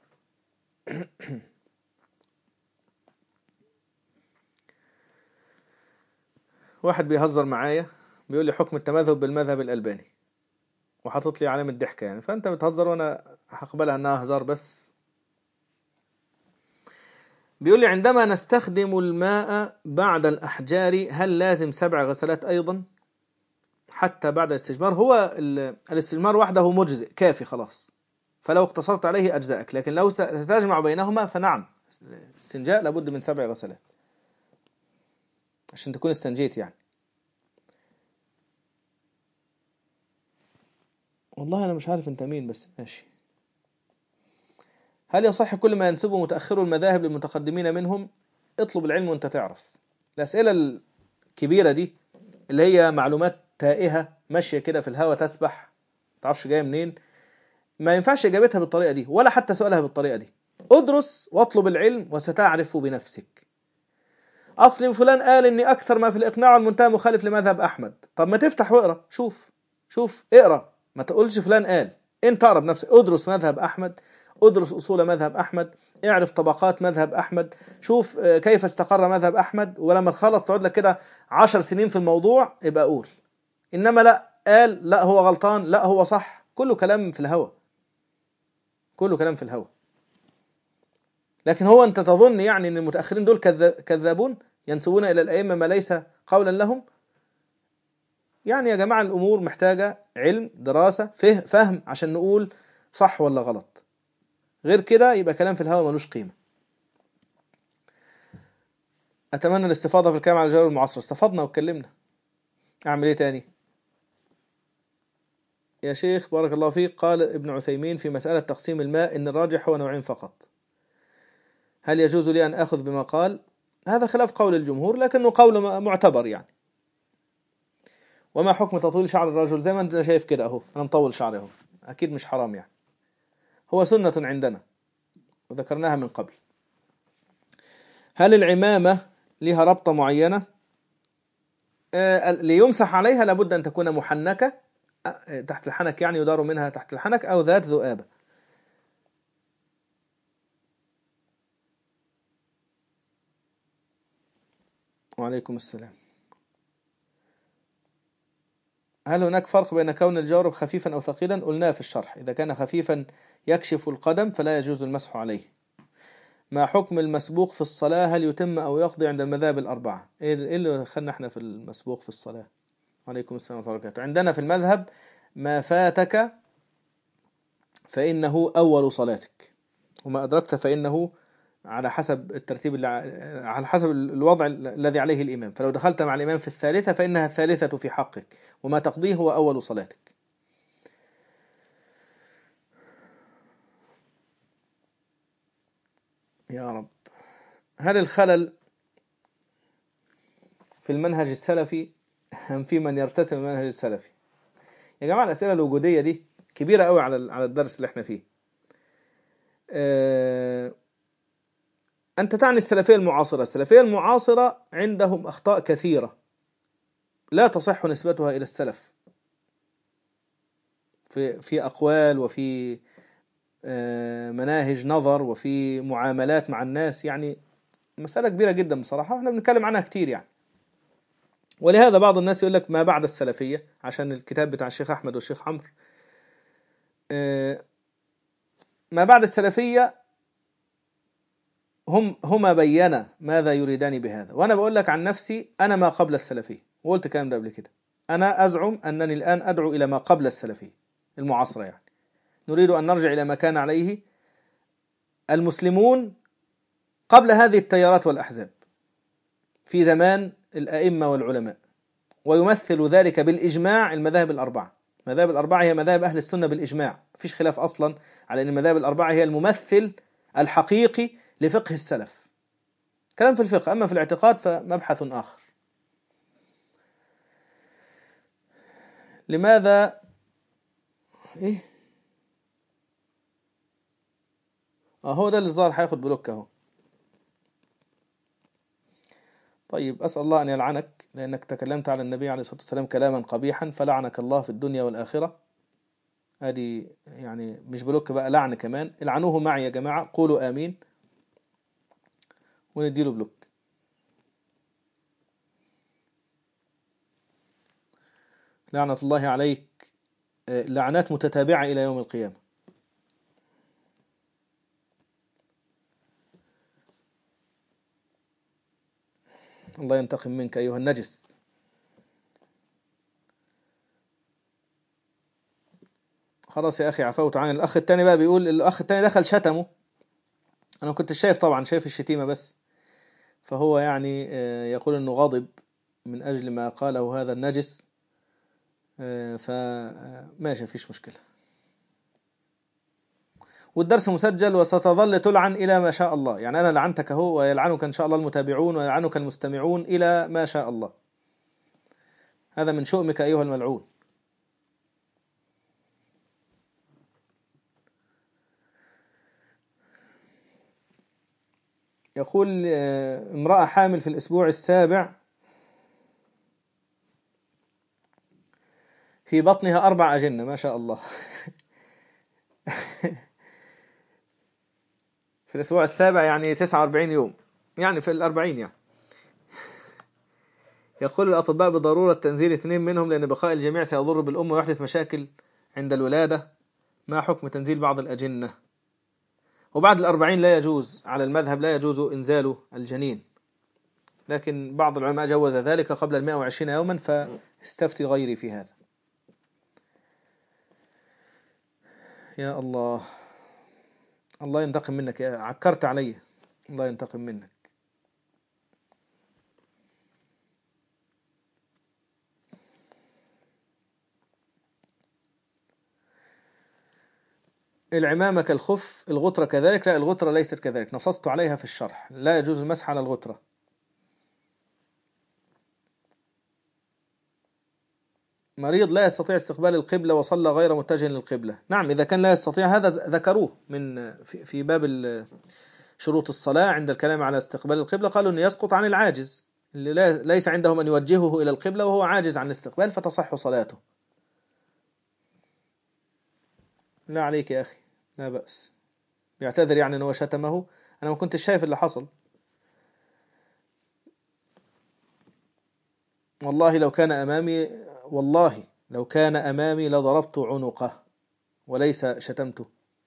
واحد بيهزر معايا بيقول لي حكم التمذهب بالمذهب الألباني وحاطط لي علامة ضحكة يعني، فأنت بتهزر وأنا هقبلها أنها هزار بس. بيقول لي عندما نستخدم الماء بعد الأحجار هل لازم سبع غسلات أيضا حتى بعد الاستجمار؟ هو الاستجمار وحده مجزئ كافي خلاص، فلو اقتصرت عليه أجزاءك، لكن لو تجمع بينهما فنعم الاستنجاء لابد من سبع غسلات عشان تكون استنجيت يعني. والله أنا مش عارف أنت مين بس ماشي. هل يصح كل ما ينسبه متأخر المذاهب للمتقدمين منهم؟ اطلب العلم وانت تعرف. الأسئلة الكبيرة دي اللي هي معلومات تائهة ماشية كده في الهواء تسبح تعرفش جاية منين، ما ينفعش إجابتها بالطريقة دي ولا حتى سؤالها بالطريقة دي. ادرس واطلب العلم وستعرف بنفسك. أصل فلان قال إني أكثر ما في الإقناع والمنتهى مخالف لمذهب أحمد. طب ما تفتح واقرأ، شوف شوف اقرأ، ما تقولش فلان قال، انت اقرأ بنفسك. ادرس مذهب أحمد، ادرس أصول مذهب أحمد، اعرف طبقات مذهب أحمد، شوف كيف استقر مذهب أحمد، ولما تخلص تقعد لك كده عشر سنين في الموضوع يبقى أقول. إنما لا قال لا هو غلطان لا هو صح، كله كلام في الهوى، كله كلام في الهوى. لكن هو أنت تظن يعني أن المتأخرين دول كذابون ينسبون إلى الأئمة ما ليس قولا لهم؟ يعني يا جماعة الأمور محتاجة علم دراسة فهم عشان نقول صح ولا غلط، غير كده يبقى كلام في الهوى ملوش قيمة. أتمنى الاستفاضة في الكلام على الجواب المعاصر. استفضنا واتكلمنا، أعمل إيه تاني يا شيخ بارك الله فيك؟ قال ابن عثيمين في مسألة تقسيم الماء إن الراجح هو نوعين فقط، هل يجوز لي أن أخذ بما قال؟ هذا خلاف قول الجمهور لكنه قول معتبر يعني. وما حكم تطويل شعر الرجل؟ زي ما انت شايف كده اهو انا مطول شعري اهو، اكيد مش حرام يعني، هو سنة عندنا وذكرناها من قبل. هل العمامة لها ربطة معينة؟ آه ليمسح عليها لابد أن تكون محنكة آه تحت الحنك، يعني يدار منها تحت الحنك أو ذات ذؤابة. وعليكم السلام. هل هناك فرق بين كون الجورب خفيفا أو ثقيلا؟ قلناه في الشرح، إذا كان خفيفا يكشف القدم فلا يجوز المسح عليه. ما حكم المسبوق في الصلاة؟ هل يتم أو يقضي عند المذاهب الأربعة؟ إيه اللي خلنا احنا في المسبوق في الصلاة؟ عليكم السلام ورحمة الله وبركاته. عندنا في المذهب ما فاتك فإنه أول صلاتك، وما أدركت فإنه على حسب الترتيب اللي على حسب الوضع الذي عليه الإمام، فلو دخلت مع الإمام في الثالثة فإنها الثالثة في حقك، وما تقضيه هو أول صلاتك. يا رب. هل الخلل في المنهج السلفي أم في من يرتسم المنهج السلفي؟ يا جماعة الأسئلة الوجودية دي كبيرة قوي على على الدرس اللي احنا فيه. أه... أنت تعني السلفية المعاصرة. السلفية المعاصرة عندهم أخطاء كثيرة لا تصح نسبتها إلى السلف، في في أقوال وفي مناهج نظر وفي معاملات مع الناس، يعني مسألة كبيرة جدا بصراحة، احنا بنتكلم عنها كتير يعني. ولهذا بعض الناس يقول لك ما بعد السلفية، عشان الكتاب بتاع الشيخ أحمد والشيخ عمرو. ما بعد السلفية هم هما بينا ماذا يريدان بهذا، وأنا بقول لك عن نفسي أنا ما قبل السلفية، وقلت الكلام ده قبل كده. أنا أزعم أنني الآن أدعو إلى ما قبل السلفية المعاصرة، يعني نريد أن نرجع إلى ما كان عليه المسلمون قبل هذه التيارات والأحزاب في زمان الأئمة والعلماء، ويمثل ذلك بالإجماع المذاهب الأربعة. المذاهب الأربعة هي مذاهب أهل السنة بالإجماع، مفيش خلاف أصلا على أن المذاهب الأربعة هي الممثل الحقيقي لفقه السلف. كلام في الفقه، أما في الاعتقاد فمبحث آخر. لماذا إيه آه هو ده اللي الظاهر هياخد بلوك اهو. طيب أسأل الله أن يلعنك لأنك تكلمت على النبي عليه الصلاة والسلام كلاما قبيحا فلعنك الله في الدنيا والآخرة. هذه يعني مش بلوك بقى، لعن كمان. العنوه معي يا جماعة، قولوا آمين ونديله بلوك. لعنة الله عليك لعنات متتابعة إلى يوم القيامة. الله ينتقم منك أيها النجس. خلاص يا أخي عفوت عن الأخ التاني بقى. بيقول الأخ التاني دخل شتمه، أنا كنت شايف طبعا، شايف الشتيمة بس، فهو يعني يقول أنه غاضب من أجل ما قاله هذا النجس، فماشي مفيش مشكلة. والدرس مسجل وستظل تلعن إلى ما شاء الله، يعني أنا لعنتك هو، ويلعنك إن شاء الله المتابعون، ويلعنك المستمعون إلى ما شاء الله. هذا من شؤمك أيها الملعون. يقول امرأة حامل في الأسبوع السابع في بطنها أربع أجنة، ما شاء الله. في الأسبوع السابع يعني تسعة وأربعين يوم، يعني في الأربعين يعني. يقول الأطباء بضرورة تنزيل اثنين منهم لأن بقاء الجميع سيضر بالأم ويحدث مشاكل عند الولادة. ما حكم تنزيل بعض الأجنة؟ وبعد الأربعين لا يجوز على المذهب، لا يجوز إنزال الجنين، لكن بعض العلماء جوز ذلك قبل المائة وعشرين يوما، فاستفتي غيري في هذا. يا الله، الله ينتقم منك يا عكرت علي، الله ينتقم منك. العمامة كالخف، الغترة كذلك. لا، الغترة ليست كذلك، نصصت عليها في الشرح، لا يجوز المسح على الغترة. مريض لا يستطيع استقبال القبلة وصلى غير متجه للقبلة. نعم، إذا كان لا يستطيع، هذا ذكروه من في باب شروط الصلاة عند الكلام على استقبال القبلة، قالوا أنه يسقط عن العاجز اللي ليس عنده من يوجهه إلى القبلة وهو عاجز عن الاستقبال، فتصح صلاته. لا عليك يا أخي، لا بأس. بيعتذر يعني أنه شتمه، أنا ما كنت شايف اللي حصل. والله لو كان أمامي، والله لو كان أمامي لضربت عنقه وليس شتمته.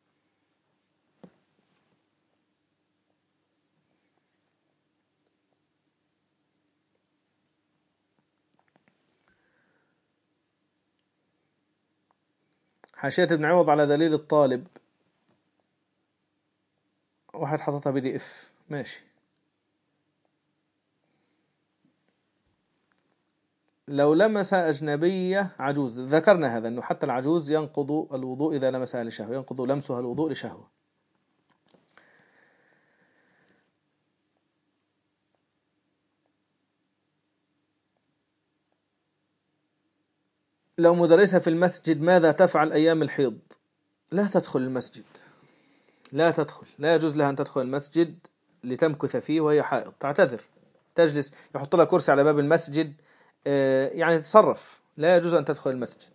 حاشية ابن عوض على دليل الطالب، واحد حطتها بي دي اف، ماشي. لو لمس أجنبية عجوز، ذكرنا هذا أنه حتى العجوز ينقض الوضوء إذا لمسها لشهوة، ينقض لمسها الوضوء لشهوة. لو مدرسة في المسجد ماذا تفعل أيام الحيض؟ لا تدخل المسجد، لا تدخل، لا يجوز لها أن تدخل المسجد لتمكث فيه وهي حائض، تعتذر، تجلس، يحط لها كرسي على باب المسجد، يعني تتصرف، لا يجوز أن تدخل المسجد.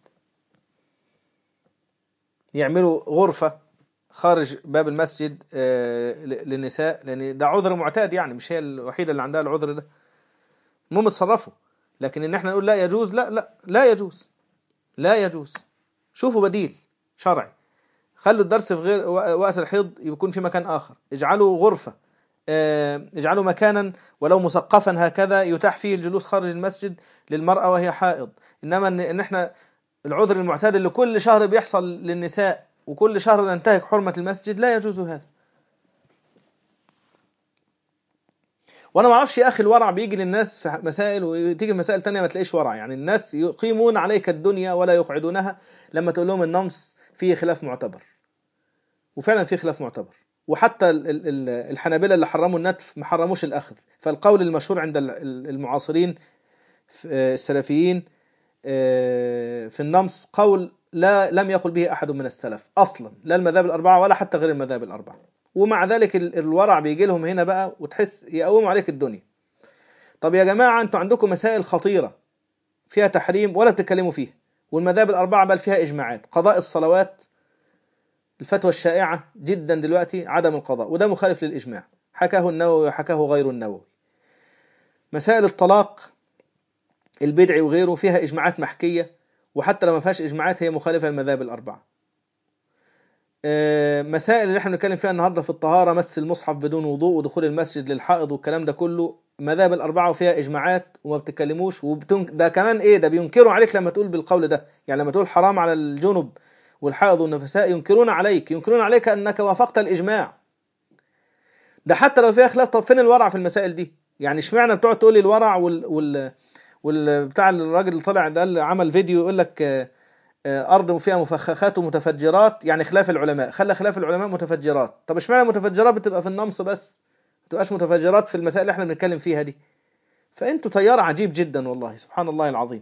يعملوا غرفة خارج باب المسجد للنساء، لأن ده عذر معتاد، يعني مش هي الوحيدة اللي عندها العذر ده، مو متصرفوا. لكن إن احنا نقول لا يجوز، لا لا لا يجوز، لا يجوز. شوفوا بديل شرعي، خلوا الدرس في غير وقت الحيض يكون في مكان آخر، اجعلوا غرفة، اجعلوا مكانا ولو مثقفا هكذا يتاح فيه الجلوس خارج المسجد للمرأة وهي حائض. إنما إن احنا العذر المعتاد اللي كل شهر بيحصل للنساء وكل شهر ننتهك حرمة المسجد، لا يجوز هذا. وانا ما اعرفش يا اخي الورع بيجي للناس في مسائل وتيجي في مسائل تانية ما تلاقيش ورع. يعني الناس يقيمون عليك الدنيا ولا يقعدونها لما تقول لهم النمص فيه خلاف معتبر، وفعلا فيه خلاف معتبر. وحتى الحنابلة اللي حرموا النتف ما حرموش الأخذ. فالقول المشهور عند المعاصرين السلفيين في النمص قول لا لم يقل به أحد من السلف أصلا، لا المذاهب الأربعة ولا حتى غير المذاهب الأربعة. ومع ذلك الورع بيجي لهم هنا بقى وتحس يقوموا عليك الدنيا. طب يا جماعة أنتوا عندكم مسائل خطيرة فيها تحريم ولا بتتكلموا فيها، والمذاهب الأربعة بل فيها إجماعات. قضاء الصلوات، الفتوى الشائعة جدا دلوقتي عدم القضاء، وده مخالف للإجماع، حكاه النووي وحكاه غير النووي. مسائل الطلاق البدعي وغيره فيها إجماعات محكية، وحتى لو ما فيهاش إجماعات هي مخالفة للمذاهب الأربعة. مسائل اللي احنا بنتكلم فيها النهارده في الطهارة، مس المصحف بدون وضوء ودخول المسجد للحائض والكلام ده كله، مذاهب الأربعة وفيها إجماعات وما بتتكلموش. وبتنك... ده كمان إيه، ده بينكروا عليك لما تقول بالقول ده. يعني لما تقول حرام على الجنب والحائض والنفساء ينكرون عليك، ينكرون عليك أنك وافقت الإجماع. ده حتى لو فيها خلاف. طب فين الورع في المسائل دي؟ يعني اشمعنى بتقعد تقول لي الورع وال وال والبتاع الراجل اللي طلع ده اللي عمل فيديو يقول لك أرض فيها مفخخات ومتفجرات، يعني خلاف العلماء، خلى خلاف العلماء متفجرات. طب اشمعنى متفجرات بتبقى في النمص بس، ما تبقاش متفجرات في المسائل اللي احنا بنتكلم فيها دي؟ فانتوا تيار عجيب جدا والله، سبحان الله العظيم.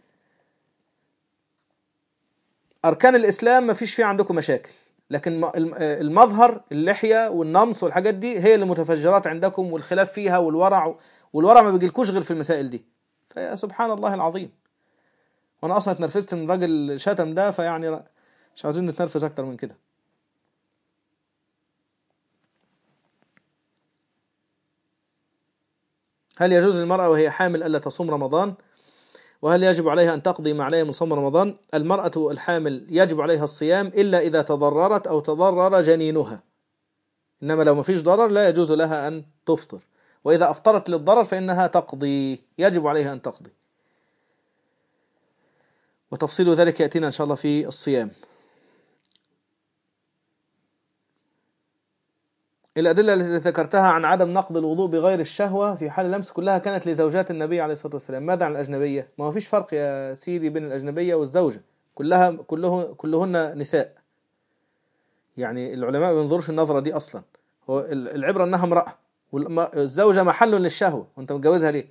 أركان الإسلام ما فيش فيه عندكم مشاكل، لكن المظهر اللحية والنمص والحاجات دي هي اللي متفجرات عندكم، والخلاف فيها والورع، والورع ما بيجيلكوش غير في المسائل دي. فيا سبحان الله العظيم. وانا اصلا اتنرفزت من راجل شتم ده، فيعني مش عاوزين نتنرفز اكتر من كده. هل يجوز للمرأة وهي حامل ألا تصوم رمضان؟ وهل يجب عليها أن تقضي ما عليها من صوم رمضان؟ المرأة الحامل يجب عليها الصيام إلا إذا تضررت أو تضرر جنينها، إنما لو ما فيش ضرر لا يجوز لها أن تفطر. وإذا أفطرت للضرر فإنها تقضي، يجب عليها أن تقضي. وتفصيل ذلك يأتينا إن شاء الله في الصيام. الأدلة التي ذكرتها عن عدم نقض الوضوء بغير الشهوة في حال اللمس كلها كانت لزوجات النبي عليه الصلاة والسلام. ماذا عن الأجنبية؟ ما هو فيش فرق يا سيدي بين الأجنبية والزوجة، كلها كله كلهن نساء. يعني العلماء ما بينظرش النظرة دي أصلا، هو العبرة أنها امرأة، والزوجة محل للشهوة، وأنت متجوزها ليه؟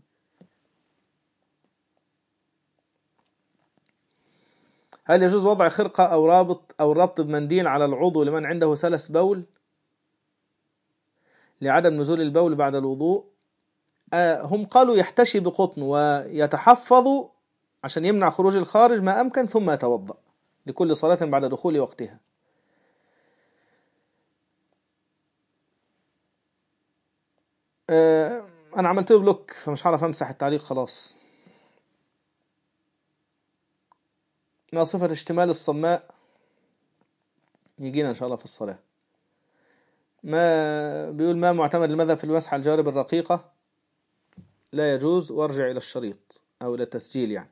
هل يجوز وضع خرقة أو رابط أو ربط بمنديل على العضو لمن عنده سلس بول لعدم نزول البول بعد الوضوء؟ آه هم قالوا يحتشي بقطن ويتحفظ عشان يمنع خروج الخارج ما أمكن، ثم يتوضأ لكل صلاة بعد دخول وقتها. آه أنا عملت له بلوك فمش عارف أمسح التعليق خلاص. ما صفة اشتمال الصماء؟ يجينا إن شاء الله في الصلاة. ما بيقول ما معتمد المذهب في المسح على الجوارب الرقيقة؟ لا يجوز، وارجع إلى الشريط أو إلى التسجيل يعني.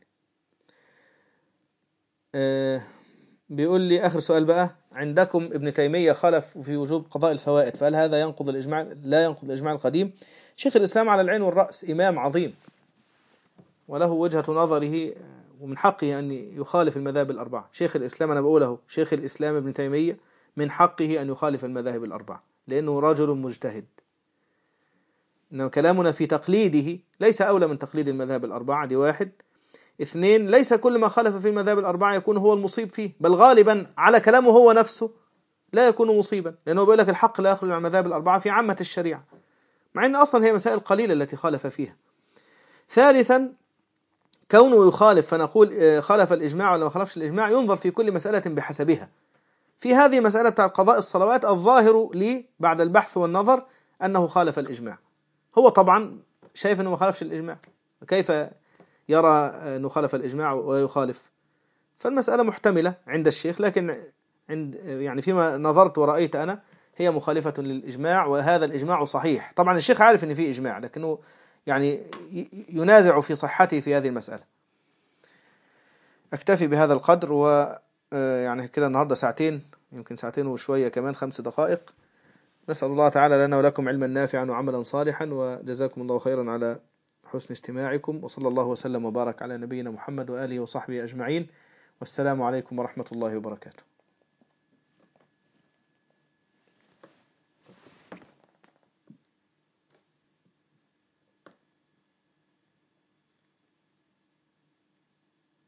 أه بيقول لي آخر سؤال بقى، عندكم ابن تيمية خلف في وجوب قضاء الفوائد، فهل هذا ينقض الإجماع؟ لا ينقض الإجماع القديم. شيخ الإسلام على العين والرأس، إمام عظيم وله وجهة نظره، ومن حقه أن يخالف المذاهب الأربعة. شيخ الإسلام أنا بقوله شيخ الإسلام ابن تيمية من حقه أن يخالف المذاهب الأربعة لأنه رجل مجتهد. إنما كلامنا في تقليده ليس أولى من تقليد المذاهب الأربعة، دي واحد. اثنين، ليس كل ما خالف في المذاهب الأربعة يكون هو المصيب فيه، بل غالبا على كلامه هو نفسه لا يكون مصيبا، لأنه بيقول لك الحق لا يخرج عن المذاهب الأربعة في عامة الشريعة، مع أن أصلا هي مسائل قليلة التي خالف فيها. ثالثا، كونه يخالف فنقول خالف الإجماع ولا ما خالفش الإجماع، ينظر في كل مسألة بحسبها. في هذه المسألة بتاع قضاء الصلوات الظاهر لي بعد البحث والنظر أنه خالف الإجماع. هو طبعا شايف أنه ما خالفش الإجماع، كيف يرى أنه خالف الإجماع ويخالف؟ فالمسألة محتملة عند الشيخ، لكن عند يعني فيما نظرت ورأيت أنا هي مخالفة للإجماع، وهذا الإجماع صحيح. طبعا الشيخ عارف أن فيه إجماع، لكنه يعني ينازع في صحته في هذه المسألة. أكتفي بهذا القدر، و يعني كده النهاردة ساعتين، يمكن ساعتين وشوية كمان، خمس دقائق. نسأل الله تعالى لنا ولكم علما نافعا وعملا صالحا، وجزاكم الله خيرا على حسن استماعكم، وصلى الله وسلم وبارك على نبينا محمد وآله وصحبه أجمعين، والسلام عليكم ورحمة الله وبركاته.